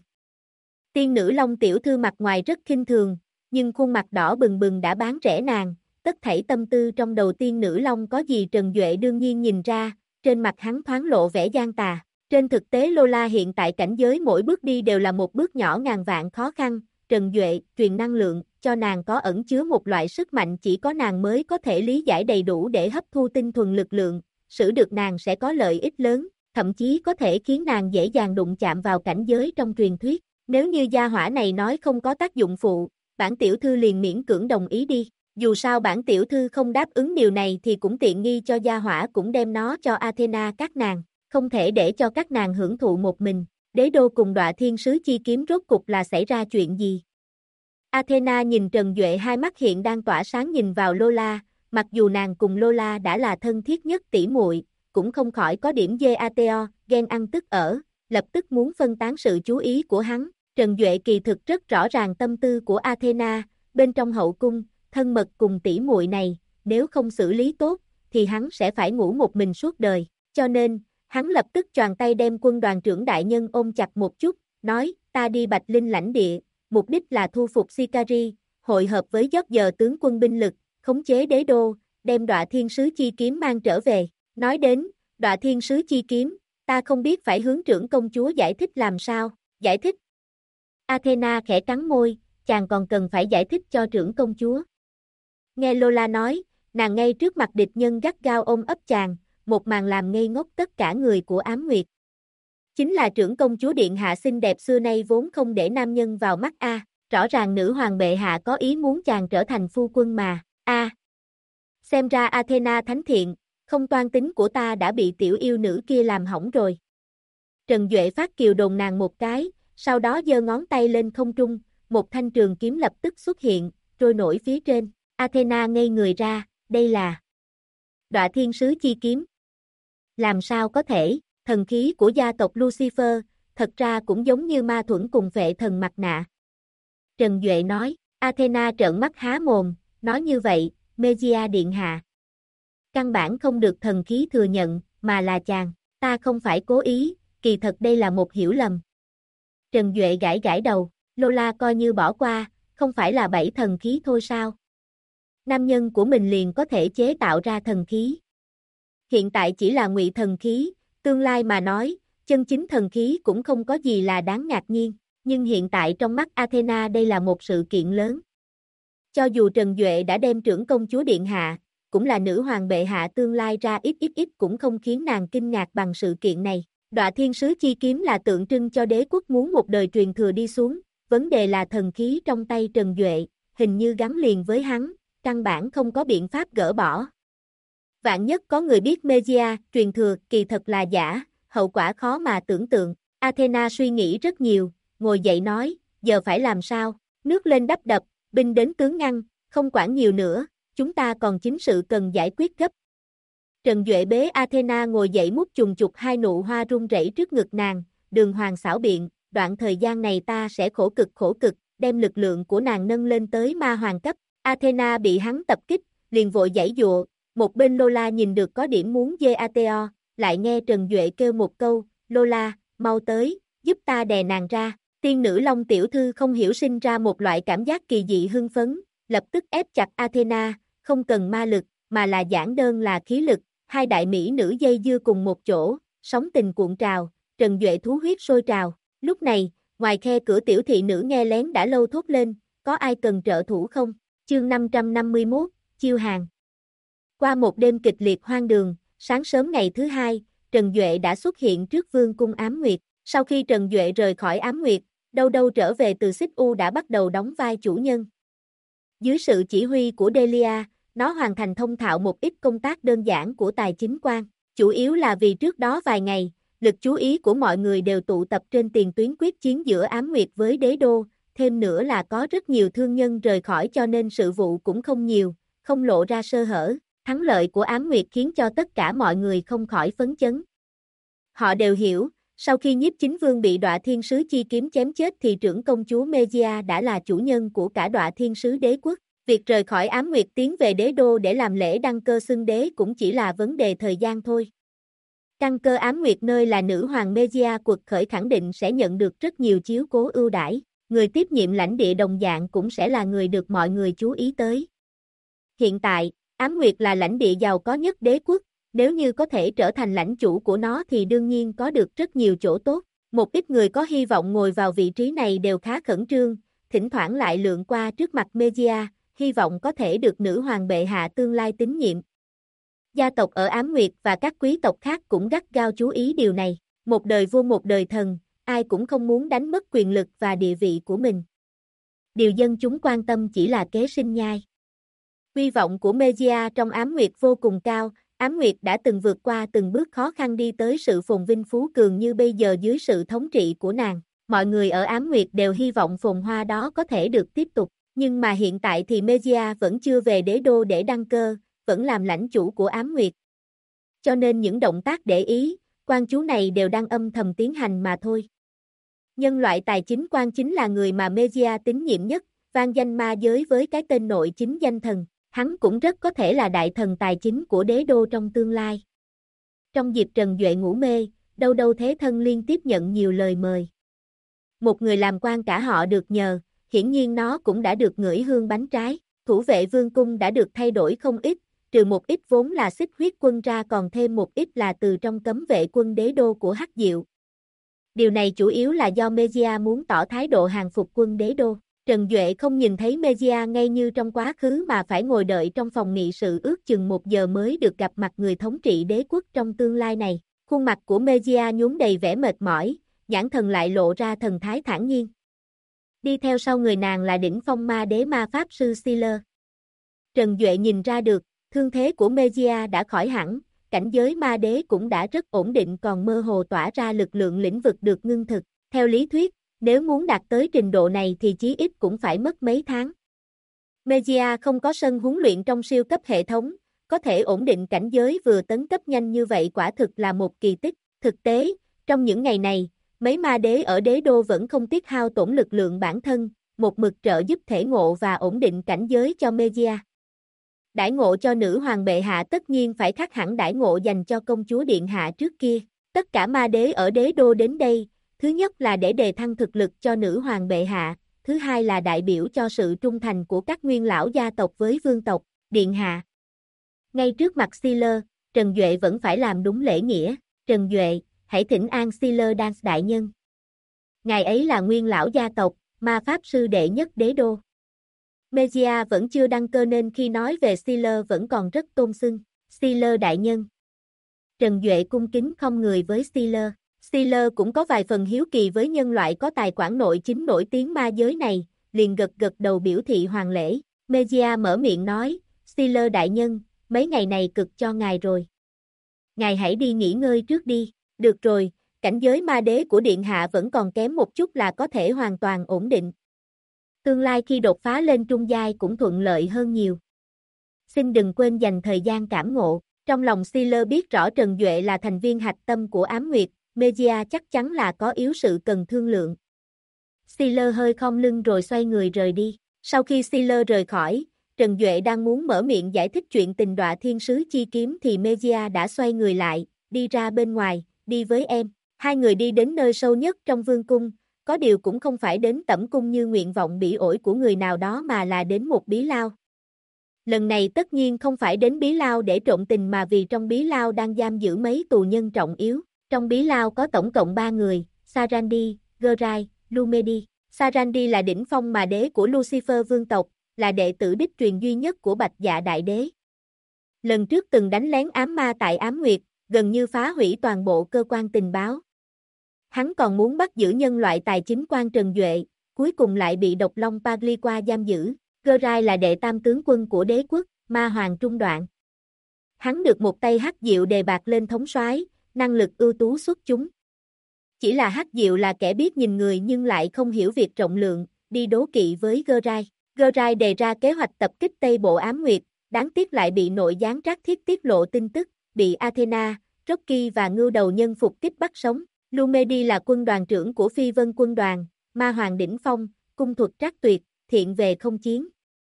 Tiên nữ long tiểu thư mặt ngoài rất khinh thường, nhưng khuôn mặt đỏ bừng bừng đã bán rẻ nàng, tất thảy tâm tư trong đầu tiên nữ long có gì Trần Duệ đương nhiên nhìn ra, trên mặt hắn thoáng lộ vẻ gian tà. Trên thực tế Lola hiện tại cảnh giới mỗi bước đi đều là một bước nhỏ ngàn vạn khó khăn, Trần Duệ truyền năng lượng, cho nàng có ẩn chứa một loại sức mạnh chỉ có nàng mới có thể lý giải đầy đủ để hấp thu tinh thuần lực lượng, xử được nàng sẽ có lợi ích lớn, thậm chí có thể khiến nàng dễ dàng đụng chạm vào cảnh giới trong truyền thuyết, nếu như gia hỏa này nói không có tác dụng phụ, bản tiểu thư liền miễn cưỡng đồng ý đi, dù sao bản tiểu thư không đáp ứng điều này thì cũng tiện nghi cho gia hỏa cũng đem nó cho Athena các nàng. Không thể để cho các nàng hưởng thụ một mình, đế đô cùng Đọa Thiên Sứ chi kiếm rốt cục là xảy ra chuyện gì? Athena nhìn Trần Duệ hai mắt hiện đang tỏa sáng nhìn vào Lola, mặc dù nàng cùng Lola đã là thân thiết nhất tỷ muội, cũng không khỏi có điểm GATO, ghen ăn tức ở, lập tức muốn phân tán sự chú ý của hắn. Trần Duệ kỳ thực rất rõ ràng tâm tư của Athena, bên trong hậu cung, thân mật cùng tỷ muội này, nếu không xử lý tốt, thì hắn sẽ phải ngủ một mình suốt đời, cho nên, hắn lập tức choàng tay đem quân đoàn trưởng đại nhân ôm chặt một chút, nói, ta đi Bạch Linh lãnh địa, mục đích là thu phục Sicari, hội hợp với giót giờ tướng quân binh lực, khống chế đế đô, đem Đọa Thiên Sứ chi kiếm mang trở về. Nói đến, Đọa Thiên Sứ chi kiếm, ta không biết phải hướng trưởng công chúa giải thích làm sao, giải thích. Athena khẽ cắn môi, chàng còn cần phải giải thích cho trưởng công chúa. Nghe Lola nói, nàng ngay trước mặt địch nhân gắt gao ôm ấp chàng, một màn làm ngây ngốc tất cả người của Ám Nguyệt. Chính là trưởng công chúa điện hạ xinh đẹp xưa nay vốn không để nam nhân vào mắt a, rõ ràng nữ hoàng bệ hạ có ý muốn chàng trở thành phu quân mà, a. Xem ra Athena thánh thiện, không toan tính của ta đã bị tiểu yêu nữ kia làm hỏng rồi. Trần Duệ phát kiều đồn nàng một cái, sau đó giơ ngón tay lên không trung, một thanh trường kiếm lập tức xuất hiện, trôi nổi phía trên. Athena ngây người ra, đây là Đọa Thiên Sứ Chi Kiếm. Làm sao có thể, thần khí của gia tộc Lucifer, thật ra cũng giống như ma thuẫn cùng vệ thần mặt nạ. Trần Duệ nói, Athena trợn mắt há mồm, nói như vậy, Megia điện hạ. Căn bản không được thần khí thừa nhận, mà là chàng, ta không phải cố ý, kỳ thật đây là một hiểu lầm. Trần Duệ gãi gãi đầu, Lola coi như bỏ qua, không phải là 7 thần khí thôi sao? Nam nhân của mình liền có thể chế tạo ra thần khí. Hiện tại chỉ là ngụy thần khí, tương lai mà nói, chân chính thần khí cũng không có gì là đáng ngạc nhiên, nhưng hiện tại trong mắt Athena đây là một sự kiện lớn. Cho dù Trần Duệ đã đem trưởng công chúa điện hạ, cũng là nữ hoàng bệ hạ tương lai ra ít cũng không khiến nàng kinh ngạc bằng sự kiện này. Đọa Thiên Sứ Chi Kiếm là tượng trưng cho đế quốc muốn một đời truyền thừa đi xuống, vấn đề là thần khí trong tay Trần Duệ, hình như gắn liền với hắn, căn bản không có biện pháp gỡ bỏ. Vạn nhất có người biết Megia truyền thừa kỳ thật là giả, hậu quả khó mà tưởng tượng. Athena suy nghĩ rất nhiều, ngồi dậy nói, giờ phải làm sao, nước lên đắp đập, binh đến tướng ngăn, không quản nhiều nữa, chúng ta còn chính sự cần giải quyết gấp. Trần Duệ bế Athena ngồi dậy mút chùng chục hai nụ hoa run rẩy trước ngực nàng, đường hoàng xảo biện, đoạn thời gian này ta sẽ khổ cực, đem lực lượng của nàng nâng lên tới ma hoàng cấp. Athena bị hắn tập kích, liền vội giãy giụa, một bên Lola nhìn được có điểm muốn GATO, lại nghe Trần Duệ kêu một câu, Lola, mau tới, giúp ta đè nàng ra. Tiên nữ Long tiểu thư không hiểu sinh ra một loại cảm giác kỳ dị hưng phấn, lập tức ép chặt Athena, không cần ma lực, mà là giản đơn là khí lực, hai đại mỹ nữ dây dưa cùng một chỗ, sóng tình cuộn trào, Trần Duệ thú huyết sôi trào. Lúc này, ngoài khe cửa tiểu thị nữ nghe lén đã lâu thốt lên, có ai cần trợ thủ không? Chương 551, chiêu hàng. Qua một đêm kịch liệt hoang đường, sáng sớm ngày thứ hai, Trần Duệ đã xuất hiện trước vương cung Ám Nguyệt. Sau khi Trần Duệ rời khỏi Ám Nguyệt, đâu trở về từ Xích U đã bắt đầu đóng vai chủ nhân. Dưới sự chỉ huy của Delia, nó hoàn thành thông thạo một ít công tác đơn giản của tài chính quan, chủ yếu là vì trước đó vài ngày, lực chú ý của mọi người đều tụ tập trên tiền tuyến quyết chiến giữa Ám Nguyệt với Đế Đô, thêm nữa là có rất nhiều thương nhân rời khỏi cho nên sự vụ cũng không nhiều, không lộ ra sơ hở. Thắng lợi của Ám Nguyệt khiến cho tất cả mọi người không khỏi phấn chấn. Họ đều hiểu, sau khi Nhiếp Chính Vương bị Đọa Thiên Sứ Chi Kiếm chém chết thì trưởng công chúa Megia đã là chủ nhân của cả Đọa Thiên Sứ Đế Quốc. Việc rời khỏi Ám Nguyệt tiến về Đế Đô để làm lễ đăng cơ xưng đế cũng chỉ là vấn đề thời gian thôi. Căn cơ Ám Nguyệt nơi là nữ hoàng Megia quật khởi khẳng định sẽ nhận được rất nhiều chiếu cố ưu đãi, người tiếp nhiệm lãnh địa đồng dạng cũng sẽ là người được mọi người chú ý tới. Hiện tại, Ám Nguyệt là lãnh địa giàu có nhất đế quốc, nếu như có thể trở thành lãnh chủ của nó thì đương nhiên có được rất nhiều chỗ tốt. Một ít người có hy vọng ngồi vào vị trí này đều khá khẩn trương, thỉnh thoảng lại lượn qua trước mặt Megia, hy vọng có thể được nữ hoàng bệ hạ tương lai tín nhiệm. Gia tộc ở Ám Nguyệt và các quý tộc khác cũng gắt gao chú ý điều này, một đời vua một đời thần, ai cũng không muốn đánh mất quyền lực và địa vị của mình. Điều dân chúng quan tâm chỉ là kế sinh nhai. Hy vọng của Megia trong Ám Nguyệt vô cùng cao, Ám Nguyệt đã từng vượt qua từng bước khó khăn đi tới sự phồn vinh phú cường như bây giờ dưới sự thống trị của nàng. Mọi người ở Ám Nguyệt đều hy vọng phồn hoa đó có thể được tiếp tục, nhưng mà hiện tại thì Megia vẫn chưa về đế đô để đăng cơ, vẫn làm lãnh chủ của Ám Nguyệt. Cho nên những động tác để ý, quan chú này đều đang âm thầm tiến hành mà thôi. Nhân loại tài chính quan chính là người mà Megia tín nhiệm nhất, vang danh ma giới với cái tên nội chính danh thần. Hắn cũng rất có thể là đại thần tài chính của đế đô trong tương lai. Trong dịp Trần Duệ ngủ mê, đâu thế thân liên tiếp nhận nhiều lời mời. Một người làm quan cả họ được nhờ, hiển nhiên nó cũng đã được ngửi hương bánh trái. Thủ vệ vương cung đã được thay đổi không ít, trừ một ít vốn là xích huyết quân ra còn thêm một ít là từ trong cấm vệ quân đế đô của Hắc Diệu. Điều này chủ yếu là do Megia muốn tỏ thái độ hàng phục quân đế đô. Trần Duệ không nhìn thấy Megia ngay như trong quá khứ mà phải ngồi đợi trong phòng nghị sự ước chừng 1 giờ mới được gặp mặt người thống trị đế quốc trong tương lai này. Khuôn mặt của Mejia nhuốm đầy vẻ mệt mỏi, nhãn thần lại lộ ra thần thái thản nhiên. Đi theo sau người nàng là đỉnh phong ma đế ma pháp sư Sealer. Trần Duệ nhìn ra được, thương thế của Mejia đã khỏi hẳn, cảnh giới ma đế cũng đã rất ổn định còn mơ hồ tỏa ra lực lượng lĩnh vực được ngưng thực. Theo lý thuyết, nếu muốn đạt tới trình độ này thì chí ít cũng phải mất mấy tháng. Mejia không có sân huấn luyện trong siêu cấp hệ thống, có thể ổn định cảnh giới vừa tấn cấp nhanh như vậy quả thực là một kỳ tích. Thực tế, trong những ngày này, mấy ma đế ở đế đô vẫn không tiếc hao tổn lực lượng bản thân, một mực trợ giúp thể ngộ và ổn định cảnh giới cho Mejia. Đãi ngộ cho nữ hoàng bệ hạ tất nhiên phải khác hẳn đãi ngộ dành cho công chúa điện hạ trước kia. Tất cả ma đế ở đế đô đến đây, thứ nhất là để đề thăng thực lực cho nữ hoàng bệ hạ, thứ hai là đại biểu cho sự trung thành của các nguyên lão gia tộc với vương tộc, điện hạ. Ngay trước mặt Sealer, Trần Duệ vẫn phải làm đúng lễ nghĩa. Trần Duệ, hãy thỉnh an Sealer Dance đại nhân. Ngài ấy là nguyên lão gia tộc, ma pháp sư đệ nhất đế đô. Mejia vẫn chưa đăng cơ nên khi nói về Sealer vẫn còn rất tôn xưng. Sealer đại nhân. Trần Duệ cung kính không người với Sealer. Sealer cũng có vài phần hiếu kỳ với nhân loại có tài quản nội chính nổi tiếng ma giới này, liền gật gật đầu biểu thị hoàng lễ. Mejia mở miệng nói, Sealer đại nhân, mấy ngày này cực cho ngài rồi. Ngài hãy đi nghỉ ngơi trước đi. Được rồi, cảnh giới ma đế của điện hạ vẫn còn kém một chút là có thể hoàn toàn ổn định. Tương lai khi đột phá lên trung giai cũng thuận lợi hơn nhiều. Xin đừng quên dành thời gian cảm ngộ. Trong lòng Sealer biết rõ Trần Duệ là thành viên hạch tâm của Ám Nguyệt, Mejia chắc chắn là có yếu sự cần thương lượng. Sealer hơi khom lưng rồi xoay người rời đi. Sau khi Sealer rời khỏi, Trần Duệ đang muốn mở miệng giải thích chuyện tình đọa thiên sứ chi kiếm thì Mejia đã xoay người lại, đi ra bên ngoài, đi với em. Hai người đi đến nơi sâu nhất trong vương cung, có điều cũng không phải đến tẩm cung như nguyện vọng bỉ ổi của người nào đó mà là đến một bí lao. Lần này tất nhiên không phải đến bí lao để trộn tình mà vì trong bí lao đang giam giữ mấy tù nhân trọng yếu. Trong bí lao có tổng cộng 3 người, Sarandi, Gerai, Lumedi. Sarandi là đỉnh phong mà đế của Lucifer vương tộc, là đệ tử đích truyền duy nhất của Bạch Dạ Đại Đế. Lần trước từng đánh lén ám ma tại Ám Nguyệt, gần như phá hủy toàn bộ cơ quan tình báo. Hắn còn muốn bắt giữ nhân loại tài chính quan Trần Duệ, cuối cùng lại bị độc long Pagliqua giam giữ. Gerai là đệ tam tướng quân của đế quốc, ma hoàng trung đoạn. Hắn được một tay Hắc Diệu đề bạt lên thống soái, năng lực ưu tú xuất chúng. Chỉ là Hắc Diệu là kẻ biết nhìn người nhưng lại không hiểu việc rộng lượng, đi đố kỵ với Gerai. Gerai đề ra kế hoạch tập kích Tây Bộ Ám Nguyệt, đáng tiếc lại bị nội gián Trác Thiết tiết lộ tin tức, bị Athena, Rocky và Ngưu Đầu Nhân phục kích bắt sống. Lumedi là quân đoàn trưởng của Phi Vân quân đoàn, ma hoàng đỉnh phong, cung thuật trác tuyệt, thiện về không chiến.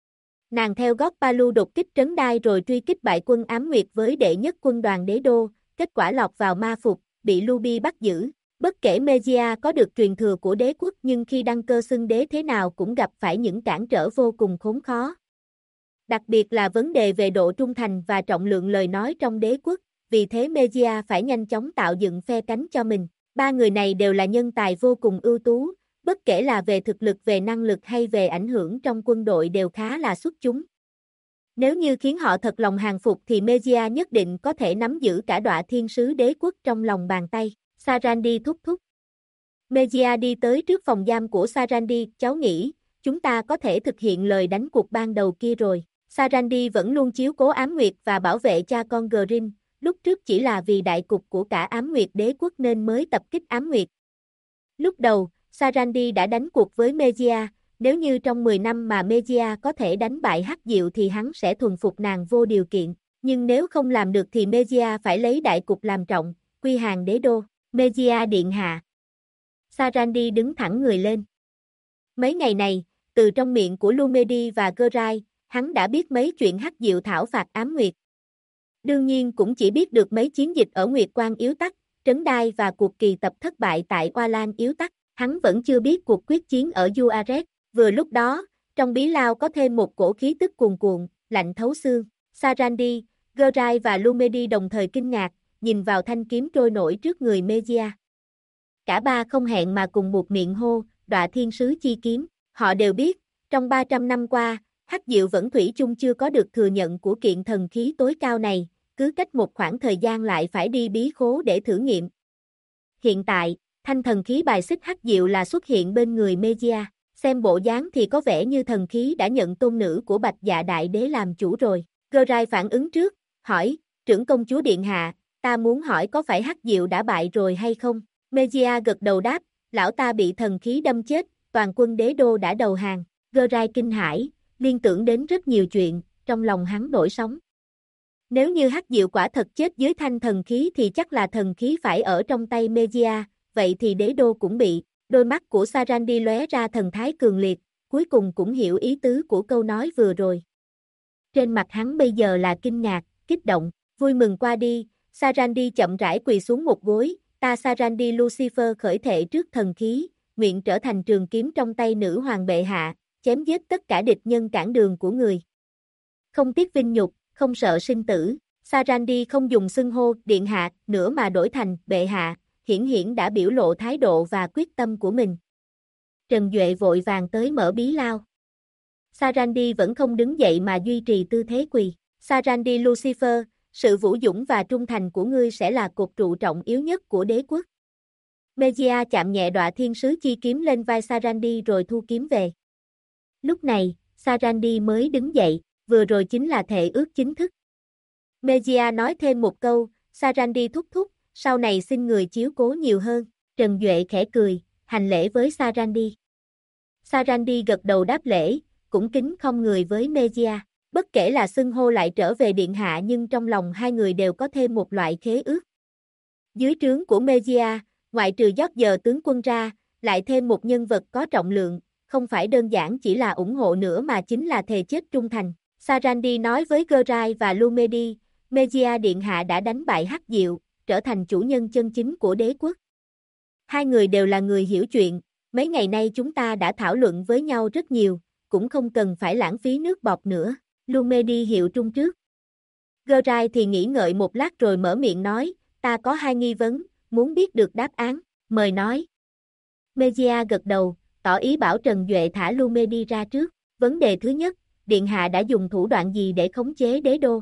Nàng theo gót Palu đột kích trấn đai rồi truy kích bại quân Ám Nguyệt với đệ nhất quân đoàn đế đô, kết quả lọt vào ma phục, bị Luby bắt giữ. Bất kể Mejia có được truyền thừa của đế quốc nhưng khi đăng cơ xưng đế thế nào cũng gặp phải những cản trở vô cùng khốn khó. Đặc biệt là vấn đề về độ trung thành và trọng lượng lời nói trong đế quốc, vì thế Mejia phải nhanh chóng tạo dựng phe cánh cho mình. Ba người này đều là nhân tài vô cùng ưu tú, bất kể là về thực lực, về năng lực hay về ảnh hưởng trong quân đội đều khá là xuất chúng. Nếu như khiến họ thật lòng hàng phục thì Mejia nhất định có thể nắm giữ cả đọa thiên sứ đế quốc trong lòng bàn tay. Sarandi thúc thúc. Mejia đi tới trước phòng giam của Sarandi, cháu nghĩ, chúng ta có thể thực hiện lời đánh cuộc ban đầu kia rồi. Sarandi vẫn luôn chiếu cố Ám Nguyệt và bảo vệ cha con Green, lúc trước chỉ là vì đại cục của cả Ám Nguyệt đế quốc nên mới tập kích Ám Nguyệt. Lúc đầu, Sarandi đã đánh cuộc với Mejia, nếu như trong 10 năm mà Mejia có thể đánh bại Hắc Diệu thì hắn sẽ thuần phục nàng vô điều kiện, nhưng nếu không làm được thì Mejia phải lấy đại cục làm trọng, quy hàng đế đô. Mejia điện hạ. Sarandi đứng thẳng người lên. Mấy ngày này, từ trong miệng của Lumedi và Gerai, hắn đã biết mấy chuyện Hắc Diệu thảo phạt Ám Nguyệt. Đương nhiên cũng chỉ biết được mấy chiến dịch ở Nguyệt Quang yếu tắc, Trấn Đai và cuộc kỳ tập thất bại tại Oa Lan yếu tắc. Hắn vẫn chưa biết cuộc quyết chiến ở Juarez. Vừa lúc đó, trong bí lao có thêm một cổ khí tức cuồn cuộn, lạnh thấu xương. Sarandi, Gerai và Lumedi đồng thời kinh ngạc, nhìn vào thanh kiếm trôi nổi trước người Mejia. Cả ba không hẹn mà cùng buột miệng hô, đọa thiên sứ chi kiếm. Họ đều biết, trong 300 năm qua, Hắc Diệu vẫn thủy chung chưa có được thừa nhận của kiện thần khí tối cao này, cứ cách một khoảng thời gian lại phải đi bí khố để thử nghiệm. Hiện tại, thanh thần khí bài xích hắc diệu là xuất hiện bên người Megia, xem bộ dáng thì có vẻ như thần khí đã nhận tôn nữ của Bạch Dạ Đại Đế làm chủ rồi. Gerai phản ứng trước, hỏi, trưởng công chúa điện hạ, ta muốn hỏi có phải hắc diệu đã bại rồi hay không? Megia gật đầu đáp, lão ta bị thần khí đâm chết, toàn quân đế đô đã đầu hàng. Gerai kinh hãi, liên tưởng đến rất nhiều chuyện, trong lòng hắn nổi sóng. Nếu như hắc diệu quả thật chết dưới thanh thần khí thì chắc là thần khí phải ở trong tay Megia, vậy thì đế đô cũng bị. Đôi mắt của Sarandi lóe ra thần thái cường liệt, cuối cùng cũng hiểu ý tứ của câu nói vừa rồi. Trên mặt hắn bây giờ là kinh ngạc, kích động, vui mừng qua đi, Sarandi chậm rãi quỳ xuống một gối, ta Sarandi Lucifer khởi thệ trước thần khí, nguyện trở thành trường kiếm trong tay nữ hoàng bệ hạ, chém giết tất cả địch nhân cản đường của người. Không tiếc vinh nhục, không sợ sinh tử, Sarandi không dùng xưng hô điện hạ nữa mà đổi thành bệ hạ, hiển đã biểu lộ thái độ và quyết tâm của mình. Trần Duệ vội vàng tới mở bí lao. Sarandi vẫn không đứng dậy mà duy trì tư thế quỳ. Sarandi Lucifer, sự vũ dũng và trung thành của ngươi sẽ là cột trụ trọng yếu nhất của đế quốc. Megia chạm nhẹ đọa thiên sứ chi kiếm lên vai Sarandi rồi thu kiếm về. Lúc này, Sarandi mới đứng dậy, vừa rồi chính là thệ ước chính thức. Megia nói thêm một câu, Sarandi thúc thúc, sau này xin người chiếu cố nhiều hơn. Trần Duệ khẽ cười, hành lễ với Sarandi. Sarandi gật đầu đáp lễ, cũng kính không người với Megia. Bất kể là xưng hô lại trở về điện hạ nhưng trong lòng hai người đều có thêm một loại khế ước. Dưới trướng của Megia, ngoại trừ George tướng quân ra, lại thêm một nhân vật có trọng lượng, không phải đơn giản chỉ là ủng hộ nữa mà chính là thề chết trung thành. Sarandi nói với Gerai và Lumedi, Megia điện hạ đã đánh bại hắc diệu, trở thành chủ nhân chân chính của đế quốc. Hai người đều là người hiểu chuyện, mấy ngày nay chúng ta đã thảo luận với nhau rất nhiều, cũng không cần phải lãng phí nước bọt nữa. Lumedi hiệu trung trước. Gerai thì nghĩ ngợi một lát rồi mở miệng nói, ta có hai nghi vấn, muốn biết được đáp án, mời nói. Megia gật đầu, tỏ ý bảo Trần Duệ thả Lumedi ra trước. Vấn đề thứ nhất, điện hạ đã dùng thủ đoạn gì để khống chế đế đô?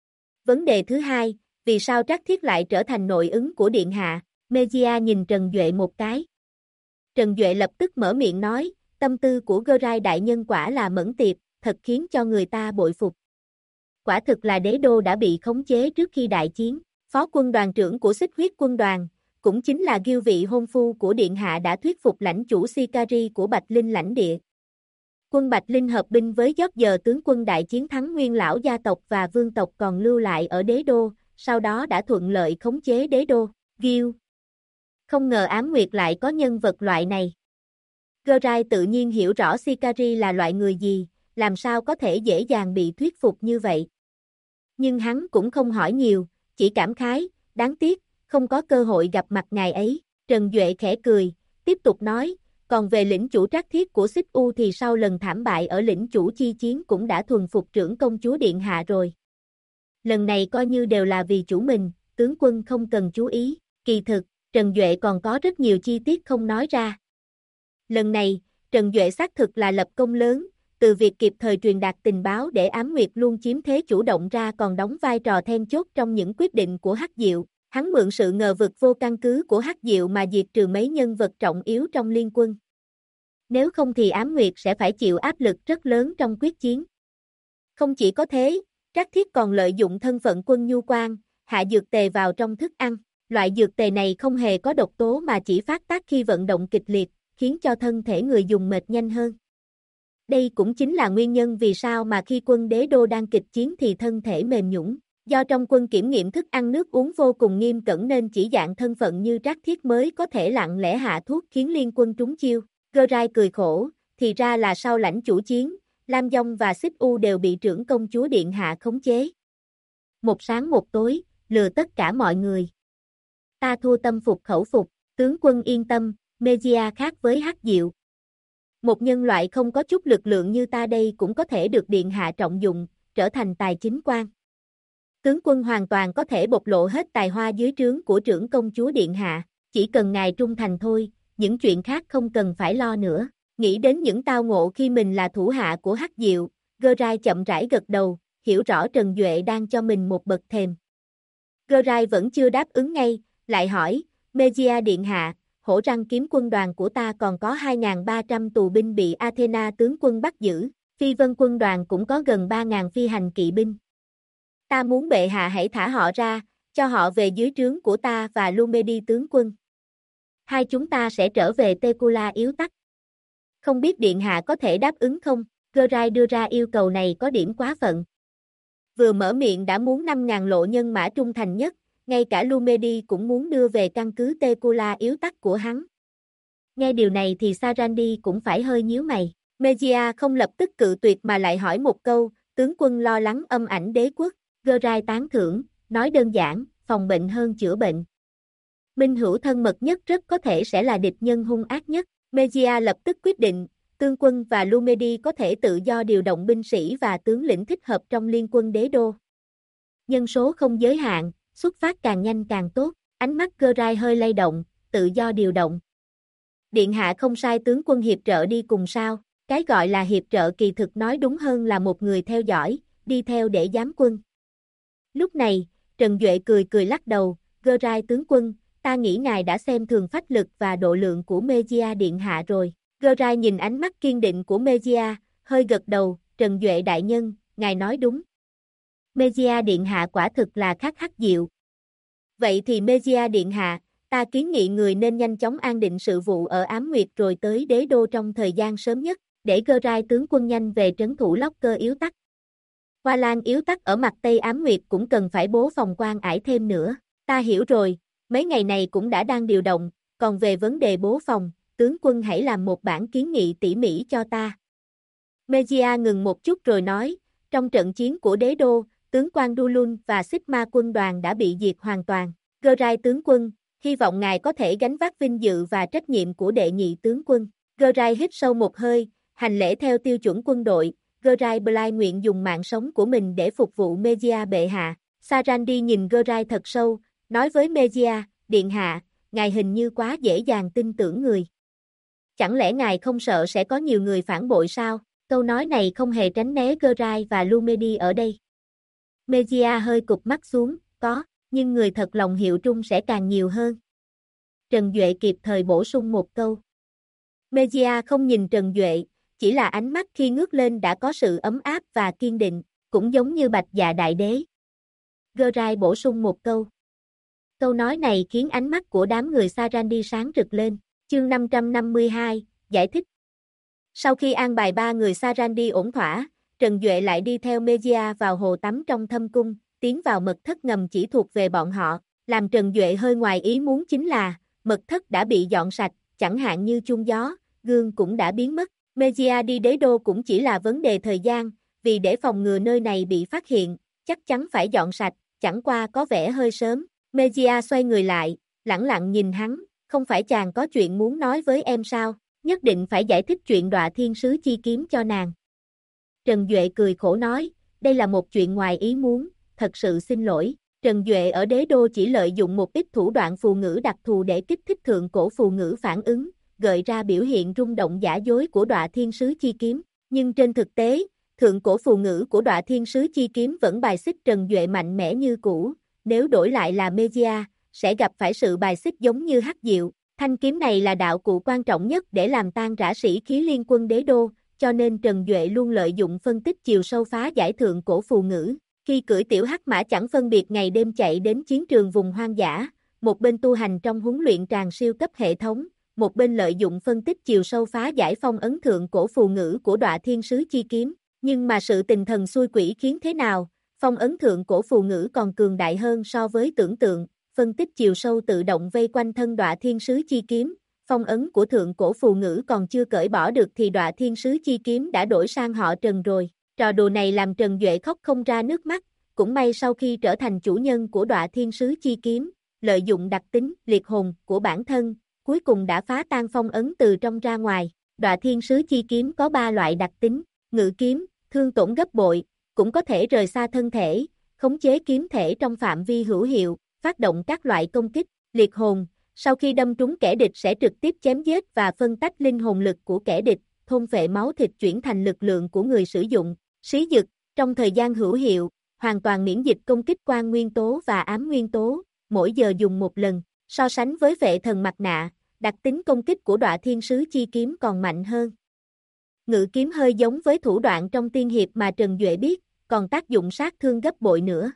Vấn đề thứ hai, vì sao Trác Thiết lại trở thành nội ứng của điện hạ? Megia nhìn Trần Duệ một cái. Trần Duệ lập tức mở miệng nói, tâm tư của Gerai đại nhân quả là mẫn tiệp, thật khiến cho người ta bội phục. Quả thực là đế đô đã bị khống chế trước khi đại chiến, phó quân đoàn trưởng của Xích Huyết quân đoàn, cũng chính là Ghiêu vị hôn phu của điện hạ đã thuyết phục lãnh chủ Sikari của Bạch Linh lãnh địa. Quân Bạch Linh hợp binh với George tướng quân đại chiến thắng nguyên lão gia tộc và vương tộc còn lưu lại ở đế đô, sau đó đã thuận lợi khống chế đế đô. Ghiêu. Không ngờ Ám Nguyệt lại có nhân vật loại này. Gerai tự nhiên hiểu rõ Sikari là loại người gì, làm sao có thể dễ dàng bị thuyết phục như vậy. Nhưng hắn cũng không hỏi nhiều, chỉ cảm khái, đáng tiếc, không có cơ hội gặp mặt ngài ấy. Trần Duệ khẽ cười, tiếp tục nói, còn về lĩnh chủ Trác Thiết của Xích U thì sau lần thảm bại ở lĩnh chủ chi chiến cũng đã thuần phục trưởng công chúa điện hạ rồi. Lần này coi như đều là vì chủ mình, tướng quân không cần chú ý, kỳ thực, Trần Duệ còn có rất nhiều chi tiết không nói ra. Lần này, Trần Duệ xác thực là lập công lớn, từ việc kịp thời truyền đạt tình báo để Ám Nguyệt luôn chiếm thế chủ động ra còn đóng vai trò then chốt trong những quyết định của Hắc Diệu. Hắn mượn sự ngờ vực vô căn cứ của Hắc Diệu mà diệt trừ mấy nhân vật trọng yếu trong liên quân. Nếu không thì Ám Nguyệt sẽ phải chịu áp lực rất lớn trong quyết chiến. Không chỉ có thế, Trác Thiết còn lợi dụng thân phận quân nhu quan, hạ dược tề vào trong thức ăn. Loại dược tề này không hề có độc tố mà chỉ phát tác khi vận động kịch liệt, khiến cho thân thể người dùng mệt nhanh hơn. Đây cũng chính là nguyên nhân vì sao mà khi quân đế đô đang kịch chiến thì thân thể mềm nhũn. Do trong quân kiểm nghiệm thức ăn nước uống vô cùng nghiêm cẩn nên chỉ dạng thân phận như Trác Thiết mới có thể lặng lẽ hạ thuốc khiến liên quân trúng chiêu. Gerai cười khổ, thì ra là sau lãnh chủ chiến, Lam Dông và Xích U đều bị trưởng công chúa điện hạ khống chế. Một sáng một tối, lừa tất cả mọi người. Ta thua tâm phục khẩu phục, tướng quân yên tâm, Megia khác với Hắc Diệu. Một nhân loại không có chút lực lượng như ta đây cũng có thể được điện hạ trọng dụng, trở thành tài chính quan. Tướng quân hoàn toàn có thể bộc lộ hết tài hoa dưới trướng của trưởng công chúa điện hạ, chỉ cần ngài trung thành thôi, những chuyện khác không cần phải lo nữa. Nghĩ đến những tao ngộ khi mình là thủ hạ của Hắc Diệu, Gerai chậm rãi gật đầu, hiểu rõ Trần Duệ đang cho mình một bậc thềm. Gerai vẫn chưa đáp ứng ngay, lại hỏi, Megia điện hạ, hổ răng kiếm quân đoàn của ta còn có 2.300 tù binh bị Athena tướng quân bắt giữ, phi vân quân đoàn cũng có gần 3.000 phi hành kỵ binh. Ta muốn bệ hạ hãy thả họ ra, cho họ về dưới trướng của ta và Lumedi tướng quân. Hai chúng ta sẽ trở về Tecula yếu tắc. Không biết điện hạ có thể đáp ứng không? Gerai đưa ra yêu cầu này có điểm quá phận. Vừa mở miệng đã muốn 5.000 lộ nhân mã trung thành nhất, ngay cả Lumedi cũng muốn đưa về căn cứ Tecula yếu tắc của hắn. Nghe điều này thì Sarandi cũng phải hơi nhíu mày. Megia không lập tức cự tuyệt mà lại hỏi một câu, tướng quân lo lắng âm ảnh đế quốc. Gerai tán thưởng, nói đơn giản, phòng bệnh hơn chữa bệnh. Minh hữu thân mật nhất rất có thể sẽ là địch nhân hung ác nhất. Megia lập tức quyết định, tướng quân và Lumedi có thể tự do điều động binh sĩ và tướng lĩnh thích hợp trong liên quân đế đô. Nhân số không giới hạn, xuất phát càng nhanh càng tốt. Ánh mắt Gerai hơi lay động, tự do điều động. Điện hạ không sai tướng quân hiệp trợ đi cùng sao? Cái gọi là hiệp trợ kỳ thực nói đúng hơn là một người theo dõi, đi theo để giám quân. Lúc này, Trần Duệ cười cười lắc đầu, Gerai tướng quân, ta nghĩ ngài đã xem thường phách lực và độ lượng của Megia điện hạ rồi. Gerai nhìn ánh mắt kiên định của Megia, hơi gật đầu, Trần Duệ đại nhân, ngài nói đúng. Megia điện hạ quả thực là khắc hắc diệu. Vậy thì Megia điện hạ, ta kiến nghị người nên nhanh chóng an định sự vụ ở Ám Nguyệt rồi tới đế đô trong thời gian sớm nhất, để Gerai tướng quân nhanh về trấn thủ Locker yếu tắc. Hoa Lan yếu tắc ở mặt Tây Ám Nguyệt cũng cần phải bố phòng quan ải thêm nữa. Ta hiểu rồi, mấy ngày này cũng đã đang điều động, còn về vấn đề bố phòng, tướng quân hãy làm một bản kiến nghị tỉ mỉ cho ta. Megia ngừng một chút rồi nói, trong trận chiến của đế đô, tướng quan Dulun và Sigma quân đoàn đã bị diệt hoàn toàn. Gerai tướng quân, hy vọng ngài có thể gánh vác vinh dự và trách nhiệm của đệ nhị tướng quân. Gerai hít sâu một hơi, hành lễ theo tiêu chuẩn quân đội. Gerai Bly nguyện dùng mạng sống của mình để phục vụ Megia bệ hạ. Sarandi nhìn Gerai thật sâu, nói với Megia, điện hạ, ngài hình như quá dễ dàng tin tưởng người. Chẳng lẽ ngài không sợ sẽ có nhiều người phản bội sao? Câu nói này không hề tránh né Gerai và Lumedi ở đây. Megia hơi cụp mắt xuống, có, nhưng người thật lòng hiệu trung sẽ càng nhiều hơn. Trần Duệ kịp thời bổ sung một câu. Megia không nhìn Trần Duệ, chỉ là ánh mắt khi ngước lên đã có sự ấm áp và kiên định, cũng giống như Bạch Dạ Đại Đế. Gerai bổ sung một câu. Câu nói này khiến ánh mắt của đám người Sarandi sáng rực lên. Chương 552, giải thích. Sau khi an bài 3 người Sarandi ổn thỏa, Trần Duệ lại đi theo Megia vào hồ tắm trong thâm cung, tiến vào mật thất ngầm chỉ thuộc về bọn họ. Làm Trần Duệ hơi ngoài ý muốn chính là, mật thất đã bị dọn sạch, chẳng hạn như chuông gió, gương cũng đã biến mất. Megia đi đế đô cũng chỉ là vấn đề thời gian, vì để phòng ngừa nơi này bị phát hiện, chắc chắn phải dọn sạch, chẳng qua có vẻ hơi sớm. Megia xoay người lại, lẳng lặng nhìn hắn, không phải chàng có chuyện muốn nói với em sao, nhất định phải giải thích chuyện Đọa Thiên Sứ chi kiếm cho nàng. Trần Duệ cười khổ nói, đây là một chuyện ngoài ý muốn, thật sự xin lỗi. Trần Duệ ở đế đô chỉ lợi dụng một ít thủ đoạn phù ngữ đặc thù để kích thích thượng cổ phù ngữ phản ứng, gợi ra biểu hiện rung động giả dối của Đọa Thiên Sứ chi kiếm, nhưng trên thực tế, thượng cổ phù ngữ của Đọa Thiên Sứ chi kiếm vẫn bài xích Trần Duệ mạnh mẽ như cũ, nếu đổi lại là Megia, sẽ gặp phải sự bài xích giống như hắc diệu. Thanh kiếm này là đạo cụ quan trọng nhất để làm tan rã sĩ khí liên quân đế đô, cho nên Trần Duệ luôn lợi dụng phân tích chiều sâu phá giải thượng cổ phù ngữ. Khi cưỡi tiểu hắc mã chẳng phân biệt ngày đêm chạy đến chiến trường vùng hoang dã, một bên tu hành trong huấn luyện tràng siêu cấp hệ thống, một bên lợi dụng phân tích chiều sâu phá giải phong ấn thượng cổ phù ngữ của Đọa Thiên Sứ chi kiếm. Nhưng mà sự tình thần xui quỷ khiến thế nào, phong ấn thượng cổ phù ngữ còn cường đại hơn so với tưởng tượng, phân tích chiều sâu tự động vây quanh thân Đọa Thiên Sứ chi kiếm, phong ấn của thượng cổ phù ngữ còn chưa cởi bỏ được thì Đọa Thiên Sứ chi kiếm đã đổi sang họ Trần rồi. Trò đùa này làm Trần Duệ khóc không ra nước mắt, cũng may sau khi trở thành chủ nhân của Đọa Thiên Sứ chi kiếm, lợi dụng đặc tính liệt hồn của bản thân, cuối cùng đã phá tan phong ấn từ trong ra ngoài. Đọa Thiên Sứ chi kiếm có 3 loại đặc tính, ngự kiếm, thương tổn gấp bội, cũng có thể rời xa thân thể, khống chế kiếm thể trong phạm vi hữu hiệu, phát động các loại công kích, liệt hồn, sau khi đâm trúng kẻ địch sẽ trực tiếp chém giết và phân tách linh hồn lực của kẻ địch, thôn phệ máu thịt chuyển thành lực lượng của người sử dụng, xí dực, trong thời gian hữu hiệu, hoàn toàn miễn dịch công kích quang nguyên tố và ám nguyên tố, mỗi giờ dùng một lần. So sánh với vệ thần mặt nạ, đặc tính công kích của Đọa Thiên Sứ Chi Kiếm còn mạnh hơn. Ngự kiếm hơi giống với thủ đoạn trong tiên hiệp mà Trần Duệ biết, còn tác dụng sát thương gấp bội nữa.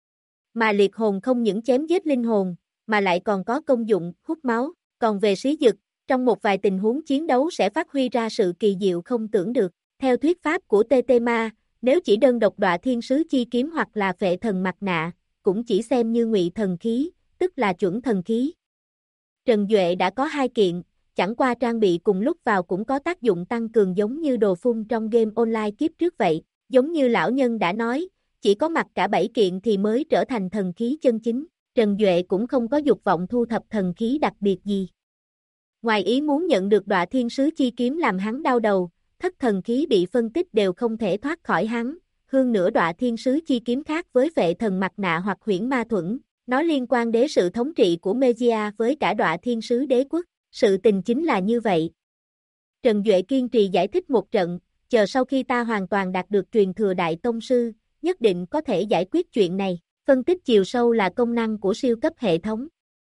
Mà liệt hồn không những chém giết linh hồn, mà lại còn có công dụng hút máu, còn về xí dực, trong một vài tình huống chiến đấu sẽ phát huy ra sự kỳ diệu không tưởng được. Theo thuyết pháp của TT Ma, nếu chỉ đơn độc Đọa Thiên Sứ Chi Kiếm hoặc là Phệ Thần mặt nạ, cũng chỉ xem như ngụy thần khí, tức là chuẩn thần khí. Trần Duệ đã có 2 kiện, chẳng qua trang bị cùng lúc vào cũng có tác dụng tăng cường giống như đồ phun trong game online kiếp trước vậy. Giống như lão nhân đã nói, chỉ có mặc cả 7 kiện thì mới trở thành thần khí chân chính. Trần Duệ cũng không có dục vọng thu thập thần khí đặc biệt gì. Ngoài ý muốn nhận được Đọa Thiên Sứ Chi Kiếm làm hắn đau đầu, thất thần khí bị phân tích đều không thể thoát khỏi hắn. Hơn nữa Đọa Thiên Sứ Chi Kiếm khác với Phệ Thần mặt nạ hoặc Huyễn Ma Thuẫn, nó liên quan đến sự thống trị của Megia với cả Đọa Thiên Sứ Đế Quốc. Sự tình chính là như vậy. Trần Duệ kiên trì giải thích một trận, chờ sau khi ta hoàn toàn đạt được truyền thừa Đại Tông Sư, nhất định có thể giải quyết chuyện này. Phân tích chiều sâu là công năng của siêu cấp hệ thống.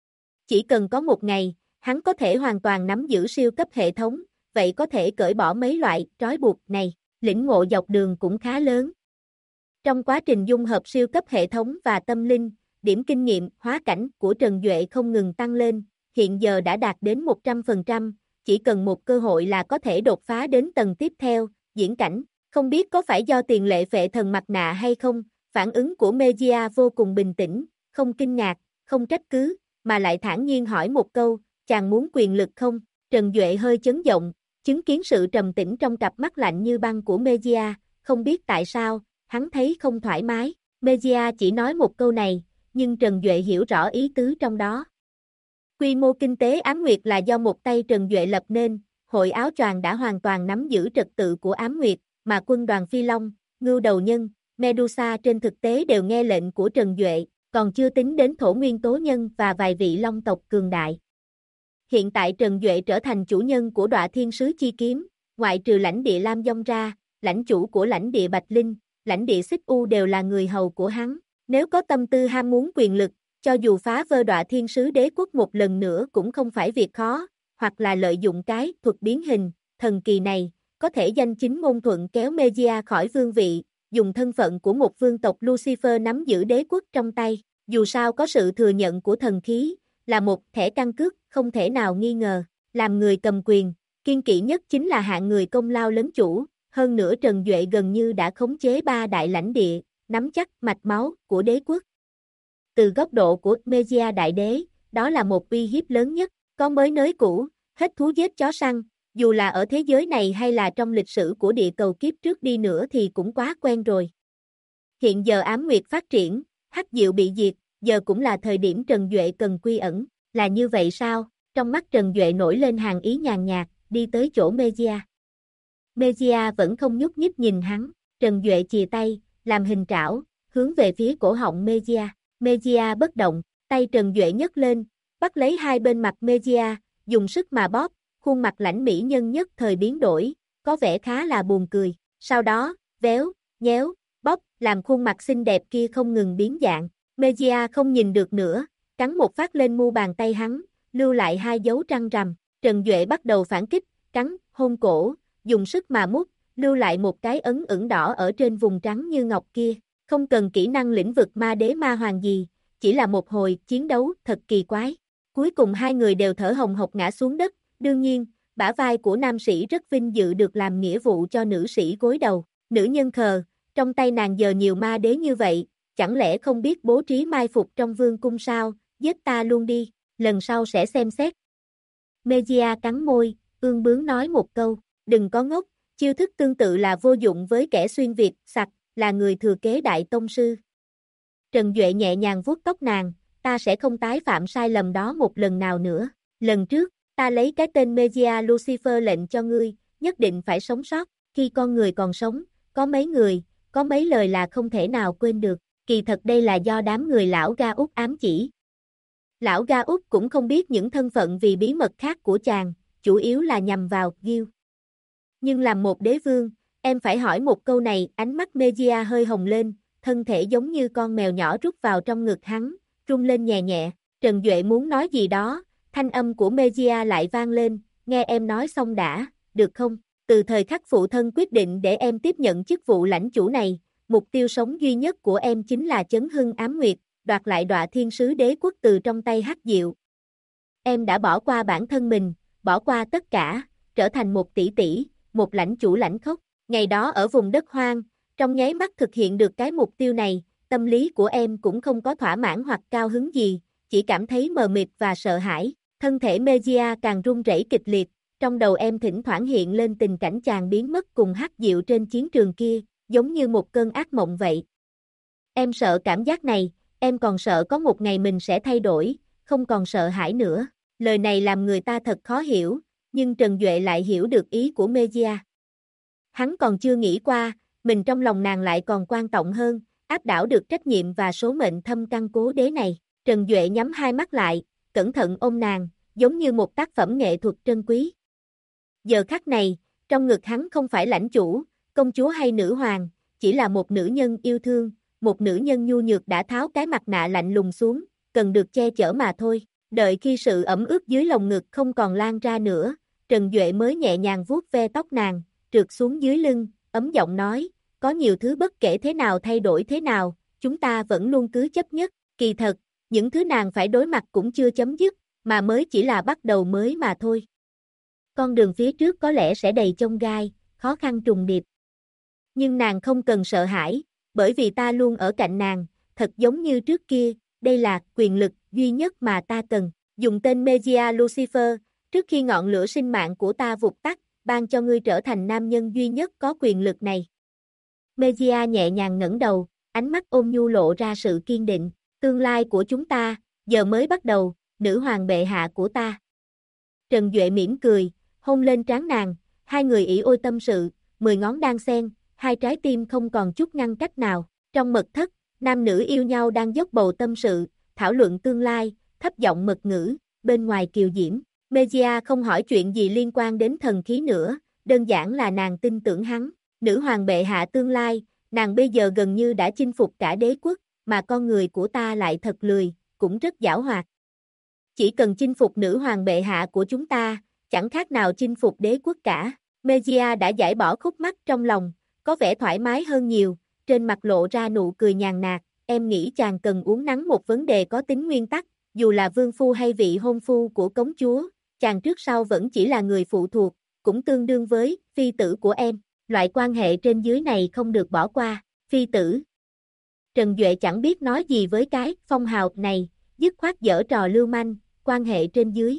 Chỉ cần có một ngày, hắn có thể hoàn toàn nắm giữ siêu cấp hệ thống, vậy có thể cởi bỏ mấy loại trói buộc này, lĩnh ngộ dọc đường cũng khá lớn. Trong quá trình dung hợp siêu cấp hệ thống và tâm linh, điểm kinh nghiệm hóa cảnh của Trần Duệ không ngừng tăng lên, hiện giờ đã đạt đến 100%, chỉ cần một cơ hội là có thể đột phá đến tầng tiếp theo, diễn cảnh. Không biết có phải do tiền lệ Phệ Thần mặt nạ hay không, phản ứng của Megia vô cùng bình tĩnh, không kinh ngạc, không trách cứ, mà lại thản nhiên hỏi một câu, chàng muốn quyền lực không? Trần Duệ hơi chấn động, chứng kiến sự trầm tĩnh trong cặp mắt lạnh như băng của Megia, không biết tại sao, hắn thấy không thoải mái. Megia chỉ nói một câu này, nhưng Trần Duệ hiểu rõ ý tứ trong đó. Quy mô kinh tế Ám Nguyệt là do một tay Trần Duệ lập nên, Hội Áo Choàng đã hoàn toàn nắm giữ trật tự của Ám Nguyệt, mà quân đoàn Phi Long, Ngưu Đầu Nhân, Medusa trên thực tế đều nghe lệnh của Trần Duệ, còn chưa tính đến Thổ Nguyên Tố Nhân và vài vị Long tộc cường đại. Hiện tại Trần Duệ trở thành chủ nhân của Đọa Thiên Sứ Chi Kiếm, ngoại trừ lãnh địa Lam Dông ra, lãnh chủ của lãnh địa Bạch Linh, lãnh địa Xích U đều là người hầu của hắn. Nếu có tâm tư ham muốn quyền lực, cho dù phá vỡ Đọa Thiên Sứ Đế Quốc một lần nữa cũng không phải việc khó, hoặc là lợi dụng cái thuật biến hình, thần kỳ này, có thể danh chính ngôn thuận kéo Megia khỏi vương vị, dùng thân phận của một vương tộc Lucifer nắm giữ đế quốc trong tay, dù sao có sự thừa nhận của thần khí, là một thẻ căn cước, không thể nào nghi ngờ, làm người cầm quyền, kiên kỵ nhất chính là hạng người công lao lớn chủ, hơn nữa Trần Duệ gần như đã khống chế 3 đại lãnh địa, nắm chắc mạch máu của đế quốc. Từ góc độ của Megia đại đế, đó là một uy hiếp lớn nhất, có mới nới cũ, hết thú giết chó săn, dù là ở thế giới này hay là trong lịch sử của địa cầu kiếp trước đi nữa thì cũng quá quen rồi. Hiện giờ Ám Nguyệt phát triển, Hắc Diệu bị diệt, giờ cũng là thời điểm Trần Duệ cần quy ẩn, là như vậy sao? Trong mắt Trần Duệ nổi lên hàng ý nhàn nhạt, đi tới chỗ Megia. Megia vẫn không nhúc nhích nhìn hắn, Trần Duệ chìa tay, làm hình trảo, hướng về phía cổ họng Megia. Megia bất động, tay Trần Duệ nhấc lên, bắt lấy hai bên mặt Megia, dùng sức mà bóp, khuôn mặt lãnh mỹ nhân nhất thời biến đổi, có vẻ khá là buồn cười. Sau đó, véo, nhéo, bóp, làm khuôn mặt xinh đẹp kia không ngừng biến dạng. Megia không nhìn được nữa, cắn một phát lên mu bàn tay hắn, lưu lại 2 dấu răng rằm. Trần Duệ bắt đầu phản kích, cắn, hôn cổ, dùng sức mà mút, lưu lại một cái ấn ửng đỏ ở trên vùng trắng như ngọc kia. Không cần kỹ năng lĩnh vực ma đế ma hoàng gì, chỉ là một hồi chiến đấu thật kỳ quái. Cuối cùng hai người đều thở hồng hộc ngã xuống đất, đương nhiên, bả vai của nam sĩ rất vinh dự được làm nghĩa vụ cho nữ sĩ gối đầu. Nữ nhân khờ, trong tay nàng giờ nhiều ma đế như vậy, chẳng lẽ không biết bố trí mai phục trong vương cung sao, giết ta luôn đi, lần sau sẽ xem xét. Megia cắn môi, ương bướng nói một câu, đừng có ngốc, chiêu thức tương tự là vô dụng với kẻ xuyên Việt, sặc, là người thừa kế đại tông sư. Trần Duệ nhẹ nhàng vuốt tóc nàng, ta sẽ không tái phạm sai lầm đó một lần nào nữa. Lần trước, ta lấy cái tên Megia Lucifer lệnh cho ngươi, nhất định phải sống sót, khi con người còn sống, có mấy người, có mấy lời là không thể nào quên được, kỳ thật đây là do đám người lão Ga Út ám chỉ. Lão Ga Út cũng không biết những thân phận vì bí mật khác của chàng, chủ yếu là nhằm vào Gil. Nhưng làm một đế vương, em phải hỏi một câu này, ánh mắt Megia hơi hồng lên, thân thể giống như con mèo nhỏ rút vào trong ngực hắn, rung lên nhẹ nhẹ. Trần Duệ muốn nói gì đó, thanh âm của Mejia lại vang lên, nghe em nói xong đã, được không? Từ thời khắc phụ thân quyết định để em tiếp nhận chức vụ lãnh chủ này, mục tiêu sống duy nhất của em chính là chấn hưng ám nguyệt, đoạt lại Đọa Thiên Sứ Đế Quốc từ trong tay Hắc Diệu. Em đã bỏ qua bản thân mình, bỏ qua tất cả, trở thành một tỷ tỷ, một lãnh chủ lãnh khốc. Ngày đó ở vùng đất hoang, trong nháy mắt thực hiện được cái mục tiêu này, tâm lý của em cũng không có thỏa mãn hoặc cao hứng gì, chỉ cảm thấy mờ mịt và sợ hãi. Thân thể Mejia càng run rẩy kịch liệt, trong đầu em thỉnh thoảng hiện lên tình cảnh chàng biến mất cùng Hắc Diệu trên chiến trường kia, giống như một cơn ác mộng vậy. Em sợ cảm giác này, em còn sợ có một ngày mình sẽ thay đổi, không còn sợ hãi nữa. Lời này làm người ta thật khó hiểu, nhưng Trần Duệ lại hiểu được ý của Mejia. Hắn còn chưa nghĩ qua, mình trong lòng nàng lại còn quan trọng hơn, áp đảo được trách nhiệm và số mệnh thâm căn cố đế này. Trần Duệ nhắm hai mắt lại, cẩn thận ôm nàng, giống như một tác phẩm nghệ thuật trân quý. Giờ khắc này, trong ngực hắn không phải lãnh chủ, công chúa hay nữ hoàng, chỉ là một nữ nhân yêu thương, một nữ nhân nhu nhược đã tháo cái mặt nạ lạnh lùng xuống, cần được che chở mà thôi. Đợi khi sự ẩm ướt dưới lồng ngực không còn lan ra nữa, Trần Duệ mới nhẹ nhàng vuốt ve tóc nàng, trượt xuống dưới lưng, ấm giọng nói, có nhiều thứ bất kể thế nào thay đổi thế nào, chúng ta vẫn luôn cứ chấp nhất. Kỳ thật, những thứ nàng phải đối mặt cũng chưa chấm dứt, mà mới chỉ là bắt đầu mới mà thôi. Con đường phía trước có lẽ sẽ đầy chông gai, khó khăn trùng điệp. Nhưng nàng không cần sợ hãi, bởi vì ta luôn ở cạnh nàng, thật giống như trước kia, đây là quyền lực duy nhất mà ta cần. Dùng tên Mejia Lucifer, trước khi ngọn lửa sinh mạng của ta vụt tắt, ban cho ngươi trở thành nam nhân duy nhất có quyền lực này. Mejia nhẹ nhàng ngẩng đầu, ánh mắt ôn nhu lộ ra sự kiên định. Tương lai của chúng ta, giờ mới bắt đầu, nữ hoàng bệ hạ của ta. Trần Duệ mỉm cười, hôn lên trán nàng, hai người ỉ ôi tâm sự, 10 ngón đan xen, hai trái tim không còn chút ngăn cách nào. Trong mật thất, nam nữ yêu nhau đang dốc bầu tâm sự, thảo luận tương lai, thấp giọng mật ngữ, bên ngoài kiều diễm. Mejia không hỏi chuyện gì liên quan đến thần khí nữa, đơn giản là nàng tin tưởng hắn. Nữ hoàng bệ hạ tương lai, nàng bây giờ gần như đã chinh phục cả đế quốc, mà con người của ta lại thật lười, cũng rất giảo hoạt. Chỉ cần chinh phục nữ hoàng bệ hạ của chúng ta, chẳng khác nào chinh phục đế quốc cả. Mejia đã giải bỏ khúc mắc trong lòng, có vẻ thoải mái hơn nhiều, trên mặt lộ ra nụ cười nhàn nhạt. Em nghĩ chàng cần uốn nắn một vấn đề có tính nguyên tắc, dù là vương phu hay vị hôn phu của công chúa, chàng trước sau vẫn chỉ là người phụ thuộc, cũng tương đương với phi tử của em. Loại quan hệ trên dưới này không được bỏ qua. Phi tử. Trần Duệ chẳng biết nói gì với cái phong hào này, dứt khoát giở trò lưu manh, quan hệ trên dưới.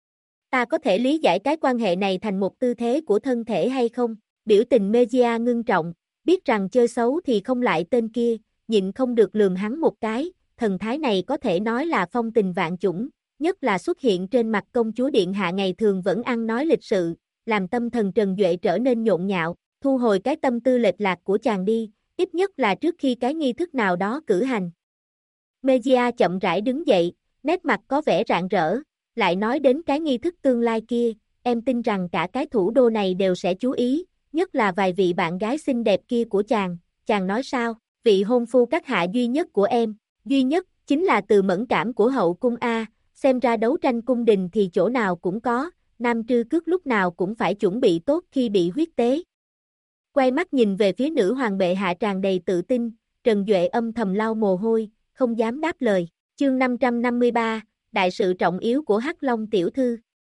Ta có thể lý giải cái quan hệ này thành một tư thế của thân thể hay không? Biểu tình Mejia ngưng trọng, biết rằng chơi xấu thì không lại tên kia, nhịn không được lườm hắn một cái, thần thái này có thể nói là phong tình vạn chủng, nhất là xuất hiện trên mặt công chúa điện hạ ngày thường vẫn ăn nói lịch sự, làm tâm thần Trần Duệ trở nên nhộn nhạo, thu hồi cái tâm tư lệch lạc của chàng đi, ít nhất là trước khi cái nghi thức nào đó cử hành. Mejia chậm rãi đứng dậy, nét mặt có vẻ rạng rỡ, lại nói đến cái nghi thức tương lai kia, em tin rằng cả cái thủ đô này đều sẽ chú ý, nhất là vài vị bạn gái xinh đẹp kia của chàng nói sao, vị hôn phu các hạ duy nhất của em, duy nhất, chính là từ mẫn cảm của hậu cung A, xem ra đấu tranh cung đình thì chỗ nào cũng có, nam trư cước lúc nào cũng phải chuẩn bị tốt khi bị huyết tế. Quay mắt nhìn về phía nữ hoàng bệ hạ tràn đầy tự tin, Trần Duệ âm thầm lau mồ hôi, không dám đáp lời. Chương 553, đại sự trọng yếu của Hắc Long tiểu thư.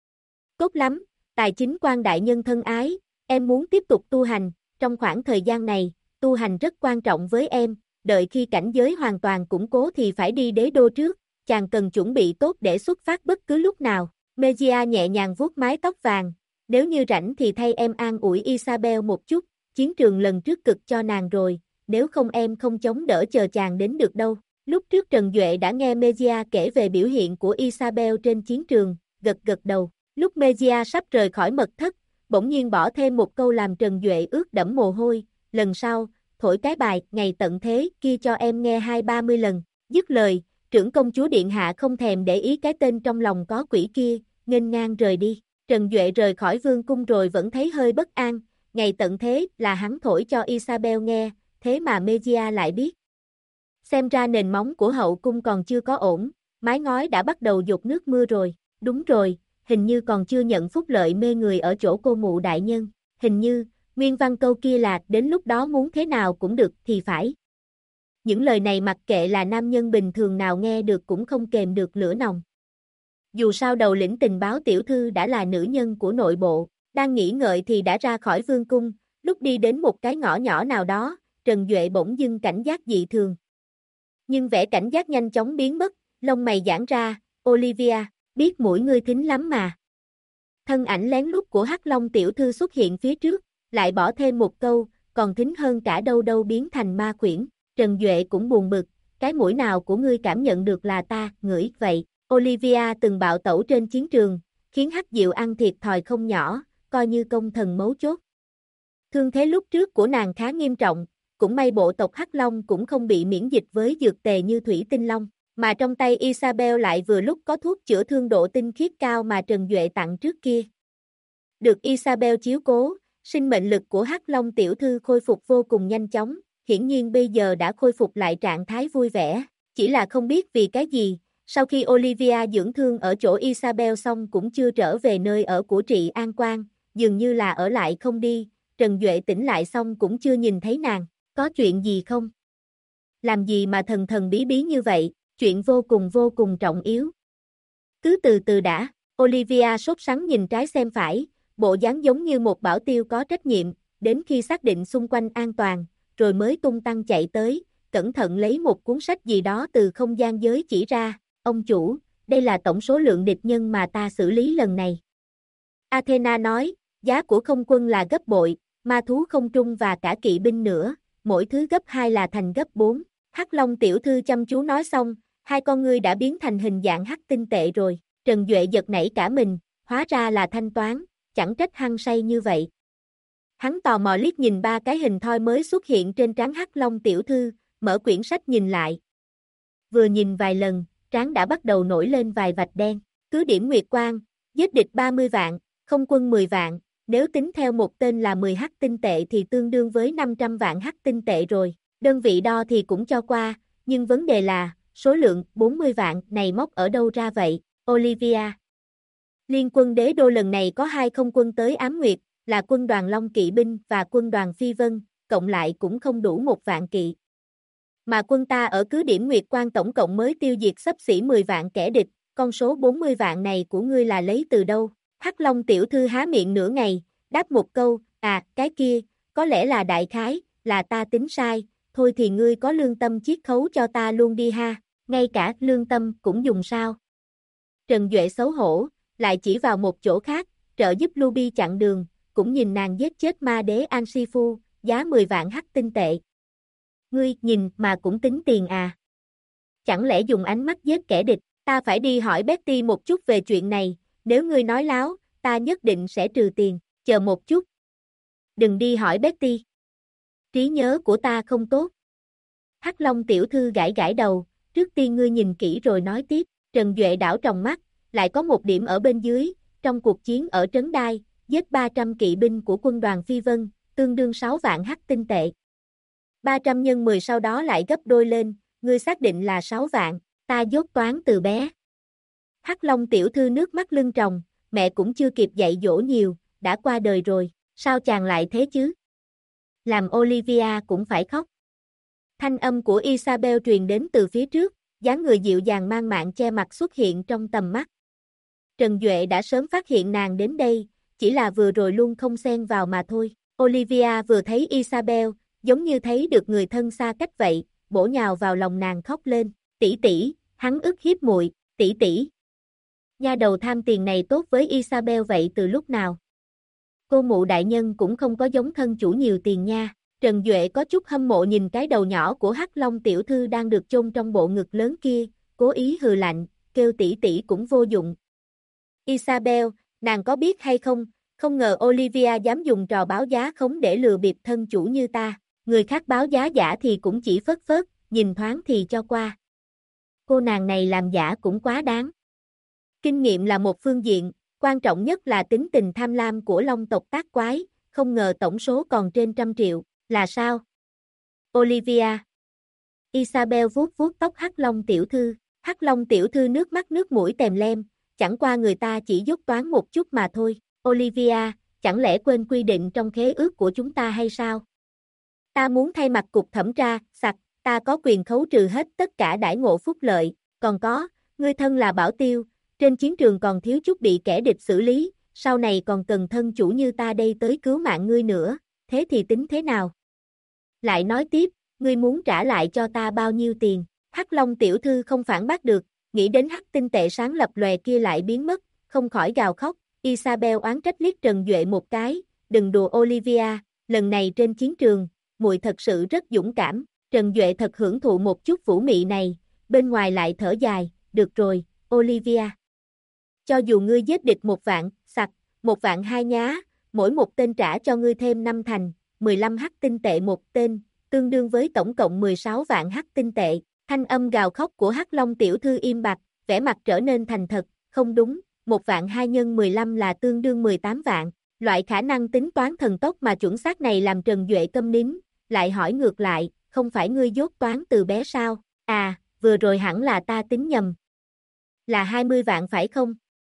Tốt lắm, tài chính quan đại nhân thân ái, em muốn tiếp tục tu hành, trong khoảng thời gian này, tu hành rất quan trọng với em, đợi khi cảnh giới hoàn toàn củng cố thì phải đi đế đô trước, chàng cần chuẩn bị tốt để xuất phát bất cứ lúc nào. Mejia nhẹ nhàng vuốt mái tóc vàng, nếu như rảnh thì thay em an ủi Isabel một chút, chiến trường lần trước cực cho nàng rồi, nếu không em không chống đỡ chờ chàng đến được đâu. Lúc trước Trần Duệ đã nghe Mejia kể về biểu hiện của Isabel trên chiến trường, gật gật đầu. Lúc Mejia sắp rời khỏi mật thất, bỗng nhiên bỏ thêm một câu làm Trần Duệ ướt đẫm mồ hôi, lần sau, thổi cái bài ngày tận thế kia cho em nghe 20-30 lần. Dứt lời, trưởng công chúa điện hạ không thèm để ý cái tên trong lòng có quỷ kia, nghênh ngang rời đi. Trần Duệ rời khỏi vương cung rồi vẫn thấy hơi bất an, ngày tận thế là hắn thổi cho Isabel nghe, thế mà Mejia lại biết. Xem ra nền móng của hậu cung còn chưa có ổn, mái ngói đã bắt đầu dột nước mưa rồi. Đúng rồi, hình như còn chưa nhận phúc lợi mê người ở chỗ cô mụ đại nhân. Hình như, nguyên văn câu kia là đến lúc đó muốn thế nào cũng được thì phải. Những lời này mặc kệ là nam nhân bình thường nào nghe được cũng không kềm được lửa nòng. Dù sao đầu lĩnh tình báo tiểu thư đã là nữ nhân của nội bộ, đang nghĩ ngợi thì đã ra khỏi vương cung, lúc đi đến một cái ngõ nhỏ nào đó, Trần Duệ bỗng dưng cảnh giác dị thường. Nhưng vẻ cảnh giác nhanh chóng biến mất, lông mày giãn ra, Olivia, biết mũi ngươi thính lắm mà. Thân ảnh lén lút của Hắc Long tiểu thư xuất hiện phía trước, lại bỏ thêm một câu, còn thính hơn cả đâu đâu biến thành ma khuyển. Trần Duệ cũng buồn bực, cái mũi nào của ngươi cảm nhận được là ta, ngửi vậy. Olivia từng bạo tẩu trên chiến trường, khiến Hắc Diệu ăn thiệt thòi không nhỏ, coi như công thần mấu chốt. Thương thế lúc trước của nàng khá nghiêm trọng, cũng may bộ tộc Hắc Long cũng không bị miễn dịch với dược tề như Thủy Tinh Long, mà trong tay Isabel lại vừa lúc có thuốc chữa thương độ tinh khiết cao mà Trần Duệ tặng trước kia. Được Isabel chiếu cố, sinh mệnh lực của Hắc Long tiểu thư khôi phục vô cùng nhanh chóng, hiển nhiên bây giờ đã khôi phục lại trạng thái vui vẻ, chỉ là không biết vì cái gì, sau khi Olivia dưỡng thương ở chỗ Isabel xong cũng chưa trở về nơi ở của Trị An Quan, dường như là ở lại không đi, Trần Duệ tỉnh lại xong cũng chưa nhìn thấy nàng, có chuyện gì không? Làm gì mà thần thần bí bí như vậy, chuyện vô cùng trọng yếu. Cứ từ từ đã, Olivia sốt sắng nhìn trái xem phải, bộ dáng giống như một bảo tiêu có trách nhiệm, đến khi xác định xung quanh an toàn, rồi mới tung tăng chạy tới, cẩn thận lấy một cuốn sách gì đó từ không gian giới chỉ ra, ông chủ, đây là tổng số lượng địch nhân mà ta xử lý lần này. Athena nói, giá của không quân là gấp bội, ma thú không trung và cả kỵ binh nữa, mỗi thứ gấp 2 là thành gấp 4. Hắc Long tiểu thư chăm chú nói xong, hai con ngươi đã biến thành hình dạng hắc tinh tệ rồi, Trần Duệ giật nảy cả mình, hóa ra là thanh toán, chẳng trách hăng say như vậy. Hắn tò mò liếc nhìn ba cái hình thoi mới xuất hiện trên trán Hắc Long tiểu thư, mở quyển sách nhìn lại. Vừa nhìn vài lần, trán đã bắt đầu nổi lên vài vạch đen, cứ điểm Nguyệt Quang, giết địch 30 vạn, không quân 10 vạn, nếu tính theo một tên là 10 hắc tinh tệ thì tương đương với 500 vạn hắc tinh tệ rồi, đơn vị đo thì cũng cho qua, nhưng vấn đề là, số lượng 40 vạn này móc ở đâu ra vậy, Olivia? Liên quân đế đô lần này có 2 không quân tới Ám Nguyệt, là quân đoàn Long Kỵ binh và quân đoàn Phi Vân, cộng lại cũng không đủ 1 vạn kỵ. Mà quân ta ở cứ điểm Nguyệt Quang tổng cộng mới tiêu diệt xấp xỉ 10 vạn kẻ địch, con số 40 vạn này của ngươi là lấy từ đâu? Hắc Long tiểu thư há miệng nửa ngày, đáp một câu, cái kia, có lẽ là đại khái, là ta tính sai, thôi thì ngươi có lương tâm chiết khấu cho ta luôn đi ha, ngay cả lương tâm cũng dùng sao? Trần Duệ xấu hổ, lại chỉ vào một chỗ khác, trợ giúp Luby chặn đường, cũng nhìn nàng giết chết ma đế Ansifu, giá 10 vạn hắc tinh tệ. Ngươi nhìn mà cũng tính tiền à? Chẳng lẽ dùng ánh mắt giết kẻ địch, ta phải đi hỏi Betty một chút về chuyện này, nếu ngươi nói láo, ta nhất định sẽ trừ tiền, chờ một chút. Đừng đi hỏi Betty. Trí nhớ của ta không tốt. Hắc Long tiểu thư gãi gãi đầu, trước tiên ngươi nhìn kỹ rồi nói tiếp, Trần Duệ đảo tròng mắt, lại có một điểm ở bên dưới, trong cuộc chiến ở Trấn Đai, giết 300 kỵ binh của quân đoàn Phi Vân, tương đương 6 vạn hắc tinh tệ. 300 nhân 10 sau đó lại gấp đôi lên, ngươi xác định là 6 vạn, ta dốt toán từ bé. Hắc Long tiểu thư nước mắt lưng tròng, mẹ cũng chưa kịp dạy dỗ nhiều, đã qua đời rồi, sao chàng lại thế chứ? Làm Olivia cũng phải khóc. Thanh âm của Isabel truyền đến từ phía trước, dáng người dịu dàng mang mạng che mặt xuất hiện trong tầm mắt. Trần Duệ đã sớm phát hiện nàng đến đây, chỉ là vừa rồi luôn không xen vào mà thôi. Olivia vừa thấy Isabel, giống như thấy được người thân xa cách vậy, bổ nhào vào lòng nàng khóc lên, tỷ tỷ, hắn ức hiếp muội, tỷ tỷ. Nha đầu tham tiền này tốt với Isabel vậy từ lúc nào? Cô mụ đại nhân cũng không có giống thân chủ nhiều tiền nha. Trần Duệ có chút hâm mộ nhìn cái đầu nhỏ của Hắc Long tiểu thư đang được chôn trong bộ ngực lớn kia, cố ý hừ lạnh, kêu tỷ tỷ cũng vô dụng. Isabel, nàng có biết hay không, không ngờ Olivia dám dùng trò báo giá khống để lừa bịp thân chủ như ta, người khác báo giá giả thì cũng chỉ phớt phớt, nhìn thoáng thì cho qua. Cô nàng này làm giả cũng quá đáng. Kinh nghiệm là một phương diện, quan trọng nhất là tính tình tham lam của Long tộc tác quái, không ngờ tổng số còn trên 100 triệu, là sao? Olivia. Isabel vuốt vuốt tóc Hắc Long tiểu thư. Hắc Long tiểu thư nước mắt nước mũi tèm lem, chẳng qua người ta chỉ dốt toán một chút mà thôi. Olivia, chẳng lẽ quên quy định trong khế ước của chúng ta hay sao? Ta muốn thay mặt cục thẩm tra, ta có quyền khấu trừ hết tất cả đãi ngộ phúc lợi, còn có, ngươi thân là bảo tiêu, trên chiến trường còn thiếu chút bị kẻ địch xử lý, sau này còn cần thân chủ như ta đây tới cứu mạng ngươi nữa, thế thì tính thế nào? Lại nói tiếp, ngươi muốn trả lại cho ta bao nhiêu tiền? Hắc Long tiểu thư không phản bác được, nghĩ đến hắc tinh tệ sáng lập lòe kia lại biến mất, không khỏi gào khóc. Isabel oán trách liếc Trần Duệ một cái, đừng đùa Olivia, lần này trên chiến trường, muội thật sự rất dũng cảm. Trần Duệ thật hưởng thụ một chút vũ mị này, bên ngoài lại thở dài, được rồi, Olivia. Cho dù ngươi giết địch 1.000.000, 1.200.000 nhá, mỗi một tên trả cho ngươi thêm 5 thành, 15 hắc tinh tệ một tên, tương đương với tổng cộng 16 vạn hắc tinh tệ. Thanh âm gào khóc của Hắc Long tiểu thư im bặt, vẻ mặt trở nên thành thật, không đúng, 1.200.000 nhân 15 là tương đương 18 vạn. Loại khả năng tính toán thần tốc mà chuẩn xác này làm Trần Duệ câm nín, lại hỏi ngược lại, không phải ngươi dốt toán từ bé sao? À, vừa rồi hẳn là ta tính nhầm. Là 20 vạn phải không?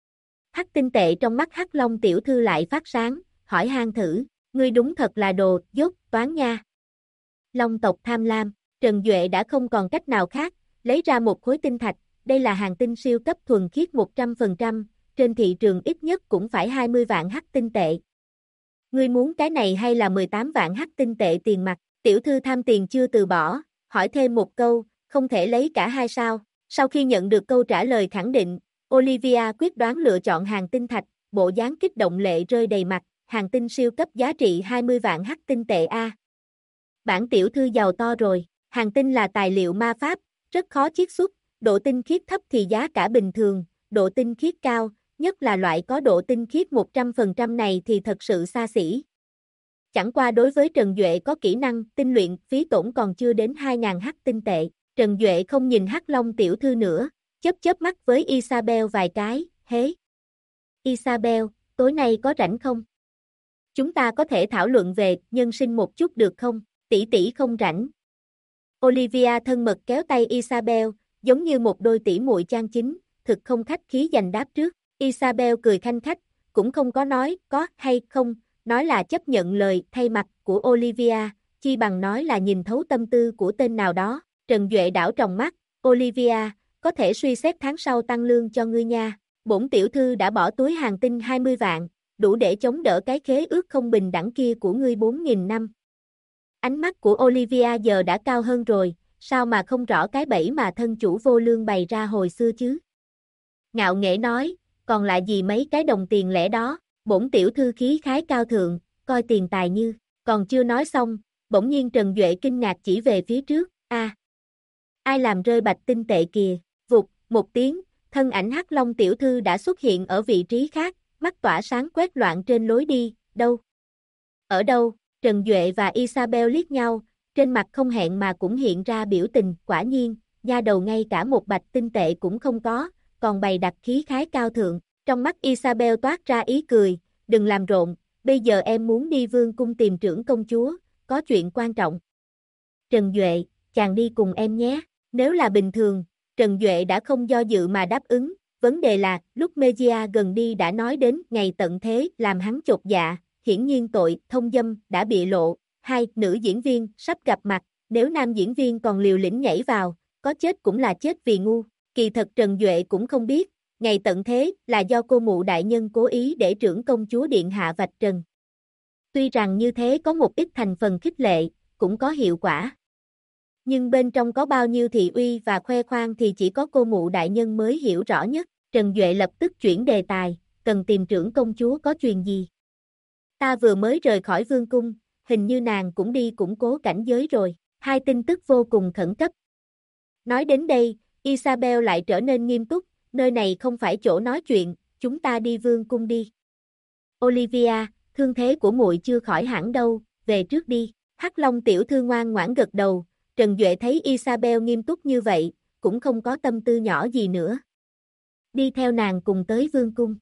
Hắc tinh tệ trong mắt Hắc Long tiểu thư lại phát sáng, hỏi han thử, ngươi đúng thật là đồ dốt toán nha. Long tộc tham lam, Trần Duệ đã không còn cách nào khác, lấy ra một khối tinh thạch, đây là hàng tinh siêu cấp thuần khiết 100%, trên thị trường ít nhất cũng phải 20 vạn hắc tinh tệ. Ngươi muốn cái này hay là 18 vạn hắc tinh tệ tiền mặt? Tiểu thư tham tiền chưa từ bỏ, hỏi thêm một câu, không thể lấy cả hai sao? Sau khi nhận được câu trả lời khẳng định, Olivia quyết đoán lựa chọn hàng tinh thạch, bộ dáng kích động lệ rơi đầy mặt, hàng tinh siêu cấp giá trị 20 vạn hắc tinh tệ a. Bản tiểu thư giàu to rồi, hàng tinh là tài liệu ma pháp, rất khó chiết xuất, độ tinh khiết thấp thì giá cả bình thường, độ tinh khiết cao, nhất là loại có độ tinh khiết 100% này thì thật sự xa xỉ. Chẳng qua đối với Trần Duệ có kỹ năng tinh luyện, phí tổn còn chưa đến 2.000 hắc tinh tệ. Trần Duệ không nhìn Hắc Long tiểu thư nữa, chớp mắt với Isabel vài cái, hế. Isabel, tối nay có rảnh không? Chúng ta có thể thảo luận về nhân sinh một chút được không? Tỷ tỷ không rảnh. Olivia thân mật kéo tay Isabel, giống như một đôi tỷ muội trang chính, thực không khách khí giành đáp trước. Isabel cười khanh khách, cũng không có nói có hay không, nói là chấp nhận lời thay mặt của Olivia, chi bằng nói là nhìn thấu tâm tư của tên nào đó. Trần Duệ đảo tròng mắt, Olivia, có thể suy xét tháng sau tăng lương cho ngươi nha. Bổn tiểu thư đã bỏ túi hàng tinh 20 vạn, đủ để chống đỡ cái khế ước không bình đẳng kia của ngươi 4.000 năm. Ánh mắt của Olivia giờ đã cao hơn rồi, sao mà không rõ cái bẫy mà thân chủ vô lương bày ra hồi xưa chứ? Ngạo nghễ nói, còn lại gì mấy cái đồng tiền lẻ đó, bổn tiểu thư khí khái cao thượng, coi tiền tài như, còn chưa nói xong, bỗng nhiên Trần Duệ kinh ngạc chỉ về phía trước, ai làm rơi bạch tinh tệ kìa, vụt, một tiếng, thân ảnh Hắc Long tiểu thư đã xuất hiện ở vị trí khác, mắt tỏa sáng quét loạn trên lối đi, đâu? Ở đâu? Trần Duệ và Isabel liếc nhau, trên mặt không hẹn mà cũng hiện ra biểu tình, quả nhiên, nha đầu ngay cả một bạch tinh tệ cũng không có, còn bày đặt khí khái cao thượng. Trong mắt Isabel toát ra ý cười, đừng làm rộn, bây giờ em muốn đi vương cung tìm trưởng công chúa, có chuyện quan trọng. Trần Duệ, chàng đi cùng em nhé. Nếu là bình thường, Trần Duệ đã không do dự mà đáp ứng, vấn đề là, lúc Megia gần đi đã nói đến ngày tận thế làm hắn chột dạ, hiển nhiên tội thông dâm đã bị lộ. Hai, nữ diễn viên sắp gặp mặt, nếu nam diễn viên còn liều lĩnh nhảy vào, có chết cũng là chết vì ngu. Kỳ thật Trần Duệ cũng không biết, ngày tận thế là do cô mụ đại nhân cố ý để trưởng công chúa điện hạ vạch trần. Tuy rằng như thế có một ít thành phần khích lệ, cũng có hiệu quả. Nhưng bên trong có bao nhiêu thị uy và khoe khoang thì chỉ có cô mụ đại nhân mới hiểu rõ nhất. Trần Duệ lập tức chuyển đề tài, cần tìm trưởng công chúa có chuyện gì? Ta vừa mới rời khỏi vương cung, hình như nàng cũng đi củng cố cảnh giới rồi. Hai tin tức vô cùng khẩn cấp. Nói đến đây, Isabel lại trở nên nghiêm túc, nơi này không phải chỗ nói chuyện, chúng ta đi vương cung đi. Olivia, thương thế của muội chưa khỏi hẳn đâu, về trước đi. Hắc Long tiểu thư ngoan ngoãn gật đầu, Trần Duệ thấy Isabel nghiêm túc như vậy, cũng không có tâm tư nhỏ gì nữa. Đi theo nàng cùng tới vương cung.